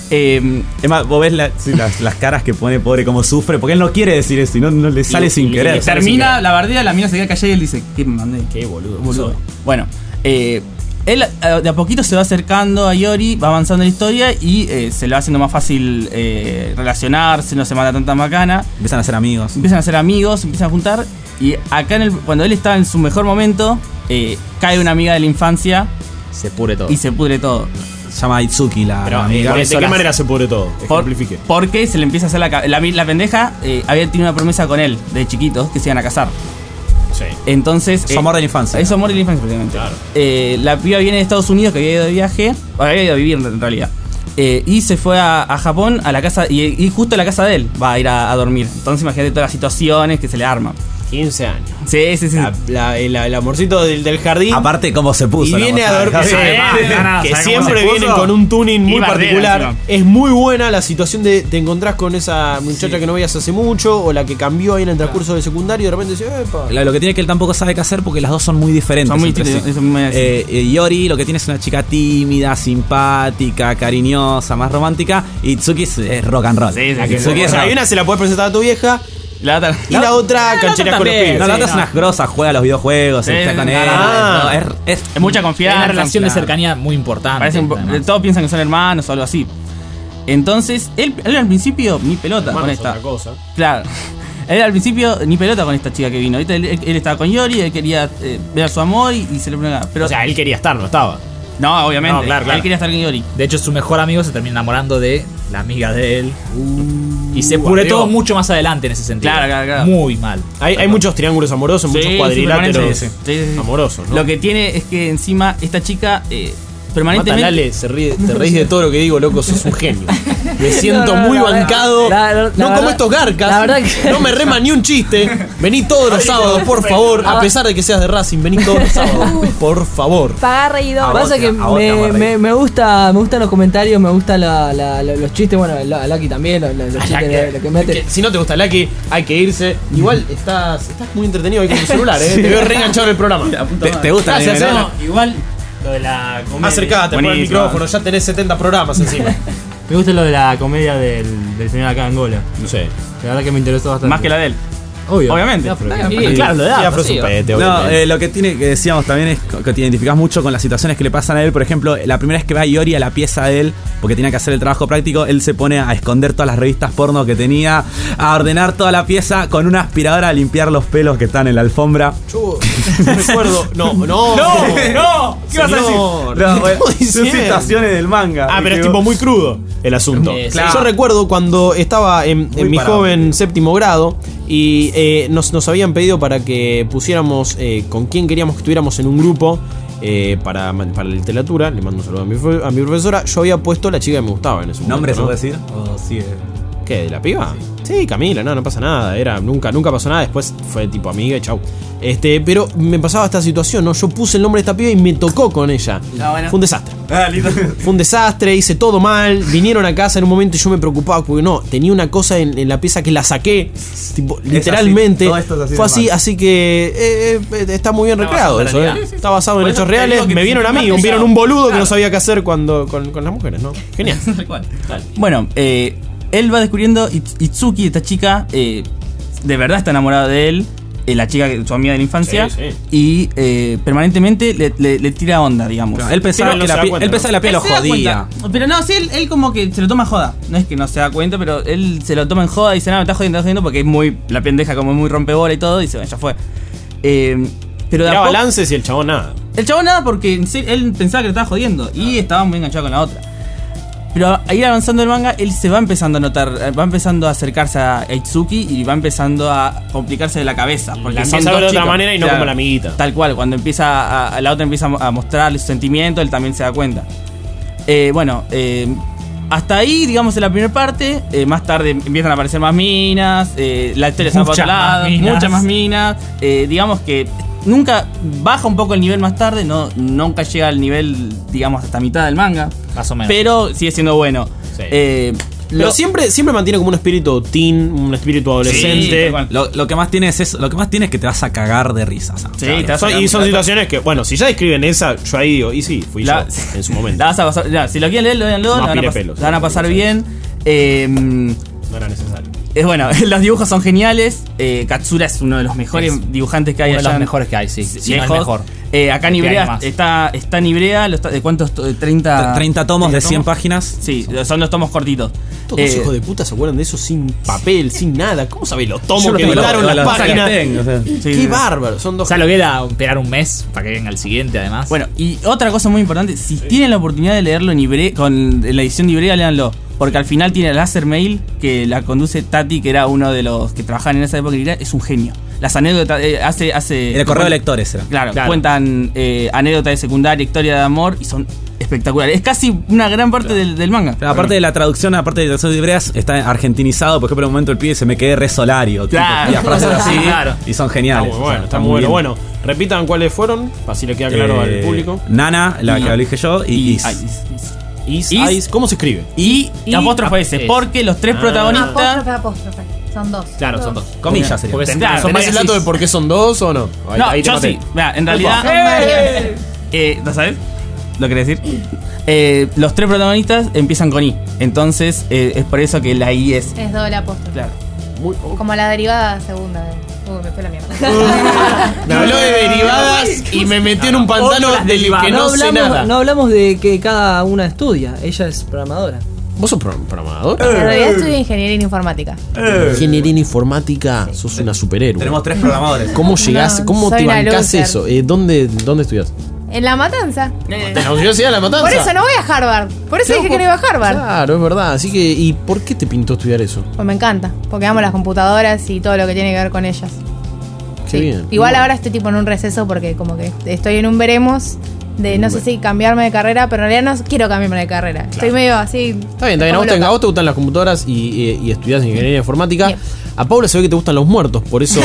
Eh, Es más, vos ves la- sí, las, las caras que pone pobre como sufre, porque él no quiere decir eso y no, no le sale y- sin y- querer. y termina la bardea, la mina se queda callada y él dice, ¿qué me mandé? Qué boludo. Boludo. Bueno, eh, él eh, de a poquito se va acercando a Yori, va avanzando en la historia y eh, se le va haciendo más fácil eh, relacionarse, no se manda tanta macana. Empiezan a ser amigos. Empiezan a ser amigos, empiezan a juntar. Y acá, en el, cuando él está en su mejor momento, eh, cae una amiga de la infancia. Se pudre todo. Y se pudre todo. Se llama Itsuki la, Pero, la eh, amiga. ¿de qué manera se pudre todo? Por- Ejemplifique. porque se le empieza a hacer la... ca- La, la pendeja eh, había tenido una promesa con él, de chiquitos, que se iban a casar. Sí. Entonces... Su amor de la infancia. Es su amor de la infancia, prácticamente. Claro. Eh, la piba viene de Estados Unidos, que había ido de viaje, o había ido a vivir en realidad. Eh, y se fue a, a Japón, a la casa, y, y justo a la casa de él va a ir a, a dormir. Entonces imagínate todas las situaciones que se le arman. quince años. Sí, sí, sí. La- la- el, el amorcito del, del jardín. Aparte, cómo se puso. Y la viene a moza. dormir. Sí, que no, no, que ¿sabes cómo siempre se puso? vienen con un tuning muy Y bardera particular. encima. Es muy buena la situación de te encontrás con esa muchacha que no veías hace mucho o la que cambió ahí en el transcurso del secundario y de repente dice, epa. Lo lo que tiene es que él tampoco sabe qué hacer porque las dos son muy diferentes. Son muy entre sí. distintas, son muy así. Eh, eh, Yori lo que tiene es una chica tímida, simpática, cariñosa, más romántica. Y Itsuki es, es rock and roll. Sí, sí, Itsuki sí. es O sea, rock. hay una se la puedes presentar a tu vieja La otra... y la otra cancherea con los también. pibes. No, la otra Sí, es no. unas grosas, juega a los videojuegos, Sí, está con no, él. no, no. no, es, es- Es mucha Es confianza. una relación de claro. cercanía muy importante. Parece un po- además. todos piensan que son hermanos o algo así. Entonces, él, él al principio ni pelota Hermano, con es esta. otra cosa. Claro. Él al principio ni pelota con esta chica que vino. ¿Viste? Él, él- él estaba con Yori, él quería eh, ver a su amor y, y se le ponía. Pero O sea, él quería estar, no estaba. no, obviamente. No, claro, claro. Él quería estar con Yori. De hecho, su mejor amigo se termina enamorando de la amiga de él. Uh, y se pudre adiós. todo mucho más adelante en ese sentido. Claro, claro, claro. Muy mal. Hay, hay muchos triángulos amorosos, Sí, muchos sí, cuadriláteros permanente, sí, sí. Sí, sí, sí. amorosos, ¿no? Lo que tiene es que encima esta chica eh, Mata, permanentemente. Lale, se ríe, te reís de todo lo que digo, loco, sos un genio. Me siento No, no, muy la- bancado. la- la- la no como verdad- estos garcas. la verdad que- No me rema ni un chiste. Vení todos los sábados, por favor. A pesar de que seas de Racing, vení todos los sábados. Por favor. Pagá reído. Ah, Pasa que a vos te me, vamos a me, reír. me gusta me gustan los comentarios, me gustan la, la- la- los chistes, bueno, a Lucky también, los, los chistes de- lo que mete. Que si no te gusta Lucky, hay que irse. Igual estás, estás muy entretenido ahí con tu celular, eh. Te veo reenganchado en el programa. ¿Te, te gusta? Gracias, el eh. anime, no? Igual. Lo de la comedia. Acercate por el Buenísimo. micrófono, ya tenés setenta programas encima. Me gusta lo de la comedia del, del señor acá en Angola. No sé. La verdad que me interesó bastante. Más que la de él. Obvio. Obviamente. Ya, pero- Sí, claro, lo de Sí, Afro, Afro es sí, un pete, No, obviamente. eh, lo que tiene que decíamos también es que te identificas mucho con las situaciones que le pasan a él. Por ejemplo, la primera vez que va Yori a la pieza de él, porque tenía que hacer el trabajo práctico, él se pone a esconder todas las revistas porno que tenía, a ordenar toda la pieza con una aspiradora a limpiar los pelos que están en la alfombra. Yo no recuerdo. No, no. ¡No! ¡No! ¿Qué vas a decir? Señor, No, ¿qué bueno, estamos son diciendo? situaciones del manga. Ah, pero es Que tipo vos- muy crudo el asunto. Eh, claro. Yo recuerdo cuando estaba en, en Muy mi parado. joven séptimo grado y eh, nos, nos habían pedido para que pusiéramos eh, con quién queríamos que estuviéramos en un grupo eh, para, para la literatura. Le mando un saludo a mi, fo- a mi profesora. Yo había puesto la chica que me gustaba en ese momento. ¿Nombre se ¿no? puede decir? ¿O sigue? ¿Qué? ¿De la piba? Sí, Camila, no, no pasa nada. Era, nunca, nunca pasó nada. Después fue tipo amiga y chau. Este, pero me pasaba esta situación, ¿no? Yo puse el nombre de esta piba y me tocó con ella. Ah, bueno. Fue un desastre. Ah, lindo. Fue un desastre, hice todo mal. Vinieron a casa en un momento y yo me preocupaba porque no, tenía una cosa en, en la pieza que la saqué. Tipo, literalmente. todo esto es así Fue de así, mal. así que eh, eh, está muy bien Está recreado basado en eso, la ¿eh? realidad. Está basado en Por hechos eso te reales. digo que Me te vieron a sentís mí, más vieron pesado. un boludo que Claro. no sabía qué hacer cuando con, con las mujeres, ¿no? Genial. Tal cual. Bueno, eh, él va descubriendo Its- Itsuki, esta chica, eh, de verdad está enamorada de él, eh, la chica, que- su amiga de la infancia, Sí, sí. y eh, permanentemente le, le- le tira onda, digamos. Claro, él pensaba Pero que no se la da pi- cuenta, él pensaba que la piel Él lo se da jodía. cuenta. Pero no, sí, él, él como que se lo toma joda. No es que no se da cuenta, pero él se lo toma en joda y dice, no, me está jodiendo, me está jodiendo, porque es muy, la pendeja como muy rompebola y todo, y dice, bueno, ya fue. Eh, pero de a Tiraba poco- lances y el chabón nada. el chabón nada porque en serio, él pensaba que le estaba jodiendo y estaba muy enganchado con la otra. Pero a ir avanzando el manga, él se va empezando a notar, va empezando a acercarse a Itsuki y va empezando a complicarse de la cabeza. Porque La son empieza a ver dos de otra chicos. manera y no como la amiguita. Tal cual, cuando empieza a, a- la otra empieza a mostrarle sus sentimientos, él también se da cuenta. Eh, bueno, eh, hasta ahí, digamos, en la primera parte. Eh, más tarde empiezan a aparecer más minas. eh, la historia se va para otro Muchas más lado. minas. Muchas más minas. eh, digamos que nunca baja un poco el nivel más tarde. No, nunca llega al nivel, digamos, hasta mitad del manga. Más o menos. Pero sigue siendo bueno. Sí. Eh, Pero Lo- siempre, siempre mantiene como un espíritu teen, un espíritu adolescente. Sí, lo, lo que más tiene es eso, lo que más tiene es que te vas a cagar de risas. Sí, te vas a cagar. Y son situaciones que, bueno, si ya describen esa, yo ahí digo, y sí, fui La- yo en su momento. La vas a pasar, ya, si lo quieren leer, léanlo, No la van a, aspire pas- pelos, la van a sí, pasar sí. bien. Eh, No era necesario. es bueno, los dibujos son geniales. Eh, Katsura es uno de los mejores Es dibujantes que hay uno de allá los en- mejores que hay, sí. Si no el lejos. mejor. Eh, acá en Que hay Ibrea más. está, está en Ibrea, lo está- ¿de cuántos? to- treinta, treinta tomos de cien páginas. Sí, son los tomos cortitos. Todos Eh, hijos de puta se acuerdan de eso sin papel, sin nada. ¿Cómo sabés los Yo tomos los que tengo, editaron las- las las páginas? tengo, o sea. Qué bárbaro, son dos. O sea, lo que era esperar un mes para que venga el siguiente, además. Bueno, y otra cosa muy importante, si tienen la oportunidad de leerlo en Ibrea, con en la edición de Ibrea, léanlo. Porque al final tiene Láser Mail, que la conduce Tati, que era uno de los que trabajaban en esa época en Ibrea, es un genio. Las anécdotas, eh, hace, hace... El correo de lectores era. Claro, Claro. cuentan eh, anécdotas de secundaria, historia de amor, y son espectaculares. Es casi una gran parte del, del manga. Pero aparte de la traducción, aparte de la traducción de Ibreas, está argentinizado. Por ejemplo, en un momento el pibe se me quedé re solario. tipo, Claro. y las frases así. Claro. Y son Está geniales. muy O sea, bueno, está muy bueno. bien. Bueno, repitan cuáles fueron, así le queda claro Eh, al público. Nana, la Y- que lo dije yo, y, y- Is. ah, Is- Is, Is- Is, ¿cómo se escribe? Y, Y- apóstrofe S, es. porque los tres Ah. protagonistas... Apóstrofe, apóstrofe. Son dos. Claro, son dos. Comillas sería. Porque Claro, son ¿Tenés el varias dato de is. por qué son dos o no? Ahí- No, ahí te yo maté. sí. Mira, en realidad... Son varias. Eh, ¿no sabes? ¿Lo querés decir? Eh, los tres protagonistas empiezan con I. Entonces, eh, es por eso que la I es... Es doble apóstrofe. Claro. Muy- oh. Como la derivada segunda. de- Uy, me fue la mierda. Me habló de derivadas y me metió en un pantano Otras del derivadas. que no, no, sé hablamos, nada. no hablamos de que cada una estudia. Ella es programadora. ¿Vos sos pro- programador? En realidad estudio ingeniería en informática. Ingeniería en informática, sos una superhéroe. Tenemos tres programadores. ¿Cómo llegás? No, ¿Cómo soy te una bancás loser. eso? Eh, ¿dónde, ¿Dónde estudias? En La Matanza. En la Universidad de La Matanza. Por eso no voy a Harvard. Por eso Claro, dije que no iba a Harvard. Claro, es verdad. Así que, ¿y por qué te pintó estudiar eso? Pues me encanta. Porque amo las computadoras y todo lo que tiene que ver con ellas. Qué Sí. bien. Igual ahora estoy tipo en un receso porque como que estoy en un veremos de no sé si cambiarme de carrera, pero en realidad no quiero cambiarme de carrera. Estoy medio así. Está bien, está bien. A vos, te, como a loca. vos te gustan las computadoras y, y, y estudiás ingeniería informática. Bien. A Paula se ve que te gustan los muertos, por eso.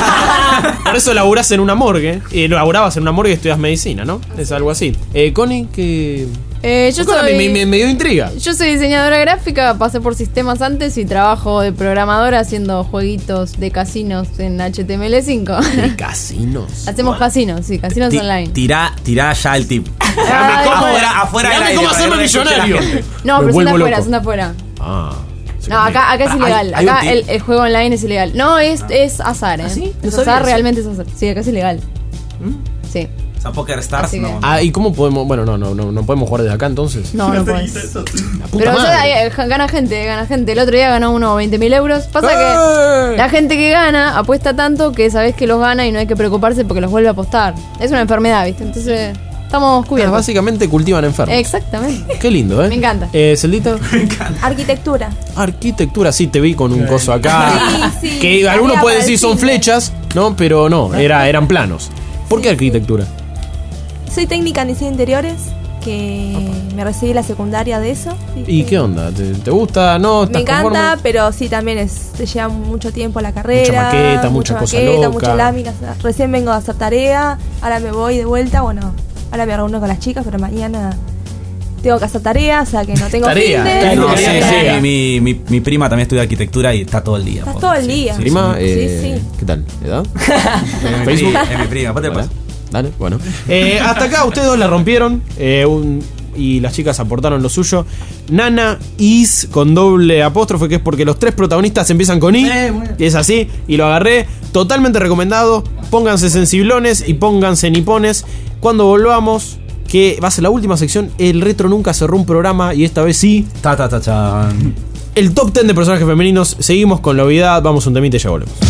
por eso laburás en una morgue. Eh, laburabas en una morgue y estudias medicina, ¿no? Es algo así. Eh, Connie, que. Eh, yo Connie, soy, me, me- me dio intriga. yo soy diseñadora gráfica, pasé por sistemas antes y trabajo de programadora haciendo jueguitos de casinos en H T M L cinco. De casinos. Hacemos casinos, sí, casinos Ti- online. Tirá, tirá ya el tip. Ay, cómo- afuera, afuera del Dígame aire, cómo para hacerme que no escuche la millonario. gente. No, Me pero son de vuelvo afuera, loco. son de afuera. Ah. No, acá, acá es Pará, ilegal. hay- hay un Acá tip. el, el juego online es ilegal. No, es, es azar, ¿eh? sí? Es No sabía azar, eso. realmente es azar. Sí, acá es ilegal. Sí. O sea, Poker Stars, Así que- no. Ah, ¿y cómo podemos.? Bueno, no, no, no, no podemos jugar desde acá entonces. No, no puedes. La puta Pero o sea, madre. eh, gana gente, gana gente. El otro día ganó uno veinte mil euros. Pasa ¡Eh! que la gente que gana apuesta tanto que sabes que los gana y no hay que preocuparse porque los vuelve a apostar. Es una enfermedad, ¿viste? Entonces, estamos Ah, cubiertos. básicamente cultivan enfermos. Exactamente. Qué lindo, ¿eh? Me encanta. Eh, Celdita. Arquitectura. Arquitectura, sí, te vi con un coso acá. Sí, sí. Que algunos Tarea pueden para decir el son cine. flechas, ¿no? Pero no, era, eran planos. ¿Por qué arquitectura? Soy técnica en diseño de interiores, que me recibí la secundaria de eso. ¿Y qué onda? ¿Te, te gusta? ¿No? Me ¿Estás encanta, conforme? pero sí también es, te lleva mucho tiempo la carrera. Mucha maqueta, mucha cosa maqueta, loca. muchas láminas. Recién vengo a hacer tarea, ahora me voy de vuelta. Bueno, ahora me reúno con las chicas, pero mañana tengo que hacer tarea, o sea que no tengo Tarea, fin de- tarea. No, sí, Tarea. sí, mi, mi, mi prima también estudia arquitectura y está todo el día. Estás pobre. todo el Sí, día. sí, Prima, Sí, eh, sí. ¿qué tal? ¿Edad? Es mi Facebook. prima, es mi prima. Aparte, Hola. pues, Dale, bueno. Eh, hasta acá ustedes dos la rompieron. eh, un- y las chicas aportaron lo suyo. Nana Is con doble apóstrofe, que es porque los tres protagonistas empiezan con I. Y es así. Y lo agarré. Totalmente recomendado. Pónganse sensiblones y pónganse nipones. Cuando volvamos, que va a ser la última sección, el retro nunca cerró un programa. Y esta vez sí. ta, ta, ta, chan. El top diez de personajes femeninos. Seguimos con la novedad. Vamos a un temite y ya volvemos.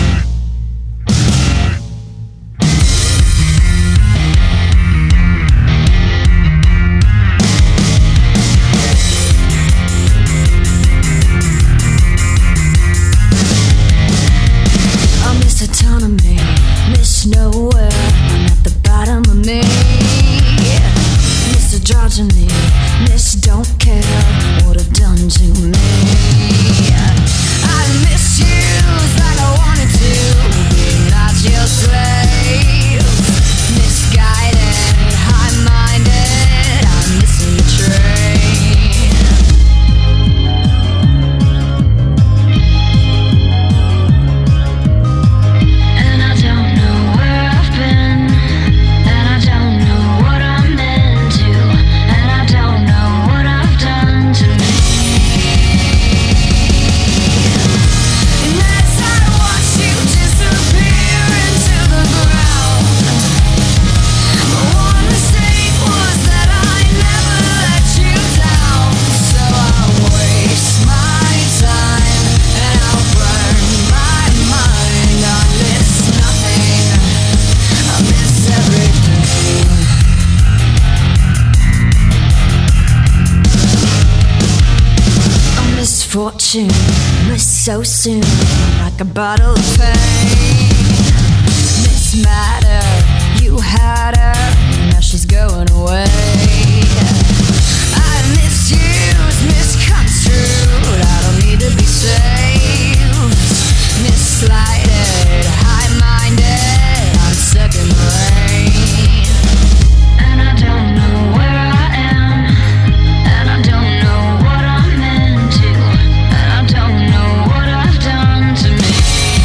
I miss a ton of me, miss nowhere. I'm at the bottom of me. Miss androgyny, miss don't care what it done to me. I miss you like I wanted soon, miss so soon, like a bottle of pain. Miss matter, you had her, now she's going away. I miss you, misconstrued, I don't need to be saved. Misslighted, high-minded, I'm stuck in the rain. And I don't know where I am, and I don't know what I'm into, and I don't know what I've done to me.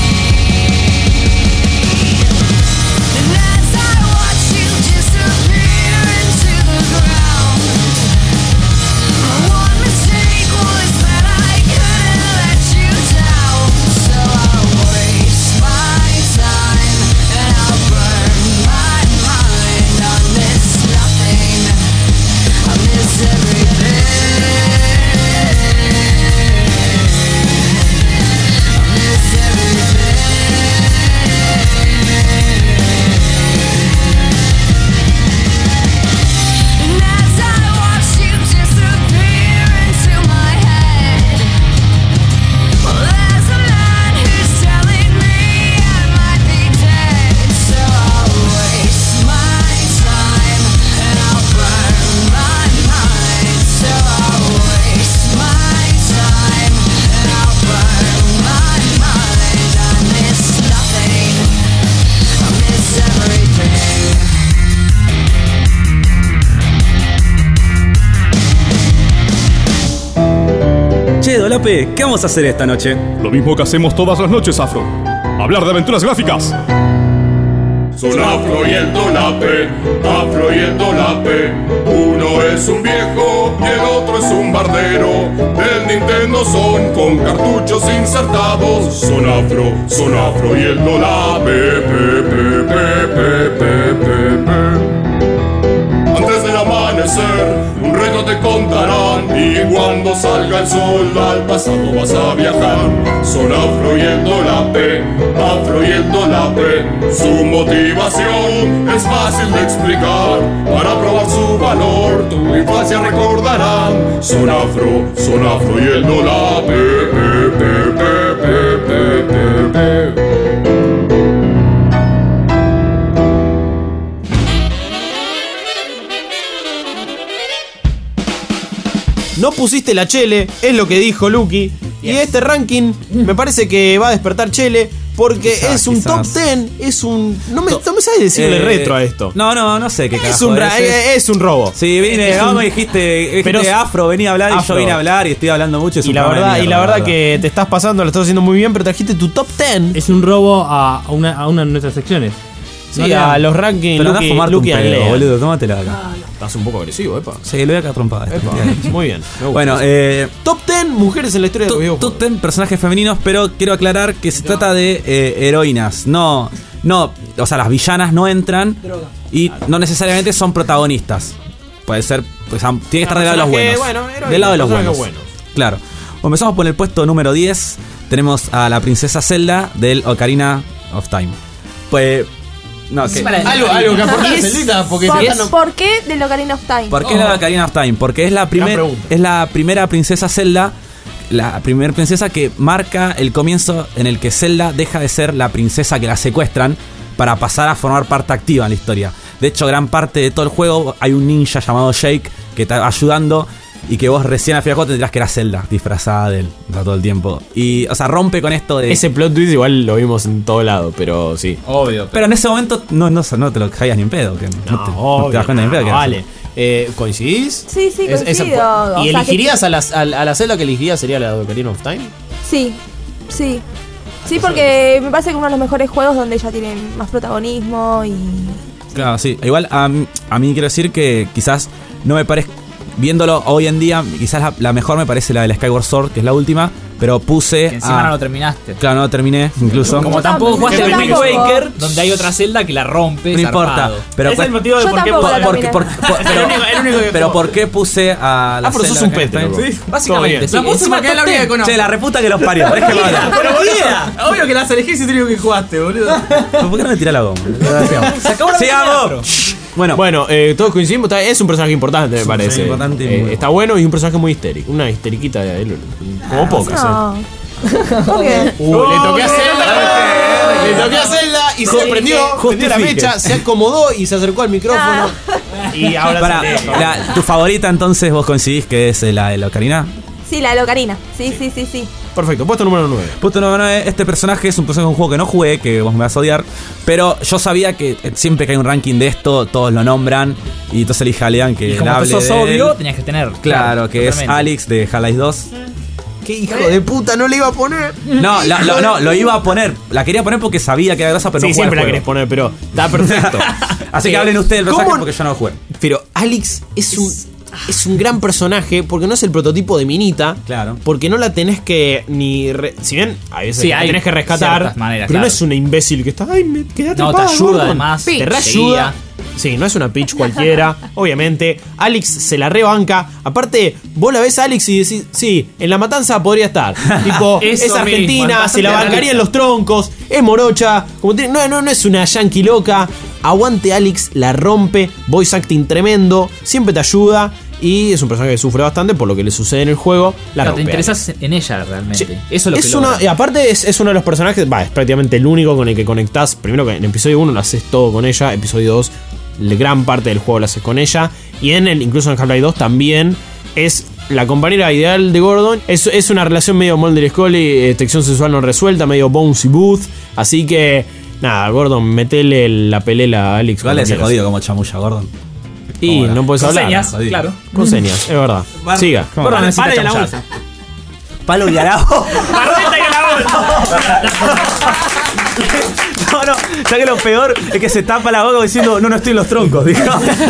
And as I watch you disappear into the ground, my one mistake was that I couldn't let you down. So I'll waste my time and I'll burn my mind on this nothing. I miss everything. I miss everything. And as I watch you disappear into my head, well, there's a man who's telling me I might be dead. So I'll waste my time and I'll burn my mind. So I'll waste my time and I'll burn my mind. I miss nothing. I miss everything. Che, Dolape, ¿qué vamos a hacer esta noche? Lo mismo que hacemos todas las noches, Afro. Hablar de aventuras gráficas. Son Afro y el Dolape, Afro y el Dolape. Uno es un viejo y el otro es un bardero. Del Nintendo son con cartuchos insertados. Son Afro, son Afro y el Dolape. Pe, pe, pe, pe, pe, pe, pe. Antes del amanecer, un reto te contarán. Y cuando salga el sol, al pasado vas a viajar. Son Afro y el Dolape, Afro y el Dolape. Su motivación es fácil de explicar. Para probar su valor, tu infancia recordarán. Son Afro, son Afro y el Dolape. Pe, pe, pe, pe, pe, pe, pe. No pusiste la Chele, es lo que dijo Lucky. Y este ranking me parece que va a despertar Chele porque Quizás, es un quizás. top diez. Es un. No me, no me sabes decirle Eh, retro a esto. No, no, no sé qué Es carajo un, ra- es. es un robo. Sí, vine, Es vos un- me dijiste, dijiste Pero- Afro, venía a hablar y Afro. yo vine a hablar y estoy hablando mucho. es Y un la programa verdad, de y la mierda, verdad que te estás pasando, lo estás haciendo muy bien, pero trajiste tu top diez. Es un robo a, a una, a una de nuestras secciones. Sí, No le a dan. los rankings. Pero andá a Lucky- fumarte un Lucky and pedo, Lea. boludo, tómatela acá. Estás un poco agresivo, epa. Sí, lo voy a caer trompada. Epa, muy bien. me gusta. Bueno, eh, top diez mujeres en la historia de los videojuegos. top diez personajes femeninos, pero quiero aclarar que se trata de eh, heroínas. No, no, o sea, las villanas no entran y no necesariamente son protagonistas. Puede ser, pues am- tiene que estar del lado de los Personaje, buenos. bueno, heroína, del lado de los personaje buenos. bueno. Claro. Bueno, empezamos por el puesto número diez. Tenemos a la princesa Zelda del Ocarina of Time. Pues. No, que. Algo- algo que aportar, Celdita, porque ¿Por, si no- ¿Por qué del Ocarina of Time? ¿Por qué la Ocarina of Time? Porque es la, primer, pregunta. es la primera princesa Zelda, la primera princesa que marca el comienzo en el que Zelda deja de ser la princesa que la secuestran para pasar a formar parte activa en la historia. De hecho, gran parte de todo el juego hay un ninja llamado Jake que está ayudando y que vos recién al final del juego tendrías que era Zelda disfrazada de él, o sea, todo el tiempo. Y, o sea, rompe con esto de... Ese plot twist igual lo vimos en todo lado, pero sí. Obvio. Pero en ese momento no, no, no te lo caías ni en pedo. Que no, te, no te das cuenta ni en pedo. que era Vale. Eh, ¿Coincidís? Sí, sí, Es- esa- coincido. O ¿Y sea, elegirías que- a, las- a, a la celda que elegirías sería la de Ocarina of Time? Sí, sí. Sí, porque me parece que uno de los mejores juegos donde ella tiene más protagonismo y... Claro, sí. Igual a, mí- a mí quiero decir que quizás no me parece... Viéndolo hoy en día, quizás la, la mejor me parece la del Skyward Sword, que es la última. Pero puse... Que encima a- no lo terminaste. Claro, no lo terminé, incluso. Como tampoco jugaste el Wind tampoco. Waker, donde hay otra celda que la rompe. No importa. zarpado. Pero Es pues- el motivo de Yo por qué. tampoco la por- porque- terminé. por- por- Es el pero, único- el único que pero puedo. ¿por qué puse a la Ah, pero sos Zelda un que- pete, loco. Sí, básicamente. bien. Sí, La puse encima porque es la top única que diez. conozco. Che, la reputa que los parió. Déjeme hablar. Pero boludo, obvio que la elegís y te digo que jugaste, boludo. ¿Por qué no me tirás la goma? Se acabó la ¡Sigamos! Bueno, bueno eh, todos coincidimos. está- Es un personaje importante, me Es un parece. personaje importante y Eh, muy está bueno y un personaje muy histérico. Una histeriquita de él. Como pocas. No. eh. Uh, le toqué a Zelda. Le toqué a Zelda y se prendió. Prendió la Justifique. mecha, se acomodó y se acercó al micrófono. Y ahora Pará, se le- la- tu favorita entonces vos coincidís que es la de la Ocarina. Sí, la de Locarina. Sí, sí, sí, sí. Perfecto, puesto número nueve. Punto número nueve, este personaje es un personaje de un juego que no jugué, que vos me vas a odiar, pero yo sabía que siempre que hay un ranking de esto, todos lo nombran, y entonces elige a Lean que Y le como tú hable sos de obvio, él. tenías que tener. Claro, que totalmente. es Alex de Half-Life dos. ¿Qué hijo de puta no le iba a poner? No, la- lo, no, lo iba a poner. La quería poner porque sabía que era grosa, pero Sí, no jugué siempre la al querés juego. poner, pero está perfecto. Así que Eh, hablen ustedes del personaje ¿cómo- porque yo no lo jugué. Pero Alex es un, es un gran personaje porque no es el prototipo de Minita. Claro. Porque no la tenés que ni. re- si bien a veces Sí, la hay tenés que rescatar. ciertas maneras, pero no claro. es una imbécil que está. Ay, me quedé No, atrapada. te ayuda, Gordon". además, Te te reayuda. guía. Sí, no es una pitch cualquiera. Obviamente. Alex se la rebanca. Aparte, vos la ves a Alex y decís, sí, en la matanza podría estar. Tipo, Eso es argentina, mismo, es se la bastante bancaría en los troncos, es morocha. Como tiene- no, no, no es una yankee loca. Aguante Alex, la rompe. Voice acting tremendo. Siempre te ayuda. Y es un personaje que sufre bastante por lo que le sucede en el juego. La Claro, te rompe. interesas en ella realmente. Sí. Eso es lo que es una, logra. y aparte es, es uno de los personajes, va, es prácticamente el único con el que conectás. Primero que en episodio uno lo haces todo con ella, episodio dos la gran parte del juego lo haces con ella. Y en el, incluso en Half-Life dos también es la compañera ideal de Gordon. Es, es una relación medio Mulder y Scully, eh, tensión sexual no resuelta, medio Bones y Booth. Así que, nada, Gordon, metele la pelela a Alex. Igual cuando ese quieras. jodido como chamulla, Gordon. Y Hola. no puedes Con hablar. señas, Jodido. claro. Con señas, es verdad. Siga. Gordon necesita Palo y a la chamullar. bolsa. Palo y arabo. No, no, ya que lo peor es que se tapa la boca diciendo, no, no estoy en los troncos, dijo.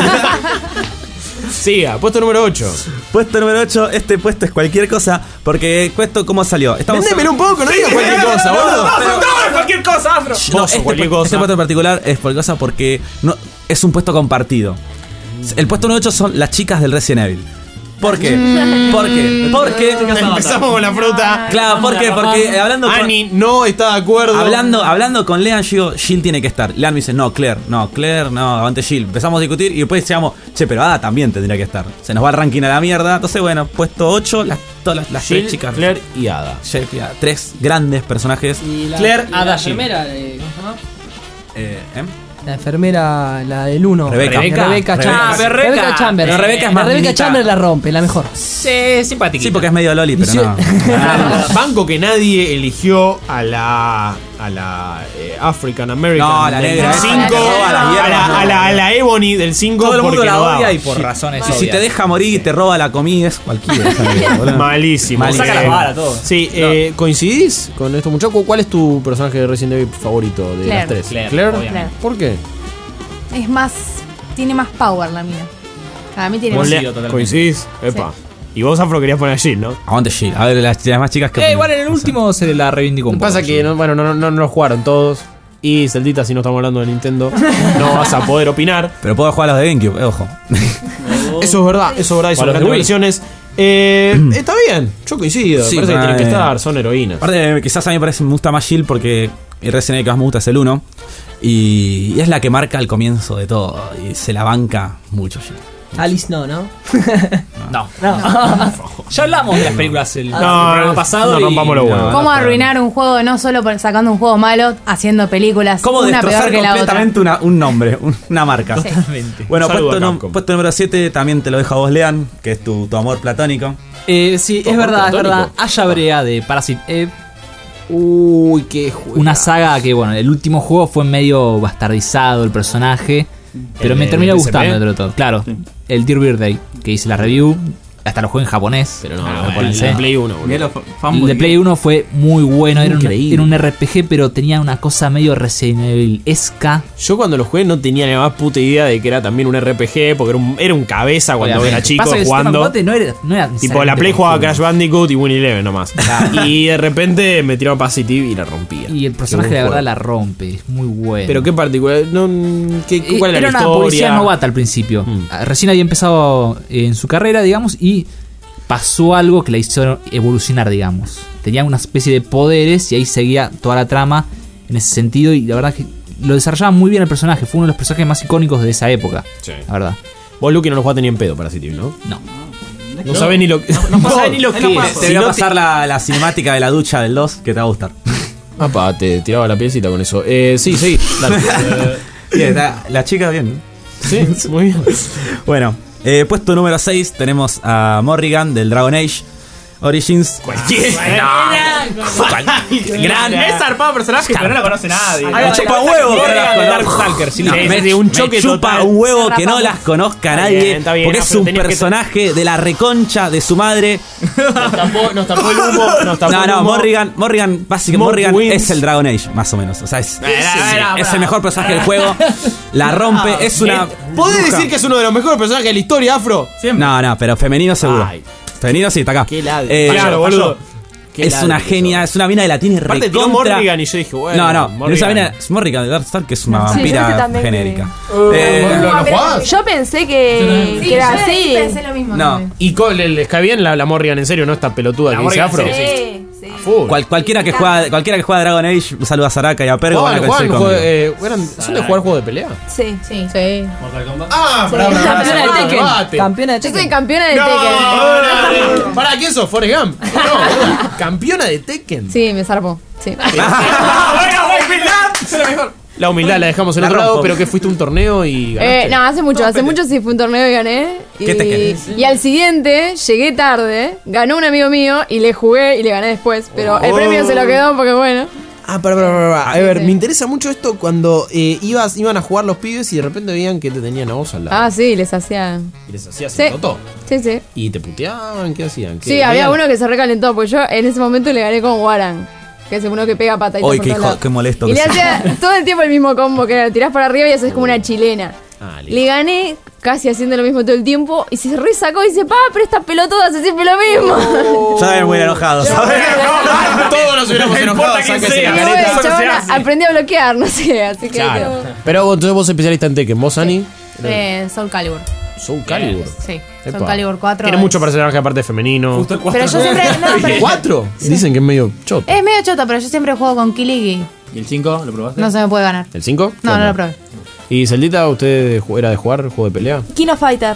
Siga, puesto número ocho. Puesto número ocho, este puesto es cualquier cosa, porque puesto cómo salió. Estamos Véndemelo un poco, no digas cualquier cosa, boludo. No, cualquier cosa, Afro. No, Vos o este, cualquier pu- cosa. este puesto en particular es cualquier cosa porque no, es un puesto compartido. El puesto número ocho son las chicas del Resident Evil. ¿Por qué? ¿Por qué? Porque Empezamos con la fruta. Claro, ¿por qué? Porque eh, hablando con, Ani no está de acuerdo. hablando, hablando con Lean, yo digo, Jill tiene que estar. Lean me dice, no, Claire, no, Claire, no, avante Jill. Empezamos a discutir y después decíamos, che, pero Ada también tendría que estar. Se nos va el ranking a la mierda. Entonces, bueno, puesto ocho, las, todas las, las Jill, tres chicas. Claire y Ada. Jill y Ada, tres grandes personajes. Y la, Claire, y la Ada, Jill. enfermera, eh, ¿cómo se llama? Eh, ¿eh? La enfermera, la del uno. Rebeca. Rebeca, Rebeca, Rebeca. Chambers. Ah, Rebeca. Rebeca Chambers. Pero Rebeca es más Rebeca minita. Chambers la rompe, la mejor. Sí, simpática. Sí, porque es medio loli, pero Sí. no. Banco que nadie eligió a la a la eh, African American No, la del negra, esa, cinco, la que roba las a hierbas, la, no. a la- a la Ebony del cinco Todo el mundo porque la no odia daba. y por razones Y si obvias. te deja morir y te roba la comida es cualquiera. esa negra, boludo. Malísimo. Malísimo. Saca la bala, todo. Sí, eh, ¿coincidís con esto, muchachos? ¿Cuál es tu personaje de Resident Evil favorito de Claire. las tres? Claire, obviamente. ¿Por qué? Es más. Tiene más power la mía. Para mí tiene ¿Vos más. le- totalmente. ¿Coincidís? Epa. Y vos, Afro, querías poner a Jill, ¿no? Aguante Jill. A ver, las, las más chicas que. Eh, igual en el último se la reivindicó un poco. Pasa que, no, bueno, no, no, no lo jugaron todos. Y Celdita, si no estamos hablando de Nintendo, no vas a poder opinar. Pero puedo jugar a los de GameCube, eh, ojo. Eso es verdad, eso es verdad. Y O son los de grandes Wii. versiones. Eh, está bien, yo coincido. Sí, me parece que pero, tienen que eh, estar, son heroínas. Aparte, quizás a mí me parece me gusta más Jill porque el Resident Evil que más me gusta es el uno. Y, y es la que marca el comienzo de todo. Y se la banca mucho Jill. Alice no, ¿no? No, no. Ya hablamos de las películas el, el No, programa pasado. no y- rompamos los huevos. ¿Cómo arruinar un juego no solo por- sacando un juego malo, haciendo películas ¿Cómo una destrozar peor que la otra? completamente una- un nombre, un- una marca? Totalmente. Bueno, Un saludo puesto, a num- Capcom. puesto número siete también te lo dejo a vos, Lean, que es tu, tu amor platónico. Eh, sí, es Por verdad, es platónico. verdad. Aya Brea de Parasite Eve. Uy, qué juego. Una saga que, bueno, el último juego fue medio bastardizado el personaje. Pero ¿El me de termina P S P? gustando entre todo. Claro, el Dear Birthday, que hice la review. Hasta lo jugué en japonés. Pero no, Ah, no, el japonés, de eh. Play uno, Mirá boludo. los El fanboys. de Play uno fue muy bueno, era un, Increíble. era un R P G, pero tenía una cosa medio Resident Evil-esca. Yo cuando lo jugué no tenía ni la más puta idea de que era también un R P G, porque era un, era un cabeza cuando Obviamente. era chico Pasa que el sistema de jugando. combate no era, no era Tipo, la necesariamente Play jugaba confuso. Crash Bandicoot y Winnie Eleven nomás. Y de repente me tiró Positive y la rompía. Y el personaje, Qué la buen verdad, juego. la rompe. Es muy bueno. Pero qué particular. No, ¿qué, Eh, ¿Cuál era, era la una historia? policía novata al principio. Mm. Ah, Recién había empezado eh, en su carrera, digamos, y pasó algo que la hizo evolucionar, digamos. Tenía una especie de poderes y ahí seguía toda la trama en ese sentido. Y la verdad que lo desarrollaba muy bien el personaje. Fue uno de los personajes más icónicos de esa época. Sí. La verdad. Vos, Lucky, no lo jugaste ni en pedo Parasite Eve, ¿no? No. No sabés ni lo que. No, no sabés ni lo Te que voy es. a pasar la, la cinemática de la ducha del dos que te va a gustar. Apa, te tiraba la piecita con eso. Eh, sí, sí, dale. Bien, la, la chica bien. Sí, muy bien. Bueno, eh, puesto número seis tenemos a Morrigan del Dragon Age Origins. Cualquiera. Gran. Es zarpado personaje, pero no lo conoce nadie. Me chupa un huevo que no las conozca. Darkstalker, sí, No, sí, me, sí, un me choque chupa total. un huevo que no las conozca Está nadie. bien, está bien, porque no, es pero un tenías que- personaje de la reconcha de su madre. Nos tapó, nos tapó el humo. Nos tapó No, el no, humo. Morrigan, Morrigan, básicamente Smoke Morrigan wins. es el Dragon Age, más o menos. O sea, es, Mira, es- mira, es mira. el mejor personaje del juego. La rompe, es una. ¿Podés bruja. decir que es uno de los mejores personajes de la historia, Afro? No, no, pero femenino seguro. Ay. Femenino sí, está acá. Qué ladre. Eh, Claro, falló. boludo. Qué Es ladre una que genia, es una mina que la tiene Aparte tiró recontra. Morrigan y yo dije, bueno, No, no, Morrigan. esa mina es Morrigan de Darkstar, que es una Sí, yo pensé vampira también que- genérica. Uh, Eh, ¿Lo- lo jugás? Yo pensé que, Sí, que era yo así. pensé lo mismo. No. ¿Y co- le- les cae bien la, la Morrigan en serio, no? Esta pelotuda que dice Morrigan, Afro. sí, sí. Full. Cual- cualquiera que juega cualquiera que juega Dragon Age, un saludo a Saraka y a Pergo, van a Juegan, coincidir juegan, conmigo. eh, eran- ¿Son de jugar juegos de pelea? Sí. Sí. Sí. Ah, Sí. pará, pará, Campeona pará, de Tekken. debate. Campeona de Yo Tekken. soy campeona de No, Tekken. no, pará, ¿quién sos? ¿Forrest Gump? No, boludo. Campeona de Tekken. Sí, me zarpó. Sí. La humildad la dejamos en La otro lado, rompo. pero que fuiste a un torneo y ganaste. Eh, no, hace mucho, hace mucho sí fue un torneo y gané. Y, ¿Qué Tekken? y al siguiente llegué tarde, ganó un amigo mío y le jugué y le gané después. Pero el Oh. premio se lo quedó porque bueno. Ah, pará, pará, pará, pará. A ver, sí. me interesa mucho esto cuando eh, ibas, iban a jugar los pibes y de repente veían que te tenían a vos al lado. Ah, sí, les hacía. Y les hacías Sí. el toto. Sí, sí. Y te puteaban, ¿qué hacían? ¿Qué- Sí, había veían? uno que se recalentó, pues yo en ese momento le gané con Waran, que es uno que pega pataditas Uy, por qué, todos hijo- lados. qué molesto Y que le soy. hacía todo el tiempo el mismo combo, que era tirás para arriba y haces como una chilena. Ah, Le gané casi haciendo lo mismo todo el tiempo y se resacó y dice, pa, pero estas pelotudas hacen siempre lo mismo. Yo también muy enojado, ¿sabes? Todos nos hubiéramos enojado, sáquese la Y bueno, careta. el chabón aprendí a bloquear, no sé, así que... Claro. Pero vos, entonces vos especialista en Tekken, vos, Ani. Eh, Soul Calibur. Soul Calibur. Sí. Epa. Soul Calibur cuatro. Tiene es- mucho personaje aparte femenino. Pero yo siempre. No, pero- ¿Cuatro? Dicen que es medio choto. es medio choto, pero yo siempre juego con Kiligi. ¿Y el cinco? ¿Lo probaste? No se me puede ganar. ¿El cinco? No, no lo probé. ¿Y Celdita, usted ju- era de jugar juego de pelea? Kino Fighter.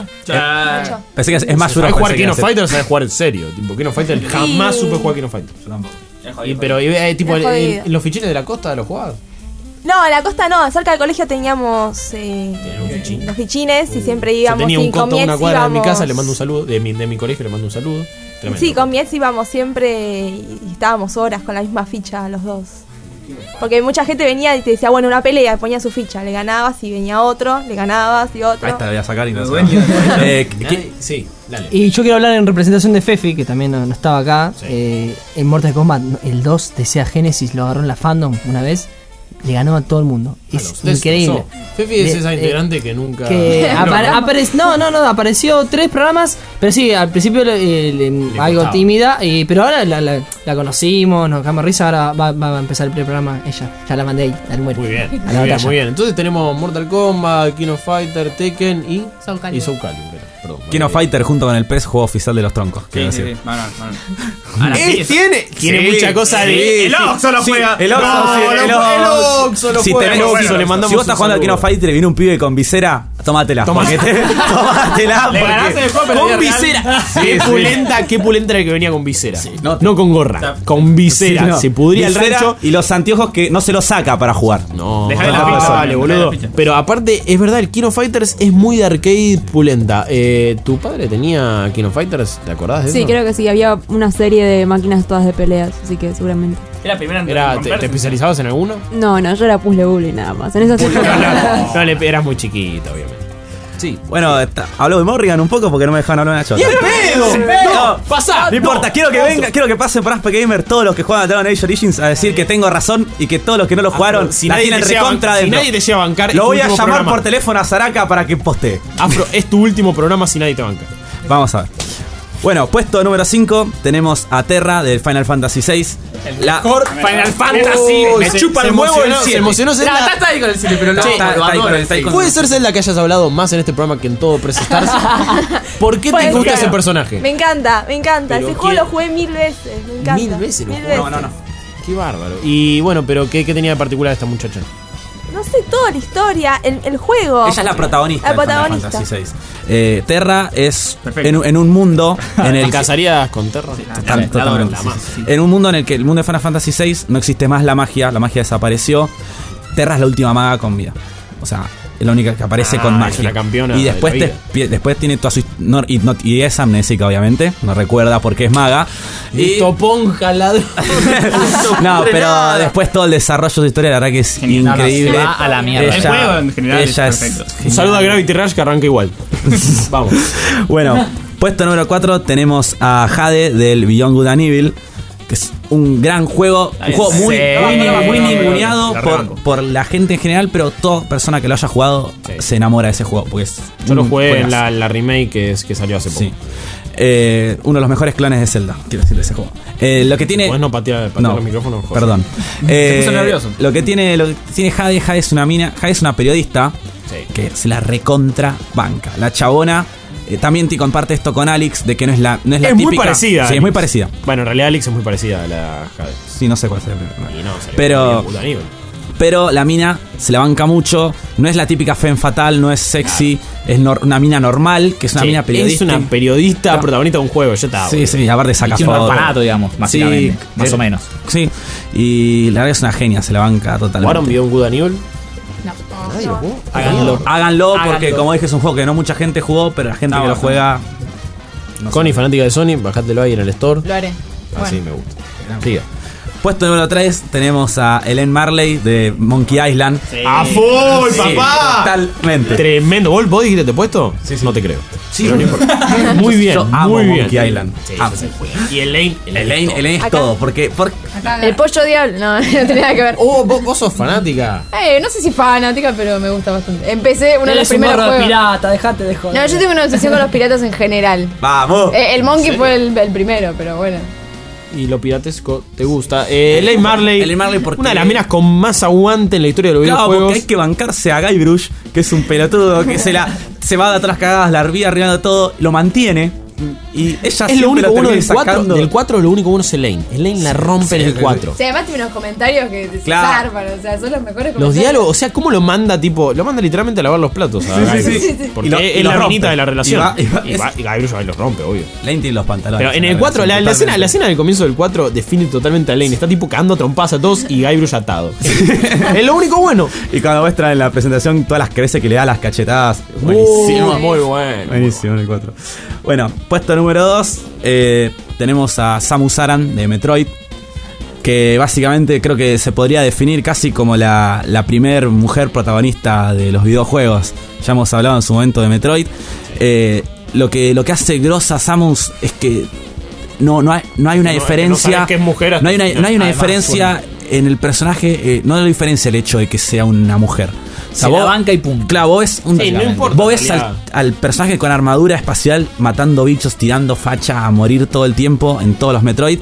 Pensé que es, es más ¿Sabes duro jugar King of Fighters? ¿Sabes jugar en serio? Tipo, King of Fighters jamás Sí. supe jugar King of Fighters. Yo tampoco. Y, pero, y, eh, tipo, Es en, jodido. en los fichines de la costa los jugabas. No, en la costa no, cerca del colegio teníamos eh, los fichines y siempre Yo íbamos. tenía sí, un con conto a mi una ex cuadra de mi íbamos- casa, le mando un saludo. De mi, de mi colegio le mando un saludo. Tremendo. Sí, con mi ex íbamos siempre y y estábamos horas con la misma ficha los dos. Porque mucha gente venía y te decía, bueno, una pelea, ponía su ficha, le ganabas y venía otro, le ganabas y otro. Ahí te la voy a sacar y no sé. Dueño. Eh, ¿qué- Sí, dale. Y yo quiero hablar en representación de Fefi, que también no, no estaba acá. Eh, en Mortal Kombat, el dos de Sega Genesis lo agarró en la fandom una vez. Le ganó a todo el mundo. Es increíble. Fefi es De- esa eh, integrante que nunca. Que No, apare- no. aparec- no, no, no, apareció tres programas, pero sí, al principio le- le- algo costaba. tímida, y, pero ahora la, la- la conocimos, nos cagamos de risa, ahora va, va a empezar el primer programa ella, ya la mandé ahí, al muere. Muy bien, a la muy bien, batalla. muy bien. Entonces tenemos Mortal Kombat, King of Fighter, Tekken y Soul Calibur. Y Soul Calibur. Perdón. King of Fighter junto con el P E S, juego oficial de los troncos. quiero Sí, sí, decir. sí. Manual, manual. Ahora Él sí, eso- tiene, tiene Sí, mucha cosa sí, de. El Oxxo lo sí, juega. El Oxxo, No, sí, lo- el el Oxxo. Oxxo lo Si juega. tenés- El Oxxo, si le mandamos si vos estás un jugando al King saludo. of Fighter y viene un pibe con visera, tómatela. Tómatela. porque te- tómatela. Le ganaste porque- el juego, pero Con en vida visera. real. qué Sí, pulenta, qué pulenta era el que venía con visera. no, No, con gorra, con visera. Sí, no. Se pudría el Visera rancho. y los anteojos que no se los saca para jugar. No, Dejale la no, ficha, vale, dejale boludo. la ficha. Pero aparte, es verdad, el King of Fighters es muy de arcade pulenta. Eh, ¿Tu padre tenía King of Fighters? ¿Te acordás de Sí, eso? creo que sí. Había una serie de máquinas todas de peleas, así que seguramente. Era la primera en Era, ¿te, romperse. te especializabas en alguno? No, no, yo era puzzle bully nada más. En esas No, no, le- eras muy chiquita, obviamente. Sí. Bueno, está- habló de Morrigan un poco porque no me dejaron hablar una chota. ¡Y el pedo! No, ¡Pasá! No importa, quiero que venga, quiero que pasen por Aspe Gamer todos los que juegan a Dragon Age Origins a decir que tengo razón y que todos los que no lo jugaron si la nadie tienen te lleva- recontra si dentro. nadie te lleva a bancar, es Lo tu voy a último llamar programa. por teléfono a Saraka para que postee. Afro, es tu último programa si nadie te banca. Vamos a ver. Bueno, puesto número cinco tenemos a Terra del Final Fantasy seis. La Mejor Final Fantasy. Uy, Me se- chupa se el huevo el emocionó, se siete. emocionó No, Zelda. está, está ahí con el siete, pero lo, Sí, está- lo está ahí adoro, con- el está ahí seis. con- ¿Puede ser Zelda que hayas hablado más en este programa que en todo Press Stars? ¿Por qué te Puede gusta ser. ese personaje? Me encanta, me encanta. Pero Ese juego ¿qué? lo jugué mil veces. Me encanta. Mil veces lo Mil jugó. veces. No, no, no. Qué bárbaro. Y bueno, pero ¿qué, qué tenía de particular esta muchacha? No no sé, toda la historia, el, el juego. Ella es la protagonista La de Final protagonista. Fantasy seis. Eh, Terra es en, en un mundo en el ¿Te casarías con Terra? Total- totalmente, sí, sí. En un mundo en el que el mundo de Final Fantasy seis no existe más la magia, la magia desapareció. Terra es la última maga con vida. O sea, es la única que aparece Ah, con es magia. una campeona y después, de la te- pi- después tiene toda su hist- no, y, no- y es amnésica, obviamente. No recuerda por qué es maga. Y Toponja ladrón. no, pero después todo el desarrollo de su historia, la verdad que es Genial. increíble. Se va a la mierda. El juego en general es perfecto. Un saludo a Gravity Rush que arranca igual. Vamos. Bueno, puesto número cuatro tenemos a Jade del Beyond Good and Evil, que es un gran juego, un juego muy, Sí. muy, No, no, muy no, no, ninguneado la por, rebanco. por la gente en general, pero toda persona que lo haya jugado se enamora de ese juego, porque es Yo lo un jugué en juegazo. la, la remake que, es, que salió hace poco. Sí. Eh, uno de los mejores clones de Zelda, quiero decir, de ese juego. Eh, lo que tiene. ¿Puedes no patear, patear No, los micrófonos? José? Perdón. Se puso nervioso. Lo que tiene, lo que tiene Jade, Jade es una mina, Jade es una periodista que se la recontra banca. La chabona eh, también te comparte esto con Alex de que no es la, no es la Es típica. muy parecida. Sí, Alex. es muy parecida. Bueno, en realidad Alex es muy parecida a la Jade. Sí, no sé cuál es el Y no, salió Pero- bien, puta nivel. Pero la mina se la banca mucho. No es la típica femme fatal, no es sexy. Es nor- una mina normal, que es una Sí, mina periodista. Es una periodista Claro. protagonista de un juego, ya está. Sí, boludo. sí, aparte saca Y tiene un fotos. orfanato, digamos, básicamente, más eh, o menos. Sí, y la verdad es una genia, se la banca totalmente. ¿Jugaron Beyond Good and Evil? Háganlo. Háganlo porque, Háganlo. como dije, es un juego que no mucha gente jugó, pero la gente No, que lo no. juega. No sé. Connie, fanática de Sony, bajátelo ahí en el store. Lo haré. Así Bueno. me gusta. Siga. Puesto número tres tenemos a Ellen Marley de Monkey Island. ¡A full, Sí, papá! Totalmente. Tremendo. ¿Vos, vos dijiste te puesto? Sí, sí. No te creo. Sí. Pero no importa. Muy bien, Yo amo muy bien. Monkey Island. Sí, Amo. sí, sí. Y Elaine. Elaine, Elaine es Acá. todo. Porque, porque El pollo diablo, no, no tiene nada que ver. Oh, vos, vos sos fanática. Eh, no sé si fanática, pero me gusta bastante. Empecé uno de los Eres un primeros gordo de juegos. pirata, dejate de joder. No, yo tengo una obsesión con los piratas en general. vamos. Eh, el Monkey fue el, el primero, pero bueno. Y lo piratesco te gusta. Eh, Elaine Marley. Elaine Marley porque- Una de las minas con más aguante en la historia de los Claro, videojuegos. porque hay que bancarse a Guybrush, que es un pelotudo que se la se va de atrás cagadas, la hervía arribando todo, lo mantiene. Y ella Es lo siempre único lo bueno termina del cuatro. sacando. Del cuatro lo único bueno es Elaine. Elaine la rompe en el cuatro. Sí, además tiene unos comentarios que te Claro. zarpan, o sea, son los mejores Los comentarios. diálogos, o sea, ¿cómo lo manda tipo? Lo manda literalmente a lavar los platos. a Sí, sí, Guybrush. sí, sí. Porque Y lo- es y la lo rompe. minita de la relación. Y va- y va- Y va- y Guybrush ahí los rompe, obvio. Elaine tiene los pantalones. Pero en el cuatro, la, la escena, la escena del comienzo del cuatro define totalmente a Elaine. Está tipo cagando a trompadas a todos y Guybrush atado. Es lo único bueno. Y cuando muestra en la presentación todas las creces que le da las cachetadas. Buenísimo. Uh, muy bueno. Buenísimo en el cuatro. Bueno, puesto número dos. Tenemos a Samus Aran de Metroid. Que básicamente creo que se podría definir casi como la, la primer mujer protagonista de los videojuegos. Ya hemos hablado en su momento de Metroid. Eh, lo, que, lo que hace grosa a Samus es que no, no, hay, no hay una No, diferencia. no sabes que es mujer hasta- no hay una, no hay una Además, diferencia en el personaje. Eh, no lo diferencia el hecho de que sea una mujer. O sea, Se la vos- banca y punto. Claro, vos ves, un, Sí, no importa, vos en ves al, realidad. al personaje con armadura espacial matando bichos, tirando facha a morir todo el tiempo en todos los Metroid.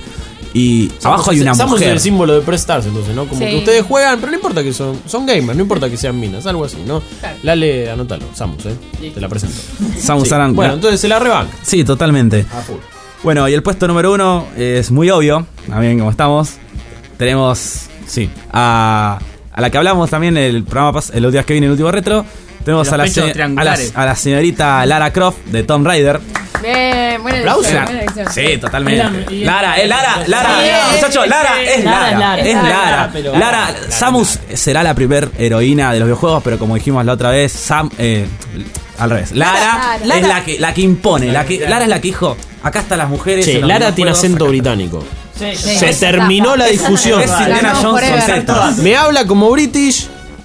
Y Samus abajo hay es- una Samus mujer. es el símbolo de Prestars, entonces, ¿no? Como Sí. que ustedes juegan, pero no importa que son, son gamers, no importa que sean minas, algo así, ¿no? Lale, anótalo, Samus, ¿eh? Te la presento. Samus Sí. Aran. Bueno, entonces se la rebanca. Sí, totalmente. A full. Bueno, y el puesto número uno es muy obvio. También como estamos. Tenemos, sí, a, a la que hablamos también el programa pas- el último vez que vine, el último retro. Tenemos Los a la, pechos se- a, la, triangulares. a la señorita Lara Croft de Tomb Raider. Bien, buena ¿Aplausos? elección, buena elección. Sí, totalmente. Y- Lara, es Lara, Lara, Sí, muchachos, sí, Lara sí. es Lara Lara, es Lara, es es Lara. Lara, pero- Lara, Samus será la primer heroína de los videojuegos, pero como dijimos la otra vez, Sam, eh, al revés. Lara, Lara. es la que, la que impone, la que, Lara es la que dijo, acá están las mujeres. Che, en los Lara tiene videojuegos, acento acá- británico. Sí, Sí. Se Esa terminó tapa. la Esa discusión. Es tapa. Indiana Ganó Jones con forever. Z. Me habla como British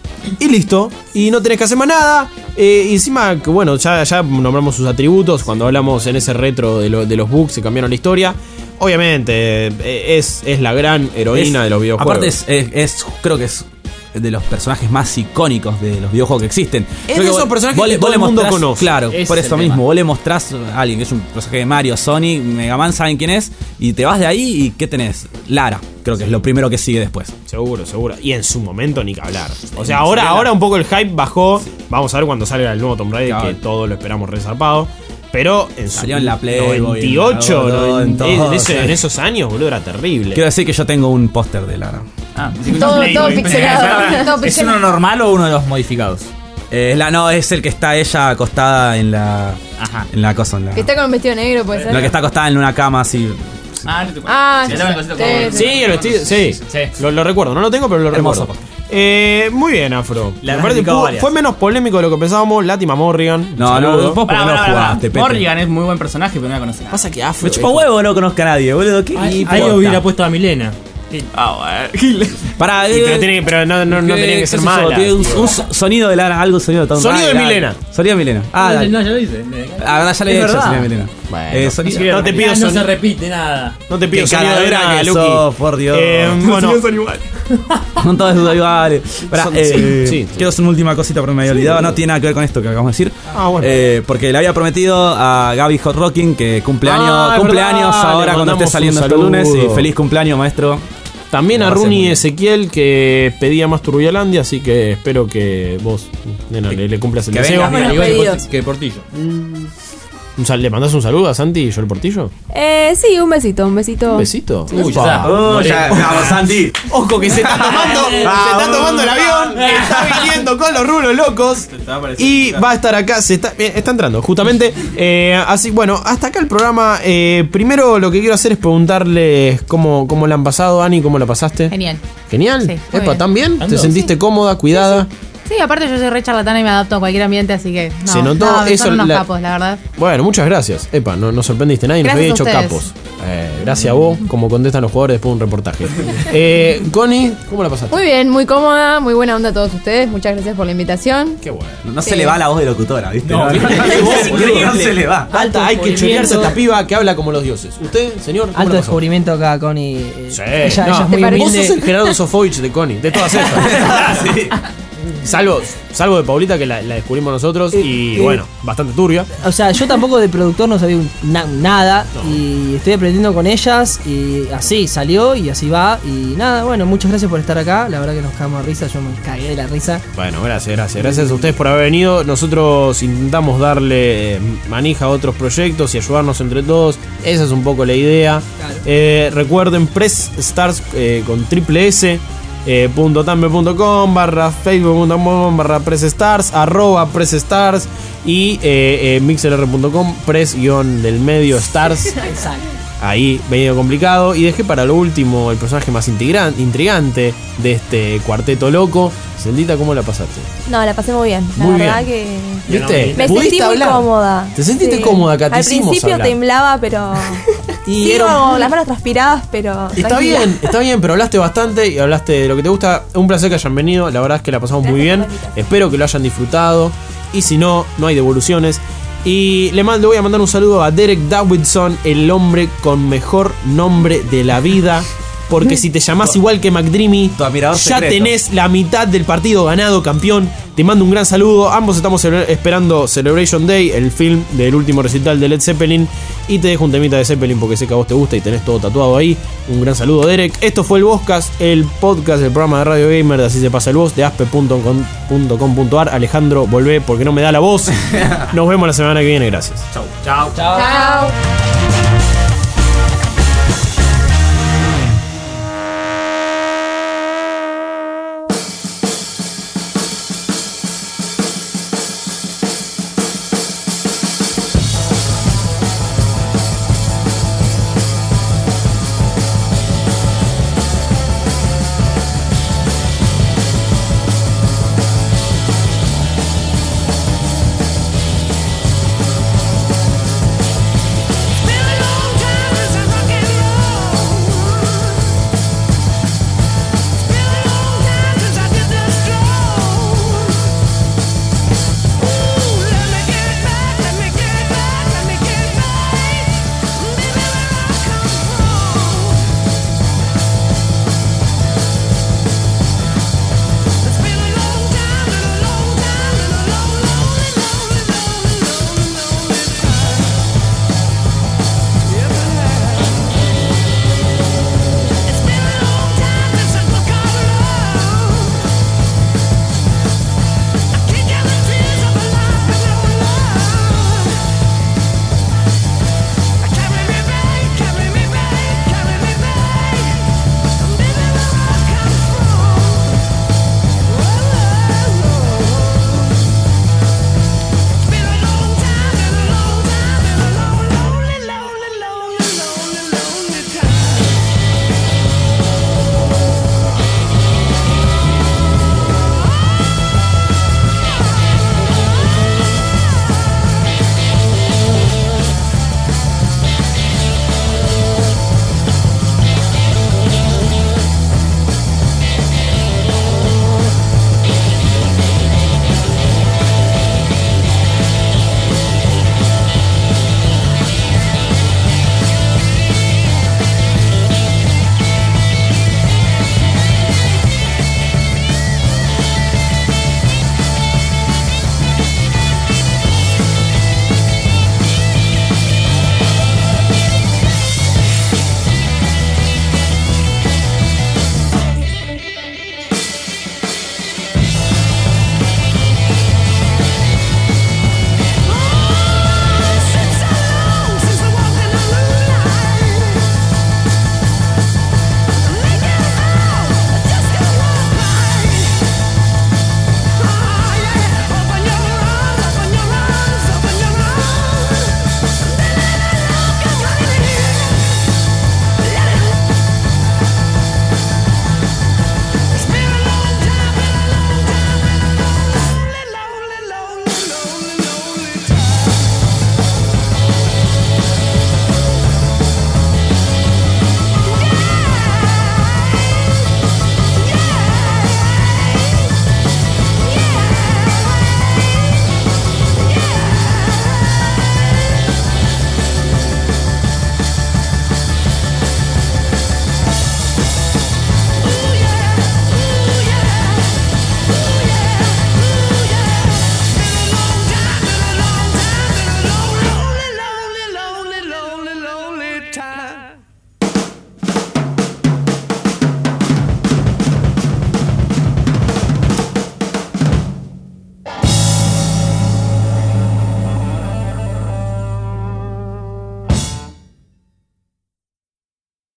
y listo. Y no tenés que hacer más nada. Eh, y encima, que bueno, ya, ya nombramos sus atributos. Cuando hablamos en ese retro de, lo- de los bugs que cambiaron la historia. Obviamente, eh, es, es la gran heroína Es- de los videojuegos. Aparte es, es- es- creo que es de los personajes más icónicos de los videojuegos que existen. Es Creo de vos- esos personajes vos le- que vos todo le el mundo mostrás- conoce. Claro, Ese por es eso el mismo. tema. Vos le mostrás a alguien que es un personaje de Mario, Sonic, Mega Man, saben quién es, y te vas de ahí y ¿qué tenés? Lara, creo que es lo primero que sigue después. Seguro, seguro. Y en su momento ni que hablar. O sea, ahora, ahora un poco el hype bajó. Vamos a ver cuando salga el nuevo Tomb Raider, Claro. que todos lo esperamos resarpado. Pero en su Salió en la Playboy, noventa y ocho, en todo, en noven- todo, en, ese- sí. en esos años, boludo, era terrible. Quiero decir que yo tengo un póster de Lara. Ah, Todo- todo pixelado. Todo ¿Es pixelado. uno normal o uno de los modificados? Eh, la, no, es el que está ella acostada en la. Ajá. En la cosa. En la, Que está con un vestido negro, puede ser. lo que está acostada en una cama así. Ah, no te Ah, Sí, sí, dame sí. el cosito Sí, con- sí. Sí, el vestido, sí. Sí. Lo, lo recuerdo, no lo tengo, pero lo Hermoso. recuerdo. Eh, muy bien, Afro. Le Me has parece- dedicado pu- varias. fue menos polémico de lo que pensábamos. Lástima Morrigan. No, Saludo. no, vos porque Pará, no pará, lo pará. jugaste, Pete. Morrigan es muy buen personaje, pero no la conoce. Pasa que Afro. Me chupa huevo, no conozco a nadie, boludo. ¿Qué? Ahí, ¿Qué ahí importa? hubiera puesto a Milena. Ah, bueno. Pará, Sí, eh, pero, tiene, pero no, no, no ¿qué- tenía que qué ser sé yo? mala. Tiene un, un so- sonido de Lara, algo sonido de Tom Sonido de Raider, Milena. algo. Sonido de Milena. Ah, no, dale. no, ya lo hice. Ah, ahora ya le he Es hecho verdad. sonido de Milena. Bueno, Eh, sonido- no te pido Acá no sonido. se repite nada. No te pido Qué sonido de cagadera nada, que Luqui. sos, por Dios. Eh, bueno, Son todos iguales. Pará, Son- eh, sí, sí. quiero hacer una última cosita porque me había olvidado. No tiene nada que ver con esto que acabamos de decir. Ah, bueno. Eh, porque le había prometido a Gaby Hot Rocking que cumpleaños, Ah, es cumpleaños verdad, ahora le cuando esté mandamos saliendo un este lunes. saludo. Y feliz cumpleaños, maestro. También a Me parece muy Runi bien. Ezequiel que pedía más Turbialandia, así que espero que vos, nena, le, le cumplas el que deseo. vengas, Buenos Igual que pedidos. Porti- que Portillo. Un sal- ¿Le mandás un saludo a Santi y yo el Portillo? Eh, sí, un besito, un besito. ¿Un besito? Uy, ya Upa. está. Oh, ya, vamos, Santi. Ojo que se está tomando, se está tomando el avión, está viniendo con los rulos locos y va a estar acá, se está, bien, está entrando justamente. Eh, así, bueno, hasta acá el programa. Eh, primero lo que quiero hacer es preguntarles cómo, cómo la han pasado, Ani, cómo la pasaste. Genial. Genial. Sí, muy Epa, bien. ¿tan bien? ¿Te Ando. sentiste cómoda, cuidada? Sí, aparte yo soy re charlatana y me adapto a cualquier ambiente, así que. No, Se notó no, eso, Son unos la- capos, la verdad. Bueno, muchas gracias. Epa, no, no sorprendiste a nadie, nos había Gracias dicho a capos. ustedes. Eh, gracias a vos, como contestan los jugadores después de un reportaje. Eh, Connie, ¿cómo la pasaste? Muy bien, muy cómoda, muy buena onda a todos ustedes. Muchas gracias por la invitación. Qué bueno. No Sí. se le va la voz de locutora, ¿viste? No, No, fíjate, es vos, increíble, boludo. no se le va. Alta, hay que chorearse a esta piba que habla como los dioses. ¿Usted, señor? ¿cómo Alto la pasó? descubrimiento acá, Connie. eh, Sí. Ella, ella No, es muy vos humilde. sos el Gerardo Sofovich de Connie, de todas estas. Sí. Salvo, salvo de Paulita, que la, la descubrimos nosotros, y eh, bueno, bastante turbia. O sea, yo tampoco de productor no sabía un- na- nada y estoy aprendiendo con ellas y así salió y así va y nada, bueno, muchas gracias por estar acá, la verdad que nos cagamos de risa, yo me cagué de la risa. Bueno, gracias, gracias. Gracias a ustedes por haber venido. Nosotros intentamos darle eh, manija a otros proyectos y ayudarnos entre todos. Esa es un poco la idea. Eh, recuerden, Press Stars eh, con triple S. Eh, punto tumblr punto com, barra facebook punto com, barra pressstars, arroba pressstars y eh, eh, mixlr punto com, press guión del medio stars. Exacto. Ahí, medio complicado. Y dejé para lo último el personaje más intrigan- intrigante de este cuarteto loco. Celdita, ¿cómo la pasaste? No, la pasé muy bien. La Muy verdad bien. que. ¿Viste? Me ¿Pudiste sentí muy hablar? cómoda. ¿Te sentiste Sí. cómoda acá? Te Al hicimos principio hablar. temblaba, pero. Y Sigo era- con las manos transpiradas, pero. Está tranquila. bien, está bien, pero hablaste bastante y hablaste de lo que te gusta. Un placer que hayan venido, la verdad es que la pasamos muy bien. Espero que lo hayan disfrutado. Y si no, no hay devoluciones. Y le, mando, le voy a mandar un saludo a Derek Davidson, el hombre con mejor nombre de la vida. Porque si te llamás igual que McDreamy, ya secreto. tenés la mitad del partido ganado, campeón. Te mando un gran saludo. Ambos estamos cele- esperando Celebration Day, el film del último recital de Led Zeppelin. Y te dejo un temita de Zeppelin porque sé que a vos te gusta y tenés todo tatuado ahí. Un gran saludo, Derek. Esto fue el Vozcast, el podcast del programa de Radio Gamer de Así se pasa el voz, de aspe punto com punto ar. Alejandro, volvé porque no me da la voz. Nos vemos la semana que viene. Gracias. Chau. Chao. Chao.